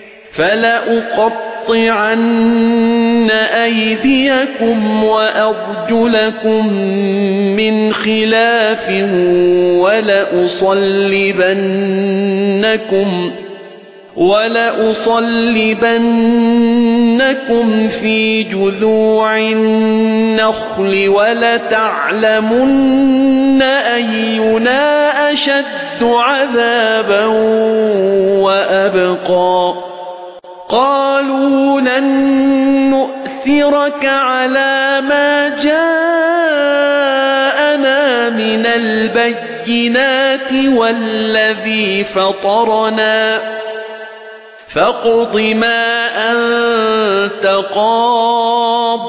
فلأقطعن أيديكم وأرجلكم من خلاف ولأصلبنكم وَلَأُصَلِّبَنَّكُمْ فِي جُذُوعِ النَّخْلِ وَلَتَعْلَمُنَّ أَيُّنَا أَشَدُّ عَذَابًا وَأَبْقَى قَالُوا لَن نُؤْثِرَكَ عَلَى مَا جَاءَنَا مِنَ الْبَيِّنَاتِ وَالَّذِي فَطَرَنَا فَاقْضِ مَا أَنْتَ قَاضٍ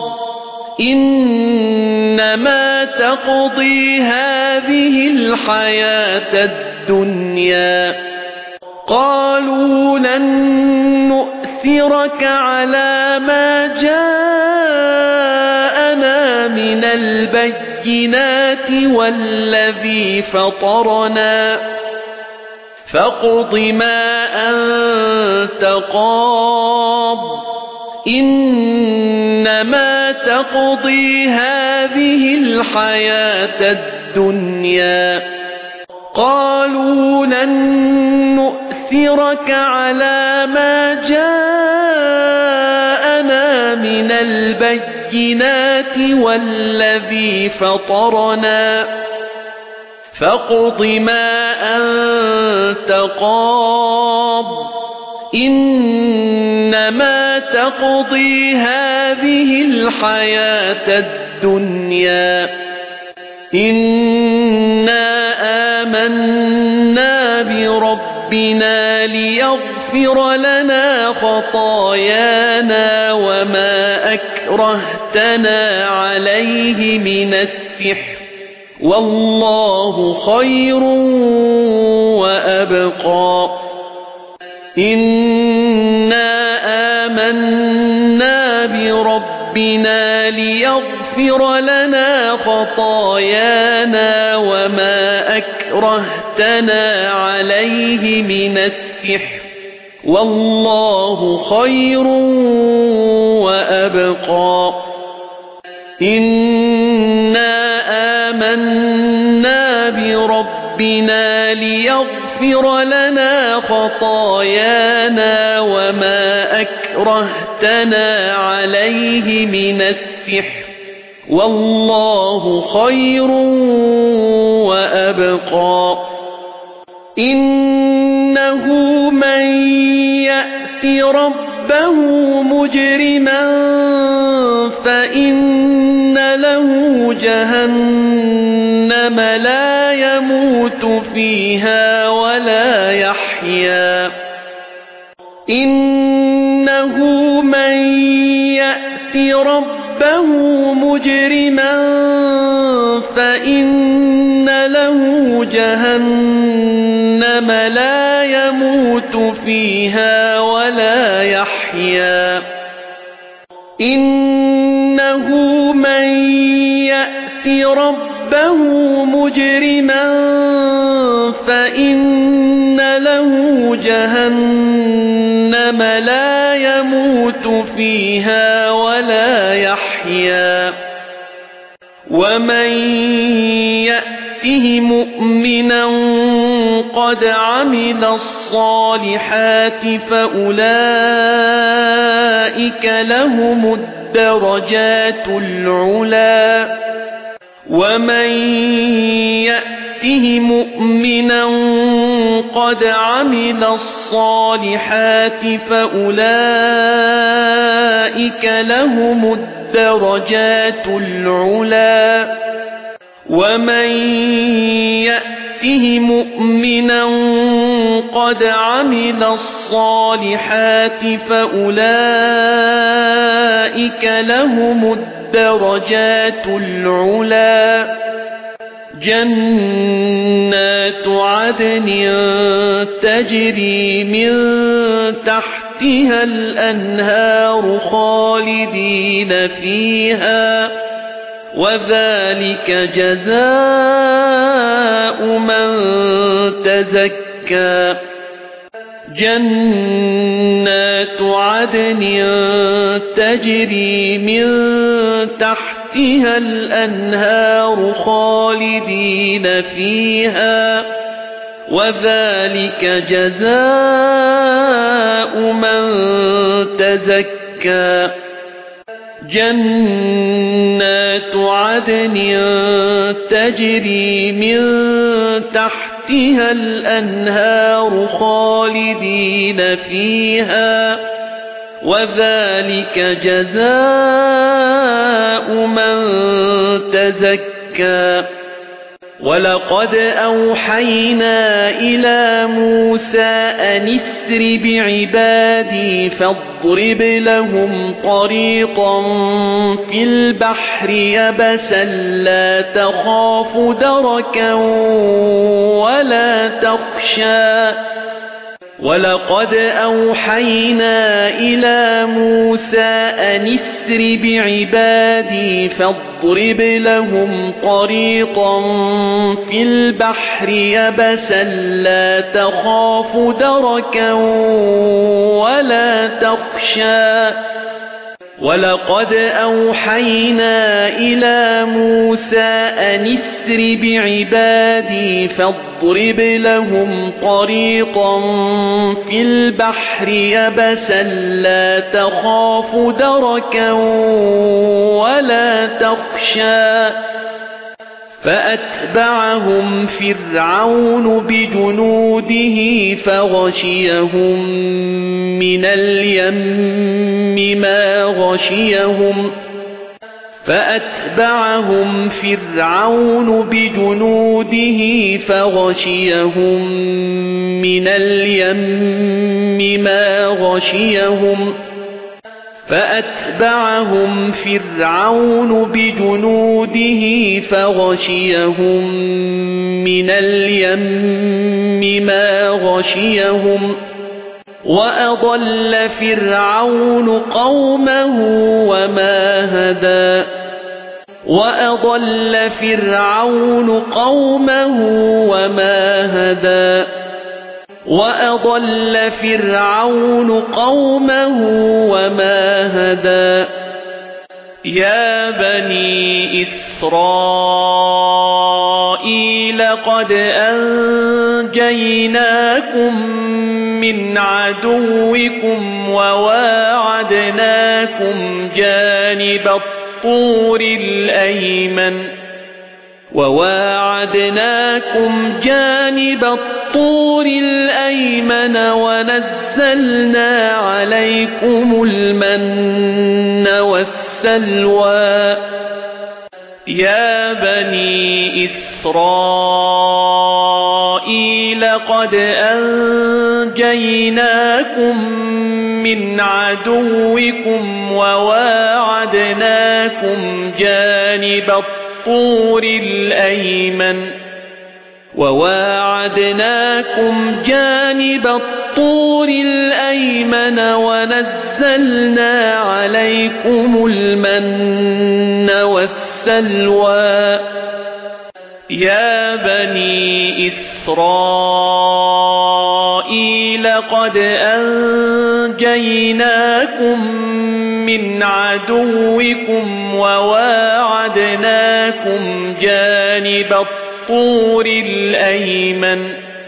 إِنَّمَا تَقْضِي هَذِهِ الْحَيَاةَ الدُّنْيَا قَالُوا لَن نُؤْثِرَكَ عَلَى مَا جَاءَنَا مِنَ الْبَيِّنَاتِ وَالَّذِي فَطَرَنَا فَاقْضِ مَا أَنْتَ قَاضٍ إِنَّمَا تَقْضِي هَذِهِ الْحَيَاةَ الدُّنْيا قَالُوا لَن نُؤْثِرَكَ عَلَى مَا جَاءَنَا مِنَ الْبَيِّنَاتِ وَالَّذِي فَطَرَنَا فَاقْضِ مَا أَنْتَ قَاضٍ إِنَّمَا تَقْضِي هَذِهِ الْحَيَاةَ الدُّنْيا إِنَّا آمَنَّا بِرَبِّنَا لِيَغْفِرَ لَنَا خَطَايَانَا وَمَا أَكْرَهْتَنَا عَلَيْهِ مِنَ السِّحْرِ وَاللَّهُ خَيْرٌ وَأَبْقَى إِنَّا آمَنَّا بِرَبِّنَا لِيَغْفِرَ لَنَا خَطَايَانَا وَمَا أَكْرَهْتَنَا عَلَيْهِ مِنَ السِّحْرِ وَاللَّهُ خَيْرٌ وَأَبْقَى إِنَّا آمَنَّا بِرَبِّنَا لِيَغْفِرَ لَنَا خَطَايَانَا وَمَا أَكْرَهْتَنَا عَلَيْهِ مِنَ السِّحْرِ وَاللَّهُ خَيْرٌ وَأَبْقَى إِنَّهُ مَن يَأْتِ رَبَّهُ مُجْرِمًا فَإِنَّ لَهُ جَهَنَّمَ لَا يَمُوتُ فِيهَا وَلَا يَحْيَى إِنَّهُ مَن يَأْتِ رَبَّهُ مُجْرِمًا فَإِنَّ لَهُ جَهَنَّمَ لَا يَمُوتُ فِيهَا وَلَا يَحْيَى إِنَّهُ مَن يَأْتِ رَبَّهُ مُجْرِمًا فَإِنَّ لَهُ جَهَنَّمَ لَا يَمُوتُ فِيهَا وَلَا يَحْيَى وَمَن يَأْتِهِ مُؤْمِنًا قَدْ عَمِلَ الصَّالِحَاتِ فَأُولَئِكَ لَهُمُ الدَّرَجَاتُ الْعُلَى وَمَن يَأْتِهِ مُؤْمِنًا قَدْ عَمِلَ الصَّالِحَاتِ فَأُولَئِكَ لَهُمُ الدَّرَجَاتُ الْعُلَى وَمَن يَأْتِهِ مُؤْمِنًا قَدْ عَمِلَ الصَّالِحَاتِ فَأُولَئِكَ لَهُمُ الدَّرَجَاتُ الْعُلَى جَنَّاتُ عَدْنٍ تَجْرِي مِن تَحْتِهَا الْأَنْهَارُ خَالِدِينَ فِيهَا وَذَلِكَ جَزَاءُ مَن تَزَكَّى جَنَّاتُ عَدْنٍ تَجْرِي مِن تَحْتِهَا الْأَنْهَارُ خَالِدِينَ فِيهَا وذلك جزاء من تزكى جنات عدن تجري من تحتها الأنهار خالدين فيها وذلك جزاء من تزكى وَلَقَدْ أَوْحَيْنَا إِلَى مُوسَى أَنِ اسْرِ بِعِبَادِي فاضرب لَهُمْ طَرِيقًا فِي الْبَحْرِ يَبَسًا لَّا تَخَافُ دَرَكًا وَلَا تَخْشَىٰ وَلَقَدْ أَوْحَيْنَا إِلَى مُوسَى أَنِ اسْرِ بِعِبَادِي فاضرب لَهُمْ طَرِيقًا فِي الْبَحْرِ يَبَسًا لَّا تَخَافُ دَرَكًا وَلَا تَخْشَىٰ وَلَقَدْ أَوْحَيْنَا إِلَى مُوسَى أَنِ اسْرِ بِعِبَادِي فاضرب لَهُمْ طَرِيقًا فِي الْبَحْرِ يَبَسًا لَّا تَخَافُ دَرَكًا وَلَا تَخْشَىٰ فَأَتْبَعَهُمْ فِرْعَوْنُ بِجُنُودِهِ فَغَشِيَهُم مِّنَ الْيَمِّ مَا غَشِيَهُمْ فَأَتْبَعَهُمْ فِرْعَوْنُ بِجُنُودِهِ فَغَشِيَهُم مِّنَ الْيَمِّ مَا غَشِيَهُمْ فَأَتْبَعَهُمْ فِرْعَوْنُ بِجُنُودِهِ فَغَشِيَهُم مِّنَ الْيَمِّ مَا غَشِيَهُمْ وَأَضَلَّ فِرْعَوْنُ قَوْمَهُ وَمَا هَدَىٰ وَأَضَلَّ فِرْعَوْنُ قَوْمَهُ وَمَا هَدَىٰ وَأَضَلَّ فِرْعَوْنُ قَوْمَهُ وَمَا هَدَىٰ يَا بَنِي إِسْرَائِيلَ قَدْ أَنجَيْنَاكُم مِّنْ عَدُوِّكُمْ وَوَاعَدْنَاكُمْ جَانِبَ الطُّورِ الْأَيْمَنَ وَوَاعَدْنَاكُمْ جَانِبَ الطُّورِ الْأَيْمَنَ وَنَزَّلْنَا عَلَيْكُمُ الْمَنَّ وَالسَّلْوَىٰ يَا بَنِي إِسْرَائِيلَ قَدْ أَنجَيْنَاكُم مِّنْ عَدُوِّكُمْ وَوَاعَدْنَاكُمْ جَانِبَ الطُّورِ الْأَيْمَنَ وَوَاعَدْنَاكُمْ جَانِبَ الطُّورِ الْأَيْمَنَ وَنَزَّلْنَا عَلَيْكُمُ الْمَنَّ وَالسَّلْوَىٰ يَا بَنِي إِسْرَائِيلَ قَدْ أَنجَيْنَاكُم مِّنْ عَدُوِّكُمْ وَوَاعَدْنَاكُمْ جَانِبَ الطُّورِ الْأَيْمَنَ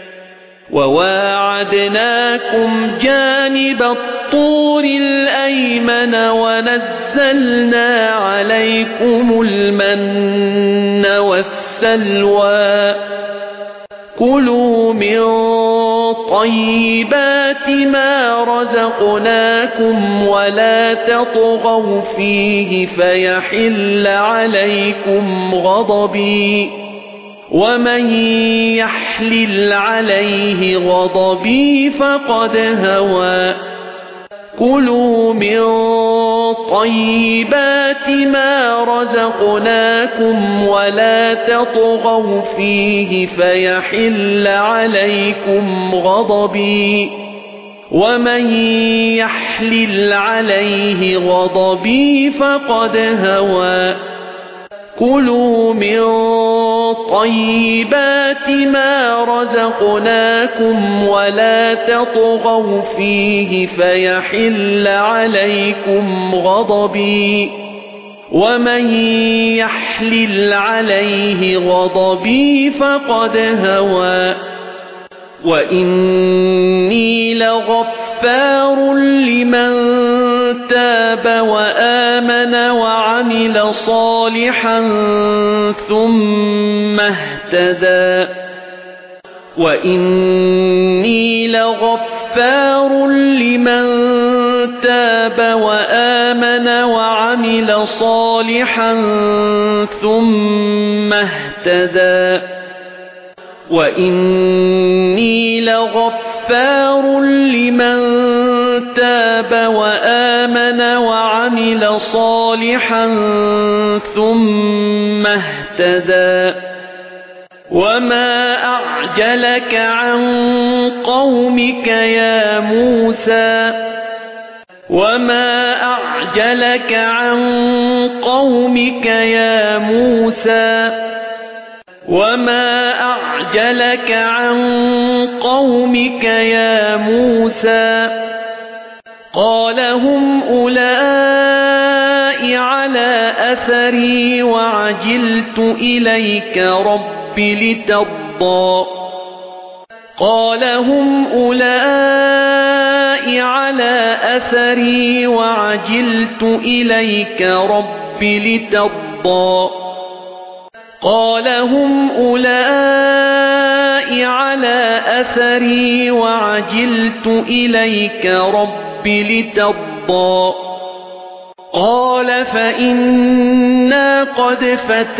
وَوَاعَدْنَاكُمْ جَانِبَ الطُّورِ الْأَيْمَنَ وَنَزَّلْنَا عَلَيْكُمُ الْمَنَّ وَالسَّلْوَىٰ كُلُوا مِن طَيِّبَاتِ مَا رَزَقْنَاكُمْ وَلَا تَطْغَوْا فِيهِ فَيَحِلَّ عَلَيْكُمْ غَضَبِي وَمَن يَحْلِلْ عَلَيْهِ غَضَبِي فَقَدْ هَوَىٰ كُلُوا مِن طَيِّبَاتِ مَا رَزَقْنَاكُمْ وَلَا تَطْغَوْا فِيهِ فَيَحِلَّ عَلَيْكُمْ غَضَبِي وَمَن يَحْلِلْ عَلَيْهِ غَضَبِي فَقَدْ هَوَىٰ كُلُوا مِن طَيِّبَاتِ مَا رَزَقْنَاكُمْ وَلَا تَطْغَوْا فِيهِ فَيَحِلَّ عَلَيْكُمْ غَضَبِي وَمَن يَحْلِلْ عَلَيْهِ غَضَبِي فَقَدْ هَوَىٰ وإني لغفار لمن تاب وآمن وعمل صالحا ثم اهتدى وإني لغفار لمن تاب وآمن وعمل صالحا ثم اهتدى وإني لغفار لمن تاب وآمن وعمل صالحا ثم اهتدى وما أعجلك عن قومك يا موسى وما أعجلك عن قومك يا موسى وما أعجلك عن قومك يا موسى قال هم أولئك على أثري وعجلت إليك رب لترضى قال هم أولئك على أثري وعجلت إليك رب لترضى قال هم أولئك على أثري وعجلت إليك رب لترضى قال فإنا قد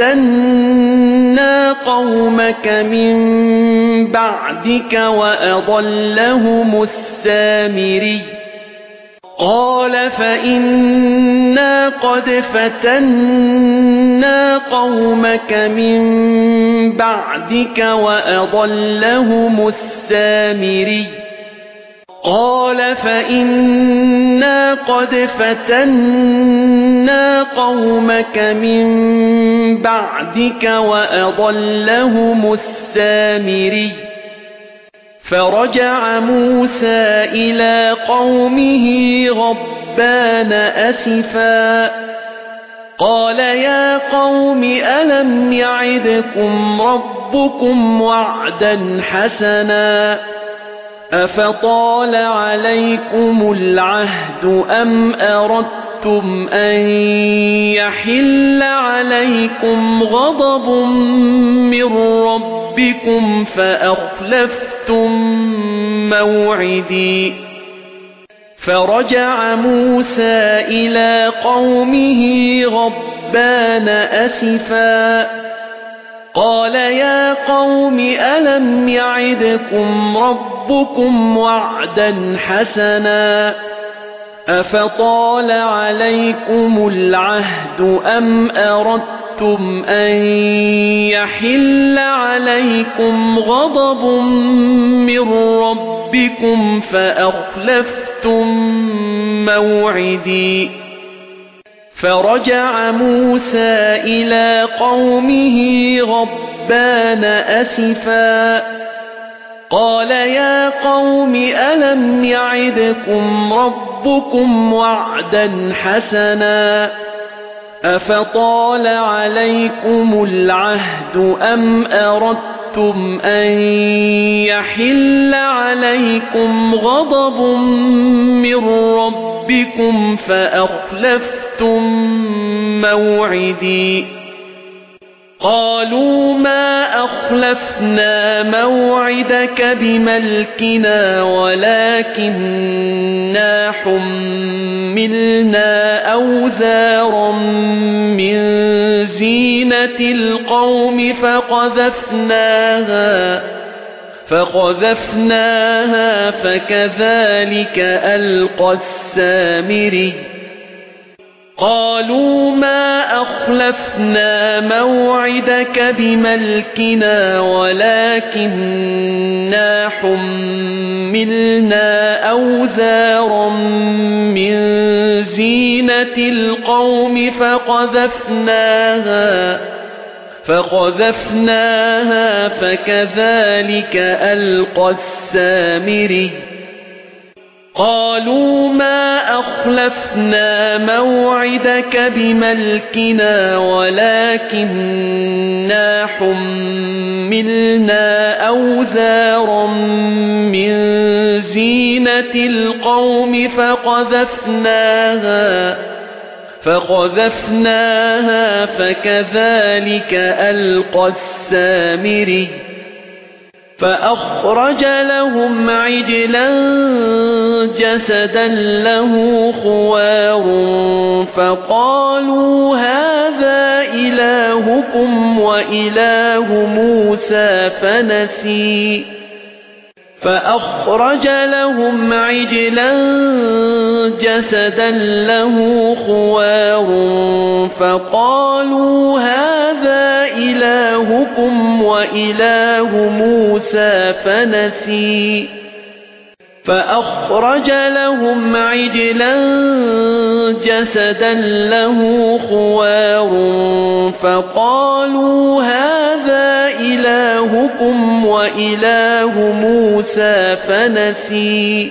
فتنا قومك من بعدك وأضلهم السامري قال فإنا قد فتنا قومك من بعدك وأضلهم السامري قال فإنا قد فتنا قومك من بعدك وأضلهم السامري فرجع موسى إلى قومه غضبان أسفا قال يا قوم ألم يعدكم ربكم وعدا حسنا أفطال عليكم العهد أم أردتم أن يحل عليكم غضب من ربكم فأخلفتم موعدي فرجع موسى إلى قومه غضبان أسفا قال يا قوم ألم يعدكم ربكم وعدا حسنا أفطال عليكم العهد أم أردتم أن يحل عليكم غضب من ربكم فأخلفتم موعدي فرجع موسى إلى قومه غضبان أسفا قال يا قوم ألم يعدكم ربكم وعدا حسنا أفطال عليكم العهد أم أردتم أن يحل عليكم غضب من ربكم فأخلفتم موعدي قالوا ما أخلفنا موعدك بملكنا ولكننا حملنا أوزارا من زينة القوم فقذفناها فقذفناها فكذلك ألقى السامري قالوا ما أخلفنا موعدك بملكنا ولكننا حملنا أوزارا من زينة القوم فقذفناها فقذفناها فكذلك ألقى السامري قالوا ما أخلفنا موعدك بملكنا ولكننا حملنا أوزارا زينة القوم فقذفناها فقذفناها فكذلك ألقى السامري فأخرج لهم عجلا جسدا له خوار فقالوا هذا إلهكم وإله موسى فنسي فأخرج لهم عجلا جسدا له خوار فقالوا هذا إلهكم وإله موسى فنسي فأخرج لهم عجلا جسدا له خوار فقالوا هذا إلهكم وإله موسى فنسي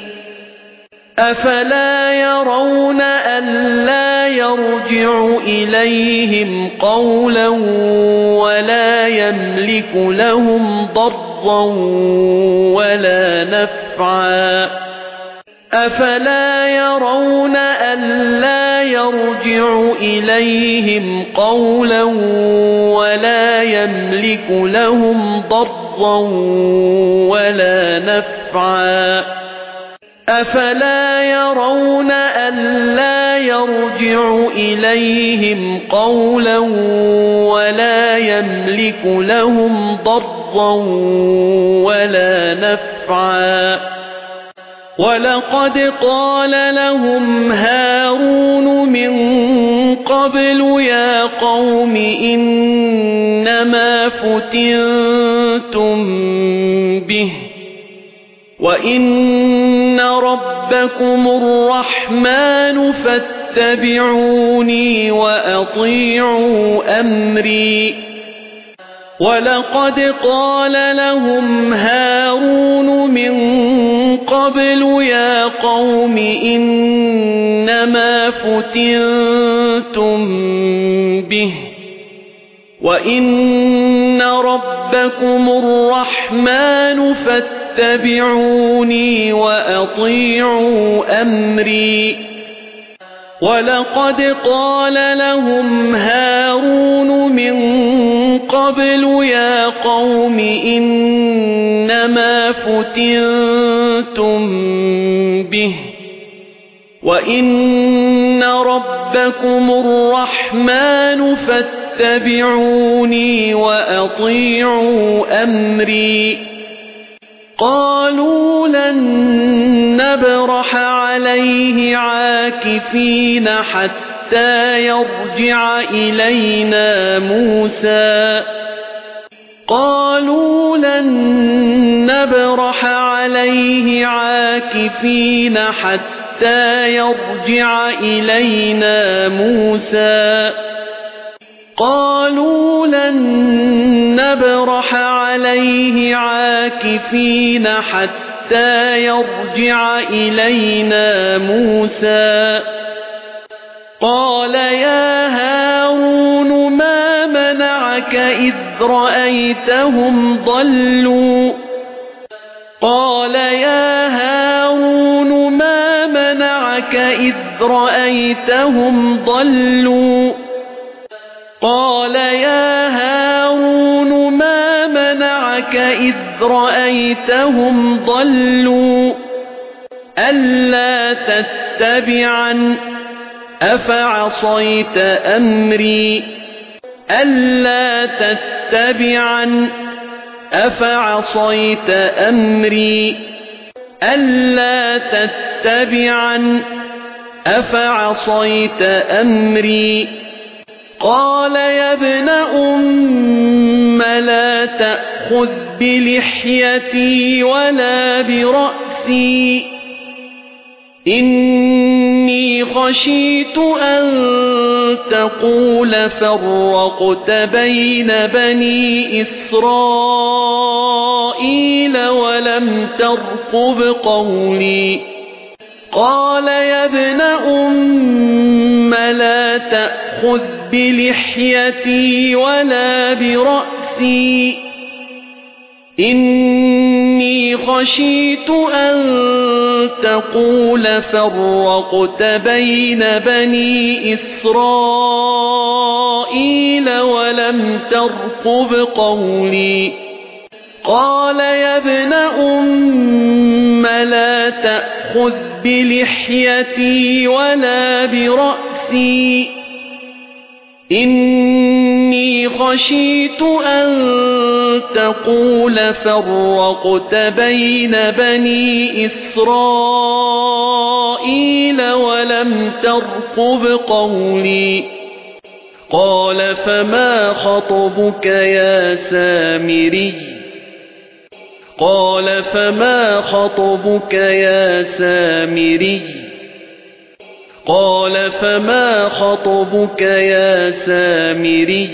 أفلا يرون ألا يرجع إليهم قولا ولا يملك لهم ضرا ولا نفعا أفلا يرون ألا يرجع إليهم قولا ولا يملك لهم ضرا ولا نفعا أفلا يرون ألا يرجع إليهم قولا ولا يملك لهم ضرا ولا نفعا ولقد قال لهم هارون من قبل يا قوم إنما فتنتم به وإن ربكم الرحمن فاتبعوني وأطيعوا أمري ولقد قال لهم هارون من قبل يا قوم إنما فتنتم به وإن ربكم الرحمن فاتبعوني وأطيعوا أمري ولقد قال لهم هارون من قبل يا قوم إنما فتنتم به وإن ربكم الرحمن فاتبعوني وأطيعوا أمري قالوا لن نبرح عليه عاكفين حتى يرجع إلينا موسى قالوا لن نبرح عليه عاكفين حتى يرجع إلينا موسى قالوا لن نبرح عليه عاكفين حتى يرجع إلينا موسى قال يا هارون ما منعك إذ رأيتهم ضلوا قال يا هارون ما منعك إذ رأيتهم ضلوا قال يا هارون ما منعك إذ رأيتهم ضلوا ألا تتبعن أفعصيت أمري ألا تتبعن أفعصيت أمري ألا تتبعن أفعصيت أمري قال يا ابن أم لا تأخذ بلحيتي ولا برأسي إني خشيت أن تقول فرقت بين بني إسرائيل ولم ترقب قولي قال يا ابن أم لا تأخذ بلحيتي ولا برأسي إني إني خشيت أن تقول فرقت بين بني إسرائيل ولم ترقب قولي قال يا ابن أم لا تأخذ بلحيتي ولا برأسي إني خشيت أن تقول فرقت بين بني إسرائيل ولم ترقب قولي قال فما خطبك يا سامري قال فما خطبك يا سامري قال فما خطبك يا سامري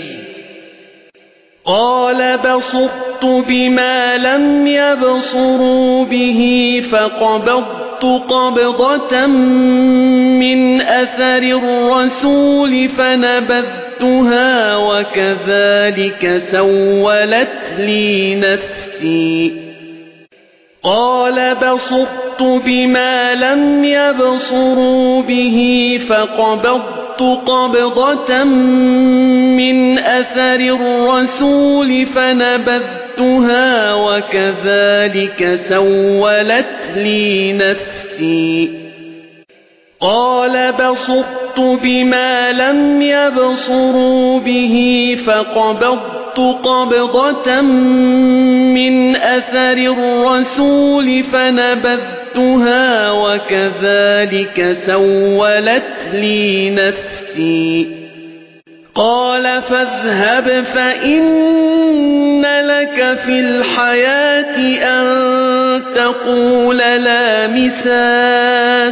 قال بصرت بما لم يبصروا به فقبضت قبضة من أثر الرسول فنبذتها وكذلك سولت لي نفسي قال بصرت بما لم يبصروا به فقبضت قبضة من أثر الرسول فنبذتها وكذلك سولت لي نفسي قال بصرت بما لم يبصروا به فقبضت قبضة من أثر الرسول فنبذتها وكذلك سولت لي نفسي قال فاذهب فإن لك في الحياة أن تقول لا مساس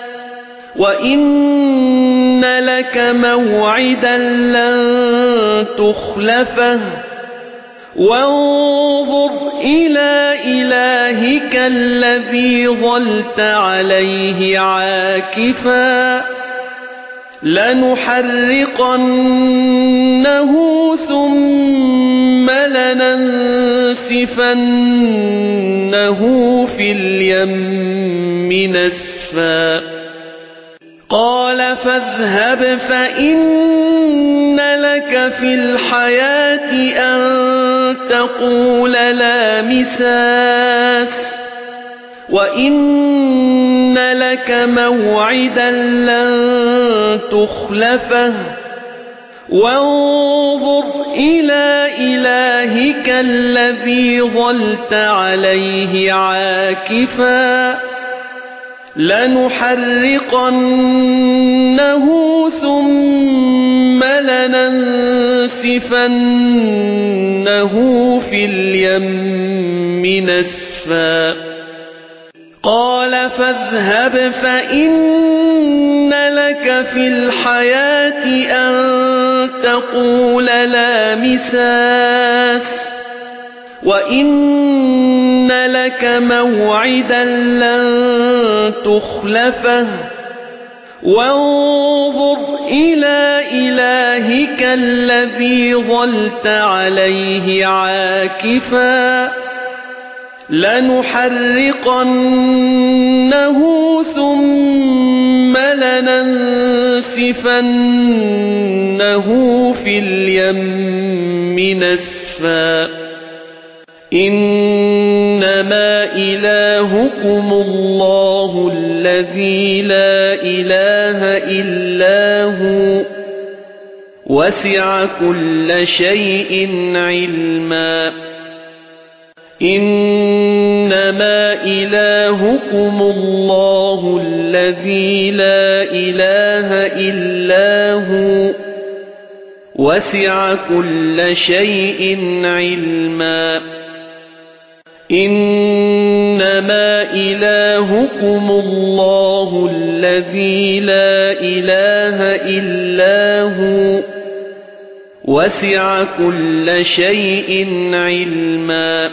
وإن لك موعدا لن تخلفه وانظر إلى إلهك الذي ظلت عليه عاكفا لنحرقنه ثم لننسفنه في اليم نسفا قال فاذهب فإن لك في الحياة أن تقول لا مساس وإن لك موعدا لن تخلفه وانظر إلى إلهك الذي ظلت عليه عاكفا لنحرقنه ثم لننسفنه في اليم نسفا قال فاذهب فإن لك في الحياة أن تقول لا مساس وإن لك موعدا لن تخلفه وانظر إلى إلهك الذي ظلت عليه عاكفا لنحرقنه ثم لننسفنه في اليم نسفا إنما إلهكم الله الذي لا إله إلا هو وسع كل شيء علما إنما إلهكم الله الذي لا إله إلا هو وسع كل شيء علما إنما إلهكم الله الذي لا إله إلا هو وسع كل شيء علما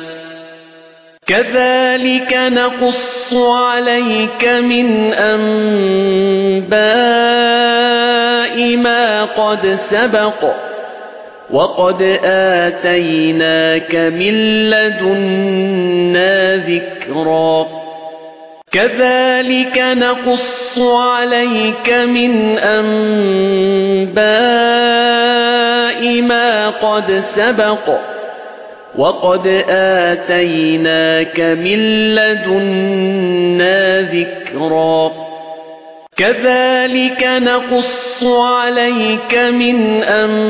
كذلك نقص عليك من أنباء ما قد سبق وقد آتيناك من لدنا ذكرا كذلك نقص عليك من أنباء ما قد سبق وقد آتيناك من لدنا ذكرا كذلك نقص عليك من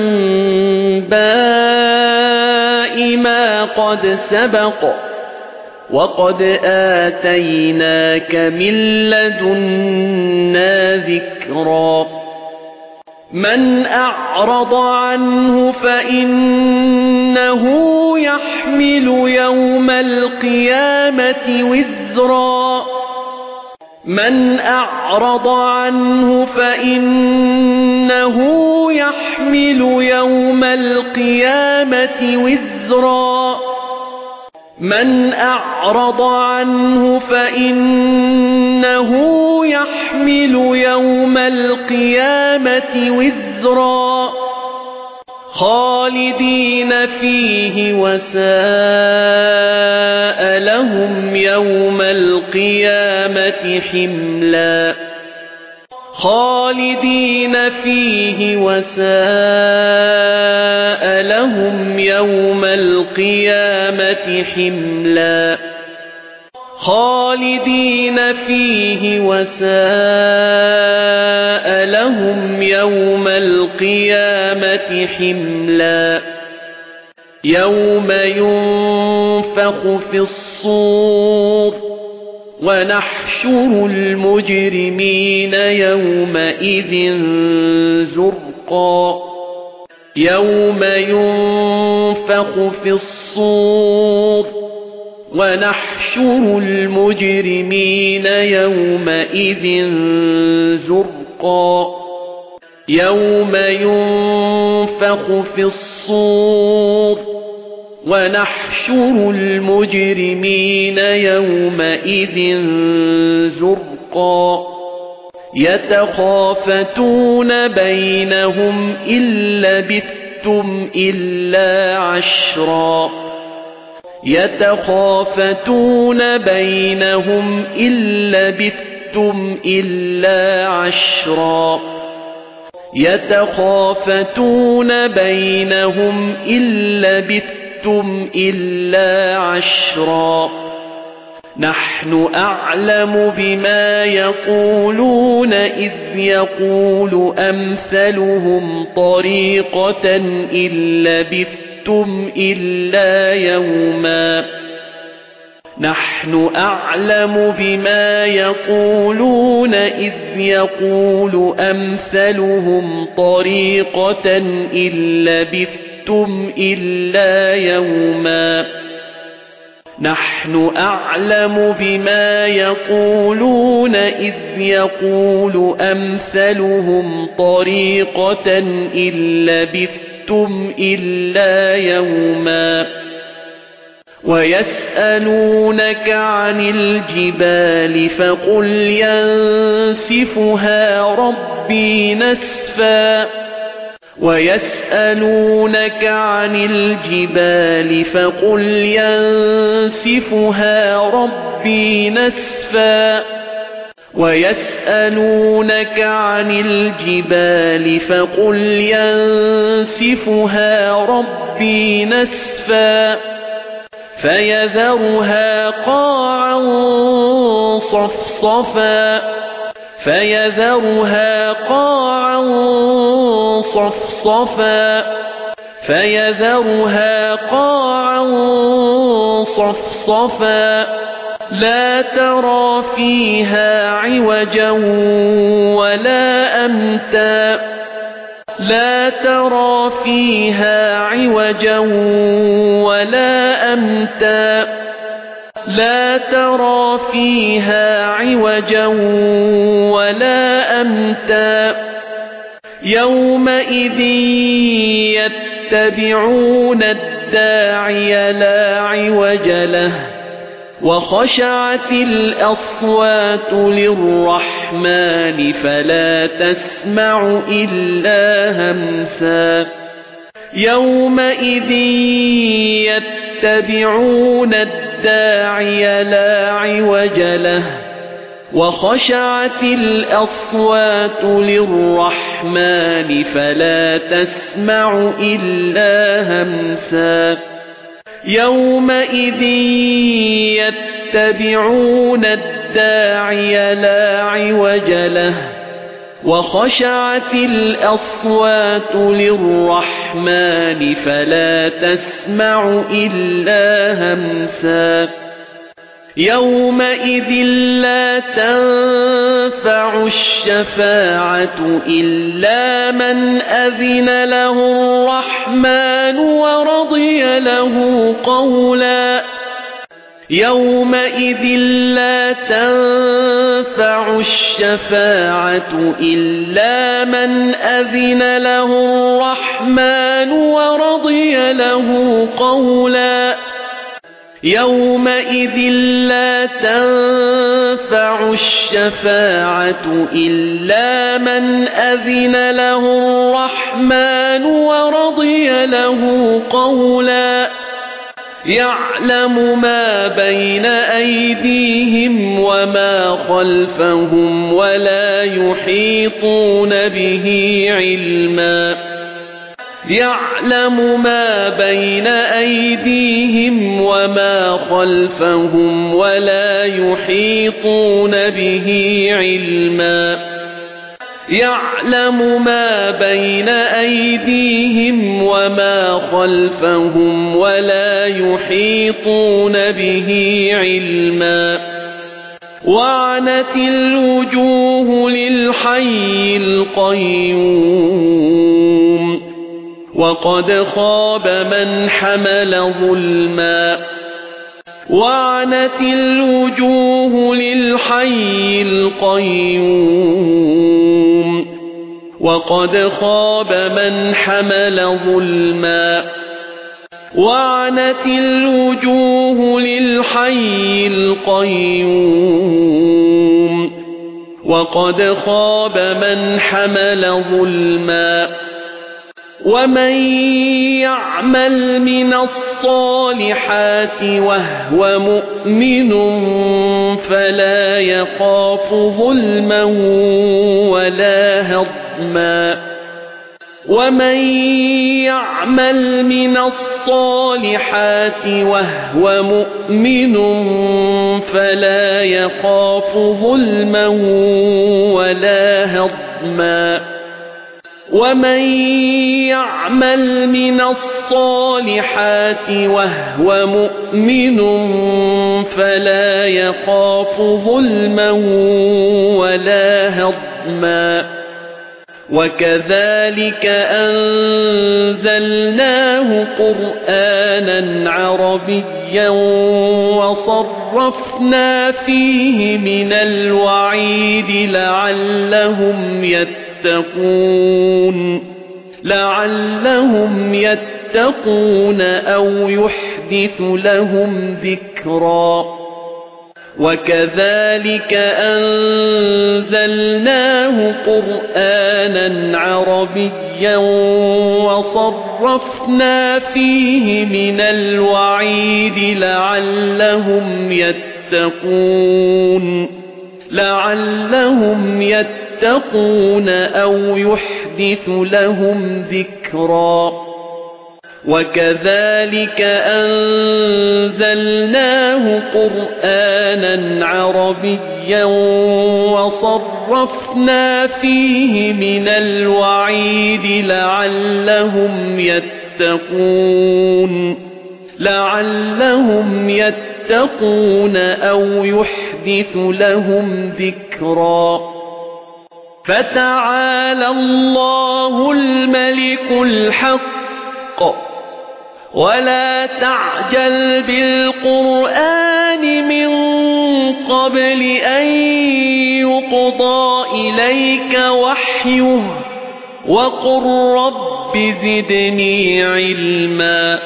أنباء ما قد سبق وقد آتيناك من لدنا ذكرا من أعرض عنه فإنه يحمل يوم القيامة وزرا من أعرض عنه فإنه يحمل يوم القيامة وزرا من أعرض عنه فإنه يحمل يوم القيامة وزرا خالدين فيه وساء لهم يوم القيامة حملا خالدين فيه وساء لهم يوم القيامة حملا خالدين فيه وساء لهم يوم القيامة حملا يوم ينفخ في الصور ونحشر المجرمين يومئذ زرقا يوم ينفخ في الصور ونحشر المجرمين يومئذ زرقا يوم ينفخ في الصور ونحشر المجرمين يومئذ زرقا يتخافتون بينهم إن لبثتم إلا عشرا يتخافتون بينهم إن لبثتم إلا عشرا يتخافتون بينهم إن لبثتم إلا عشرا نحن أعلم بما يقولون إذ يقول أمثلهم طريقة إن لبثتم إلا يوما نحن أعلم بما يقولون إذ يقول أمثلهم طريقة إن لبثتم إلا يوما نحن أعلم بما يقولون إذ يقول أمثلهم طريقة إن لبثتم إلا يوما ويسألونك عن الجبال فقل ينسفها ربي نسفا ويسألونك عن الجبال فقل ينسفها ربي نسفا ويسألونك عن الجبال فقل ينسفها ربي نسفا فيذرها قاعا صفصفا فيذرها قاعا صفصفا فيذرها قاعا صفصفا لا ترى فيها عوجا ولا أمتا لا ترى فيها عوجا ولا أمتا لا ترى فيها عوجا ولا أمتا يومئذ يتبعون الداعي لا عوج له وخشعت الأصوات للرحمن فلا تسمع إلا همسا يومئذ يتبعون الداعي لا عوج له وخشعت الأصوات للرحمن فلا تسمع إلا همسا يومئذ يتبعون الداعي لا عوج له وخشعت الأصوات للرحمن فلا تسمع إلا همسا يومئذ لا تنفع الشفاعة إلا من أذن له الرحمن ورضي له قولا يومئذ لا تنفع الشفاعة إلا من أذن له الرحمن ورضي له قولا يومئذ لا تنفع الشفاعة إلا من أذن له الرحمن ورضي له قولا يعلم ما بين أيديهم وما خلفهم ولا يحيطون به علما يعلم ما بين أيديهم وما خلفهم ولا يحيطون به علما يعلم ما بين أيديهم وما خلفهم ولا يحيطون به علما وعنت الوجوه للحي القيوم وقد خاب من حمل ظلما وعنت الوجوه للحي القيوم وقد خاب من حمل ظلما وعنت الوجوه للحي القيوم وقد خاب من حمل ظلما ومن يعمل من الصالحات وهو مؤمن فلا يخاف ظلما ولا هضما ومن يعمل من الصالحات وهو مؤمن فلا يخاف ظلما ولا هضما ومن يعمل من الصالحات وهو مؤمن فلا يخاف ظلما ولا هضما وكذلك أنزلناه قرآنا عربيا وصرفنا فيه من الوعيد لعلهم يتقون يتقون لعلهم يتقون أو يحدث لهم ذكرا وكذلك أنزلناه قرآنا عربيا وصرفنا فيه من الوعيد لعلهم يتقون لعلهم يتقون يتقون أو يحدث لهم ذكرا وكذلك أنزلناه قرآنا عربيا وصرفنا فيه من الوعيد لعلهم يتقون لعلهم يتقون أو يحدث لهم ذكرا فتعالى الله الملك الحق ولا تعجل بالقرآن من قبل أن يقضى إليك وحيه وقل رب زدني علما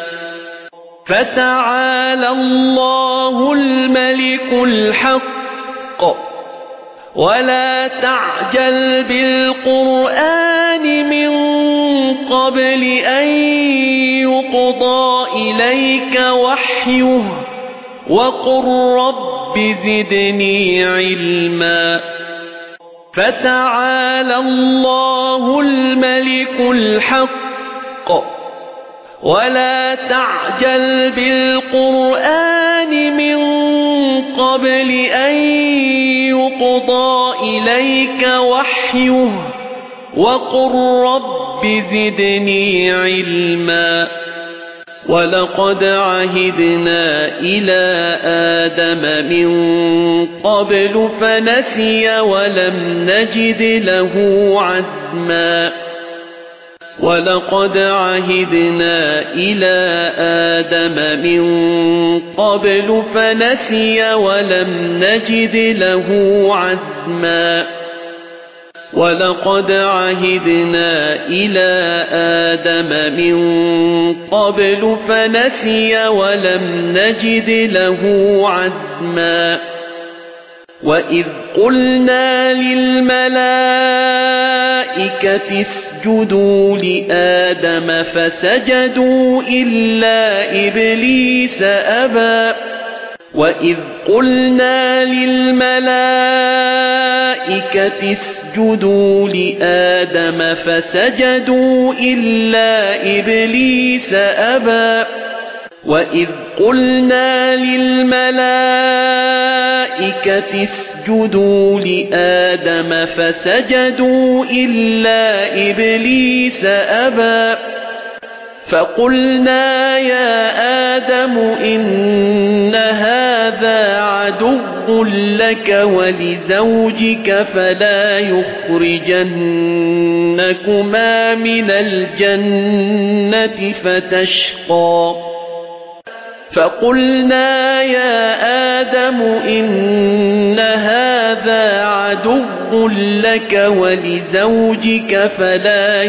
فتعالى الله الملك الحق ولا تعجل بالقرآن من قبل أن يقضى إليك وحيه وقل رب زدني علما فتعالى الله الملك الحق ولا تعجل بالقرآن من قبل أن يقضى إليك وحيه وقل رب زدني علما ولقد عهدنا إلى آدم من قبل فنسي ولم نجد له عزما ولقد عهدنا إلى آدم من قبل فنسي ولم نجد له عزما ولقد عهدنا إلى آدم من قبل فنسي ولم نجد له عزما وإذ قلنا للملائكة اسجدوا لآدم فسجدوا إلا إبليس أبى وإذ قلنا للملائكة اسجدوا لآدم فسجدوا إلا إبليس أبى وإذ قلنا للملائكة اسجدوا لآدم فسجدوا إلا إبليس أبى فقلنا يا آدم إن هذا عدو لك ولزوجك فلا يخرجنكما من الجنة فتشقى فقلنا يا آدم إن هذا عدو لك ولزوجك فلا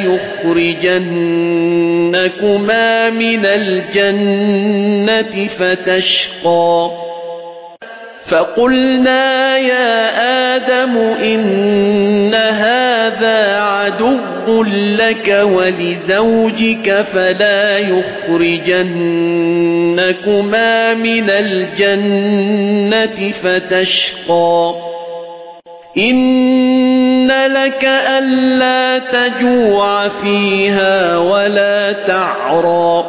يخرجنكما من الجنة فتشقى فقلنا يا آدم إن هذا عدو لك ولزوجك فلا يخرجنكما من الجنة فتشقى إن لك ألا تجوع فيها ولا تعرى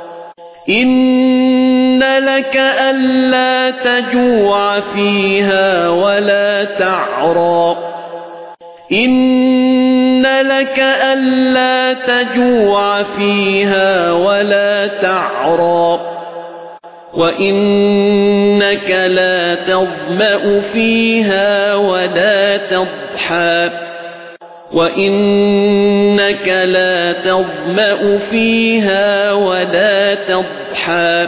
إن لك ألا تجوع فيها ولا تعرى إن لك ألا تجوع فيها ولا تعرى وإنك لا تظمأ فيها ولا تضحى وإنك لا تظمأ فيها ولا تضحى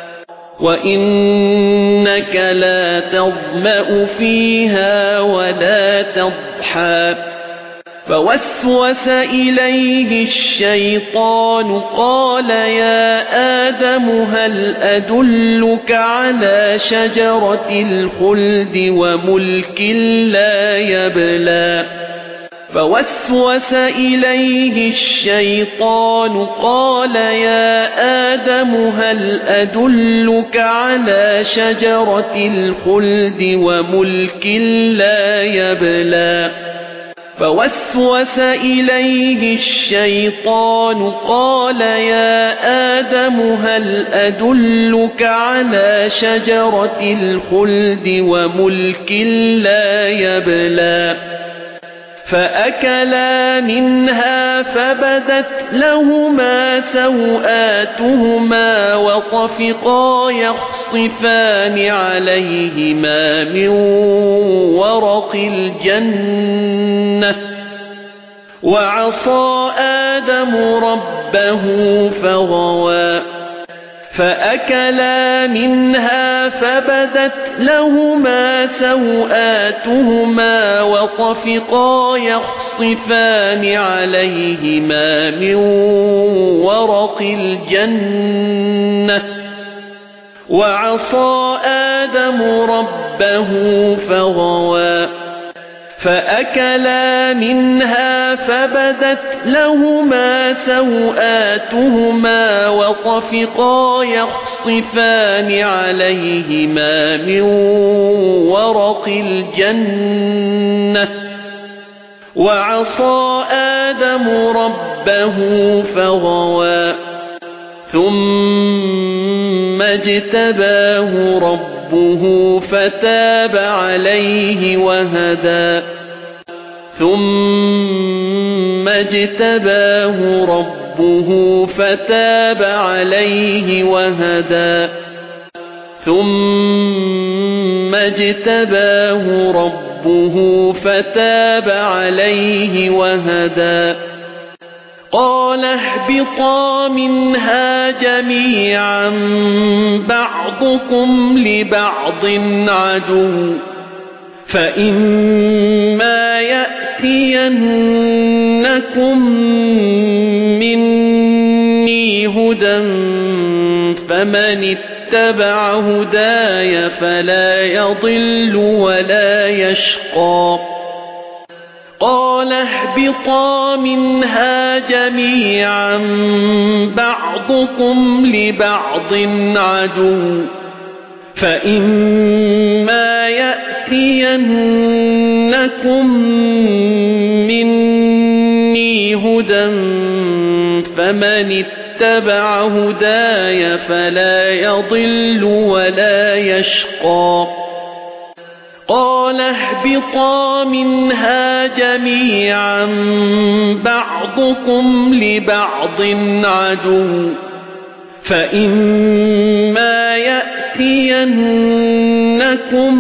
وإنك لا تظمأ فيها ولا تضحى فوسوس إليه الشيطان قال يا آدم هل أدلك على شجرة الخلد وملك لا يبلى فوسوس إليه الشيطان قال يا آدم هل أدلك على شجرة الخلد وملك لا يبلى فوسوس إليه الشيطان قال يا آدم هل أدلك على شجرة الخلد وملك لا يبلى فأكلا منها فبدت لهما سوآتهما وطفقا يخصفان عليهما من ورق الجنة وعصى آدم ربه فغوى فأكلا منها فبدت لهما سوآتهما وطفقا يخصفان عليهما من ورق الجنة وعصى آدم ربه فغوى فأكلا منها فبدت لهما سوآتهما وطفقا يخصفان عليهما من ورق الجنة وعصى آدم ربه فغوى ثم اجتباه ربه فتاب عليه وهدى ثم اجتباه ربه فتاب عليه وهدى ثم اجتباه ربه فتاب عليه وهدى قال اهبطا منها جميعا بعضكم لبعض عدو فإما يأتينكم مني هدى فمن اتبع هداي فلا يضل ولا يشقى قال اهبطا منها جميعا بعضكم لبعض عدو فإما يأتينكم مني هدى فمن اتبع هداي فلا يضل ولا يشقى قال اهبطا منها جميعا بعضكم لبعض عدو فإما يأتينكم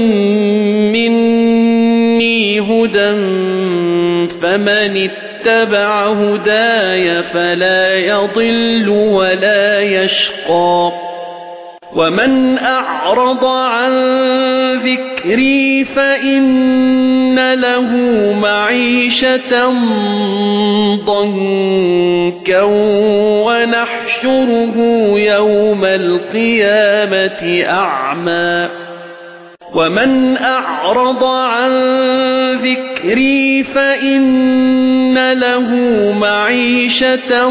مني هدى فمن اتبع هداي فلا يضل ولا يشقى ومن أعرض عن ذكري فإن له معيشة ضنكا ونحشره يوم القيامة أعمى ومن أعرض عن ذكري فإن له معيشة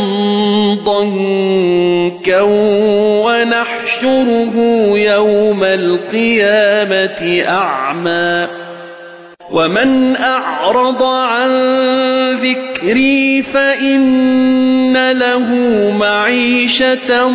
ضنكا ونحشره يوم القيامة أعمى ومن أعرض عن ذكري فإن له معيشة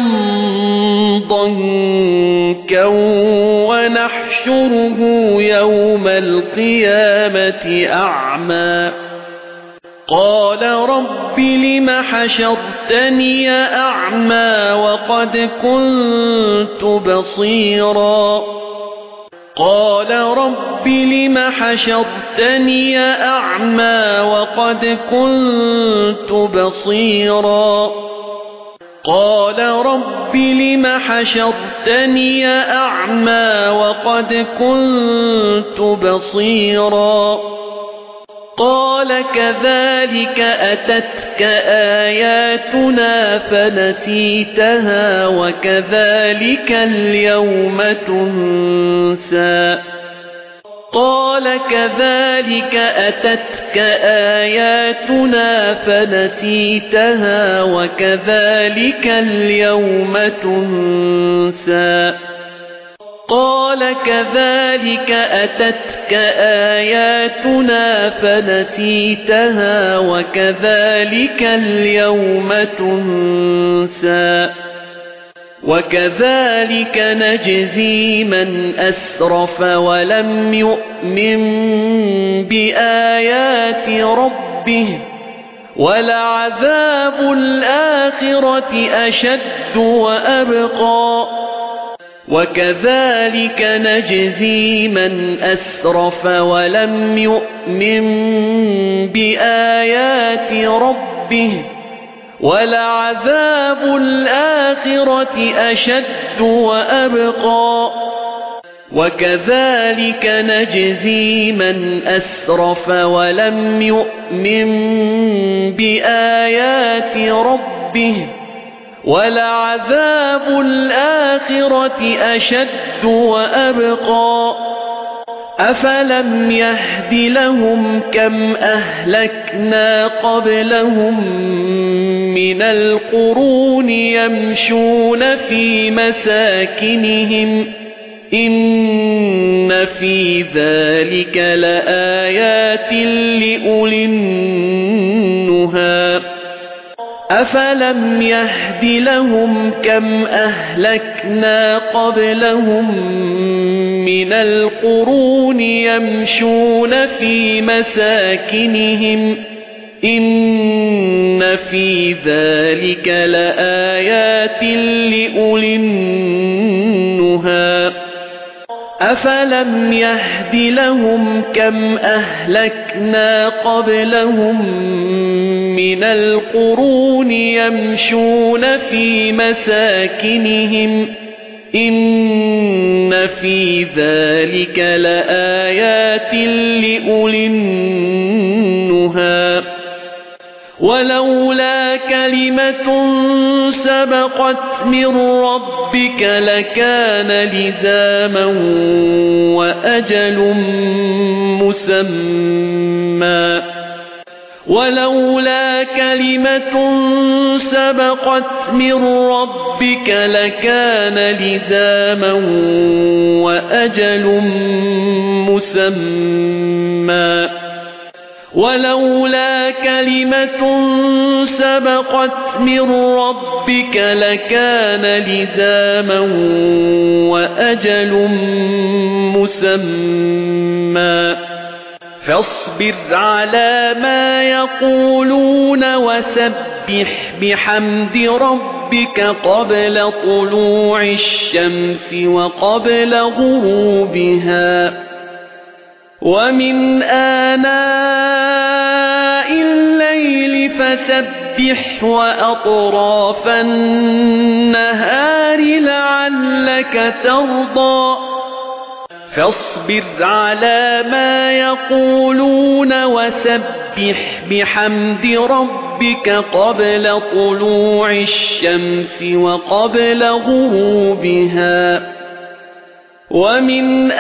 ضنكا ونحشره يوم القيامة أعمى قال رب لم حشرتني أعمى وقد كنت بصيرا قال رب لم حشرتني أعمى وقد كنت بصيرا قال رب لم حشرتني أعمى وقد كنت بصيرا قال كذلك أتتك آياتنا فنسيتها وكذلك اليوم تنسى قال كذلك أتتك آياتنا فنسيتها وكذلك اليوم تنسى قال كذلك أتتك آياتنا فنسيتها وكذلك اليوم تنسى وكذلك نجزي من أسرف ولم يؤمن بآيات ربه ولعذاب الآخرة أشد وأبقى وكذلك نجزي من أسرف ولم يؤمن بآيات ربه ولعذاب الآخرة أشد وأبقى وكذلك نجزي من أسرف ولم يؤمن بآيات ربه ولعذاب الآخرة أشد وأبقى أفلم يهد لهم كم أهلكنا قبلهم من القرون يمشون في مساكنهم إن في ذلك لآيات لأولي النهى أفلم يهد لهم كم أهلكنا قبلهم من القرون يمشون في مساكنهم إن في ذلك لآيات لأولي النهى أفلم يهد لهم كم أهلكنا قبلهم من القرون يمشون في مساكنهم إن في ذلك لآيات لأولي النهى ولولا كلمة سبقت من ربك لكان لزاما وأجل مسمى ولولا كلمة سبقت من ربك لكان لزاما وأجل مسمى ولولا كلمة سبقت من ربك لكان لزاما وأجل مسمى فاصبر على ما يقولون وسبح بحمد ربك قبل طلوع الشمس وقبل غروبها ومن آناء الليل فسبح وأطراف النهار لعلك ترضى فاصبر على ما يقولون وسبح بحمد ربك قبل طلوع الشمس وقبل غروبها ومن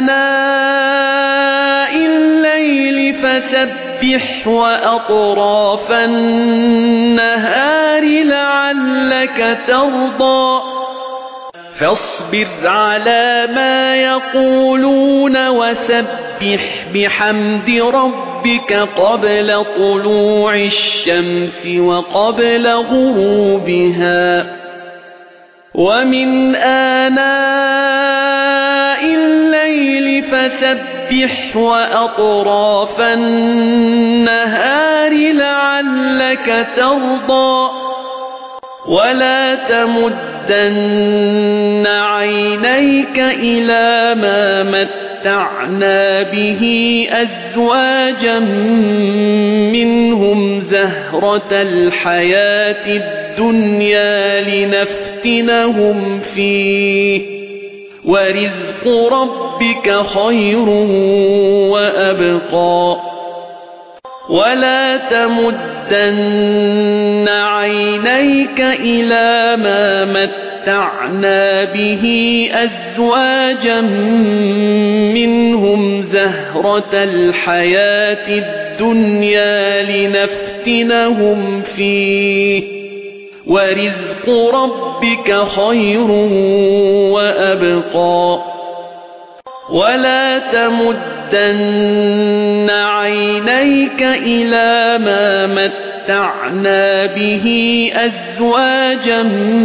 آناء الليل فسبح وأطراف النهار لعلك ترضى فاصبر على ما يقولون وسبح بحمد ربك قبل طلوع الشمس وقبل غروبها ومن آناء الليل فسبح وأطراف النهار لعلك ترضى ولا تمدن عينيك إلى ما متعنا به أزواجا منهم زهرة الحياة الدنيا لنفتنهم فيه ورزق ربك خير وأبقى ولا تمدن عينيك إلى ما متعنا به أزواجا منهم زهرة الحياة الدنيا لنفتنهم فيه ورزق ربك خير وأبقى ولا تمدن عينيك إلى ما متعنا به أزواجا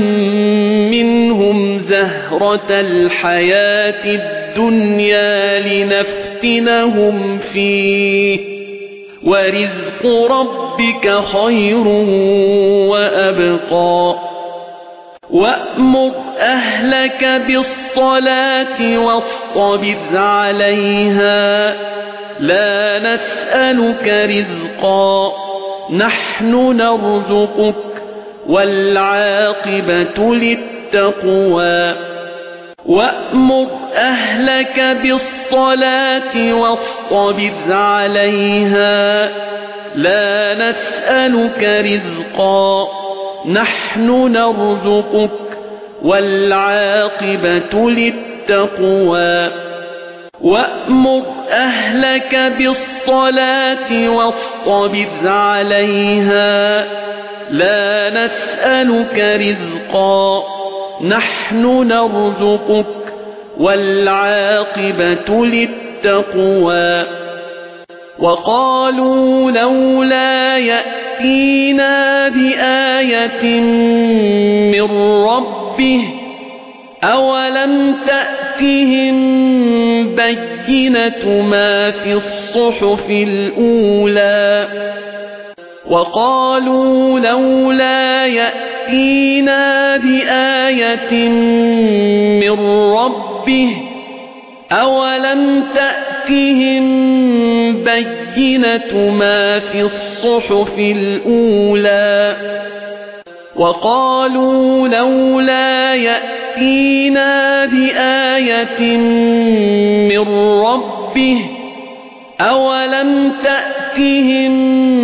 منهم زهرة الحياة الدنيا لنفتنهم فيه ورزق ربك خير وأبقى وأمر أهلك بالصلاة واصطبر عليها لا نسألك رزقا نحن نرزقك والعاقبة للتقوى وأمر أهلك بالصلاة واصطبر عليها لا نسألك رزقا نحن نرزقك والعاقبة للتقوى وأمر أهلك بالصلاة واصطبر عليها لا نسألك رزقا نحن نرزقك والعاقبة للتقوى وقالوا لولا يأتينا بآية من ربه أولم تأتهم بينة ما في الصحف الأولى وقالوا لولا يأتينا بآية من ربه أولم تأتهم بينة ما في الصحف الأولى وقالوا لولا يأتينا بآية من ربه أولم تأتهم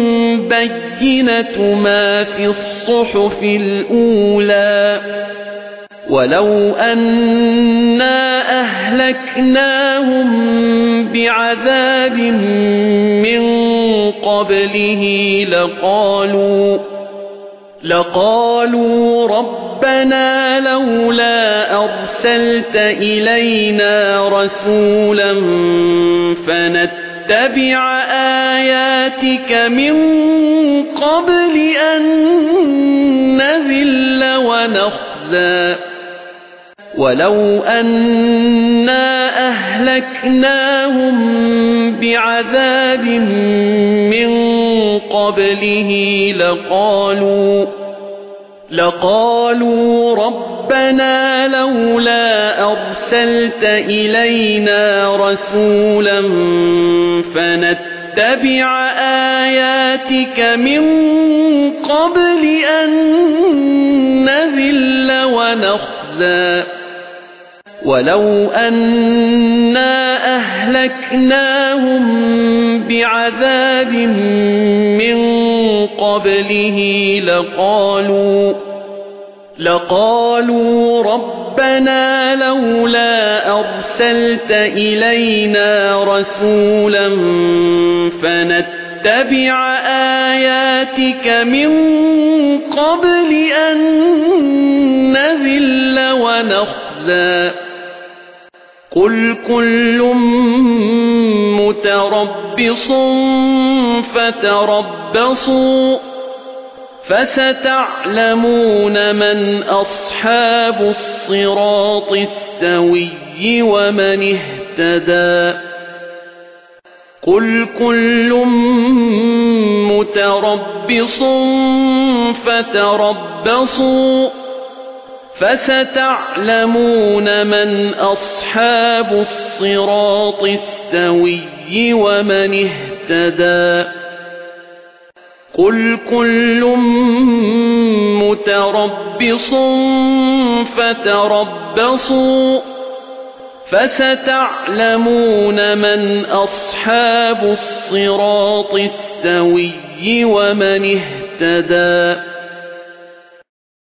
بينة ما في الصحف الأولى ولو أنا أهلكناهم بعذاب من قبله لقالوا لقالوا ربنا لولا أرسلت إلينا رسولا فنتبع آياتك من قبل أن نذل ونخزى ولو أنا أهلكناهم بعذاب من قبله لقالوا لقالوا ربنا لولا أرسلت إلينا رسولا فنتبع آياتك من قبل أن نذل ونخزى ولو أنا أهلكناهم بعذاب من قبله لقالوا لقالوا ربنا لولا أرسلت إلينا رسولا فنتبع آياتك من قبل أن نذل ونخزى قل كل متربص فتربصوا فستعلمون من أصحاب الصراط السوي ومن اهتدى قل كل متربص فتربصوا فستعلمون من أصحاب الصراط السوي ومن اهتدى قل كل متربص فتربصوا فستعلمون من أصحاب الصراط السوي ومن اهتدى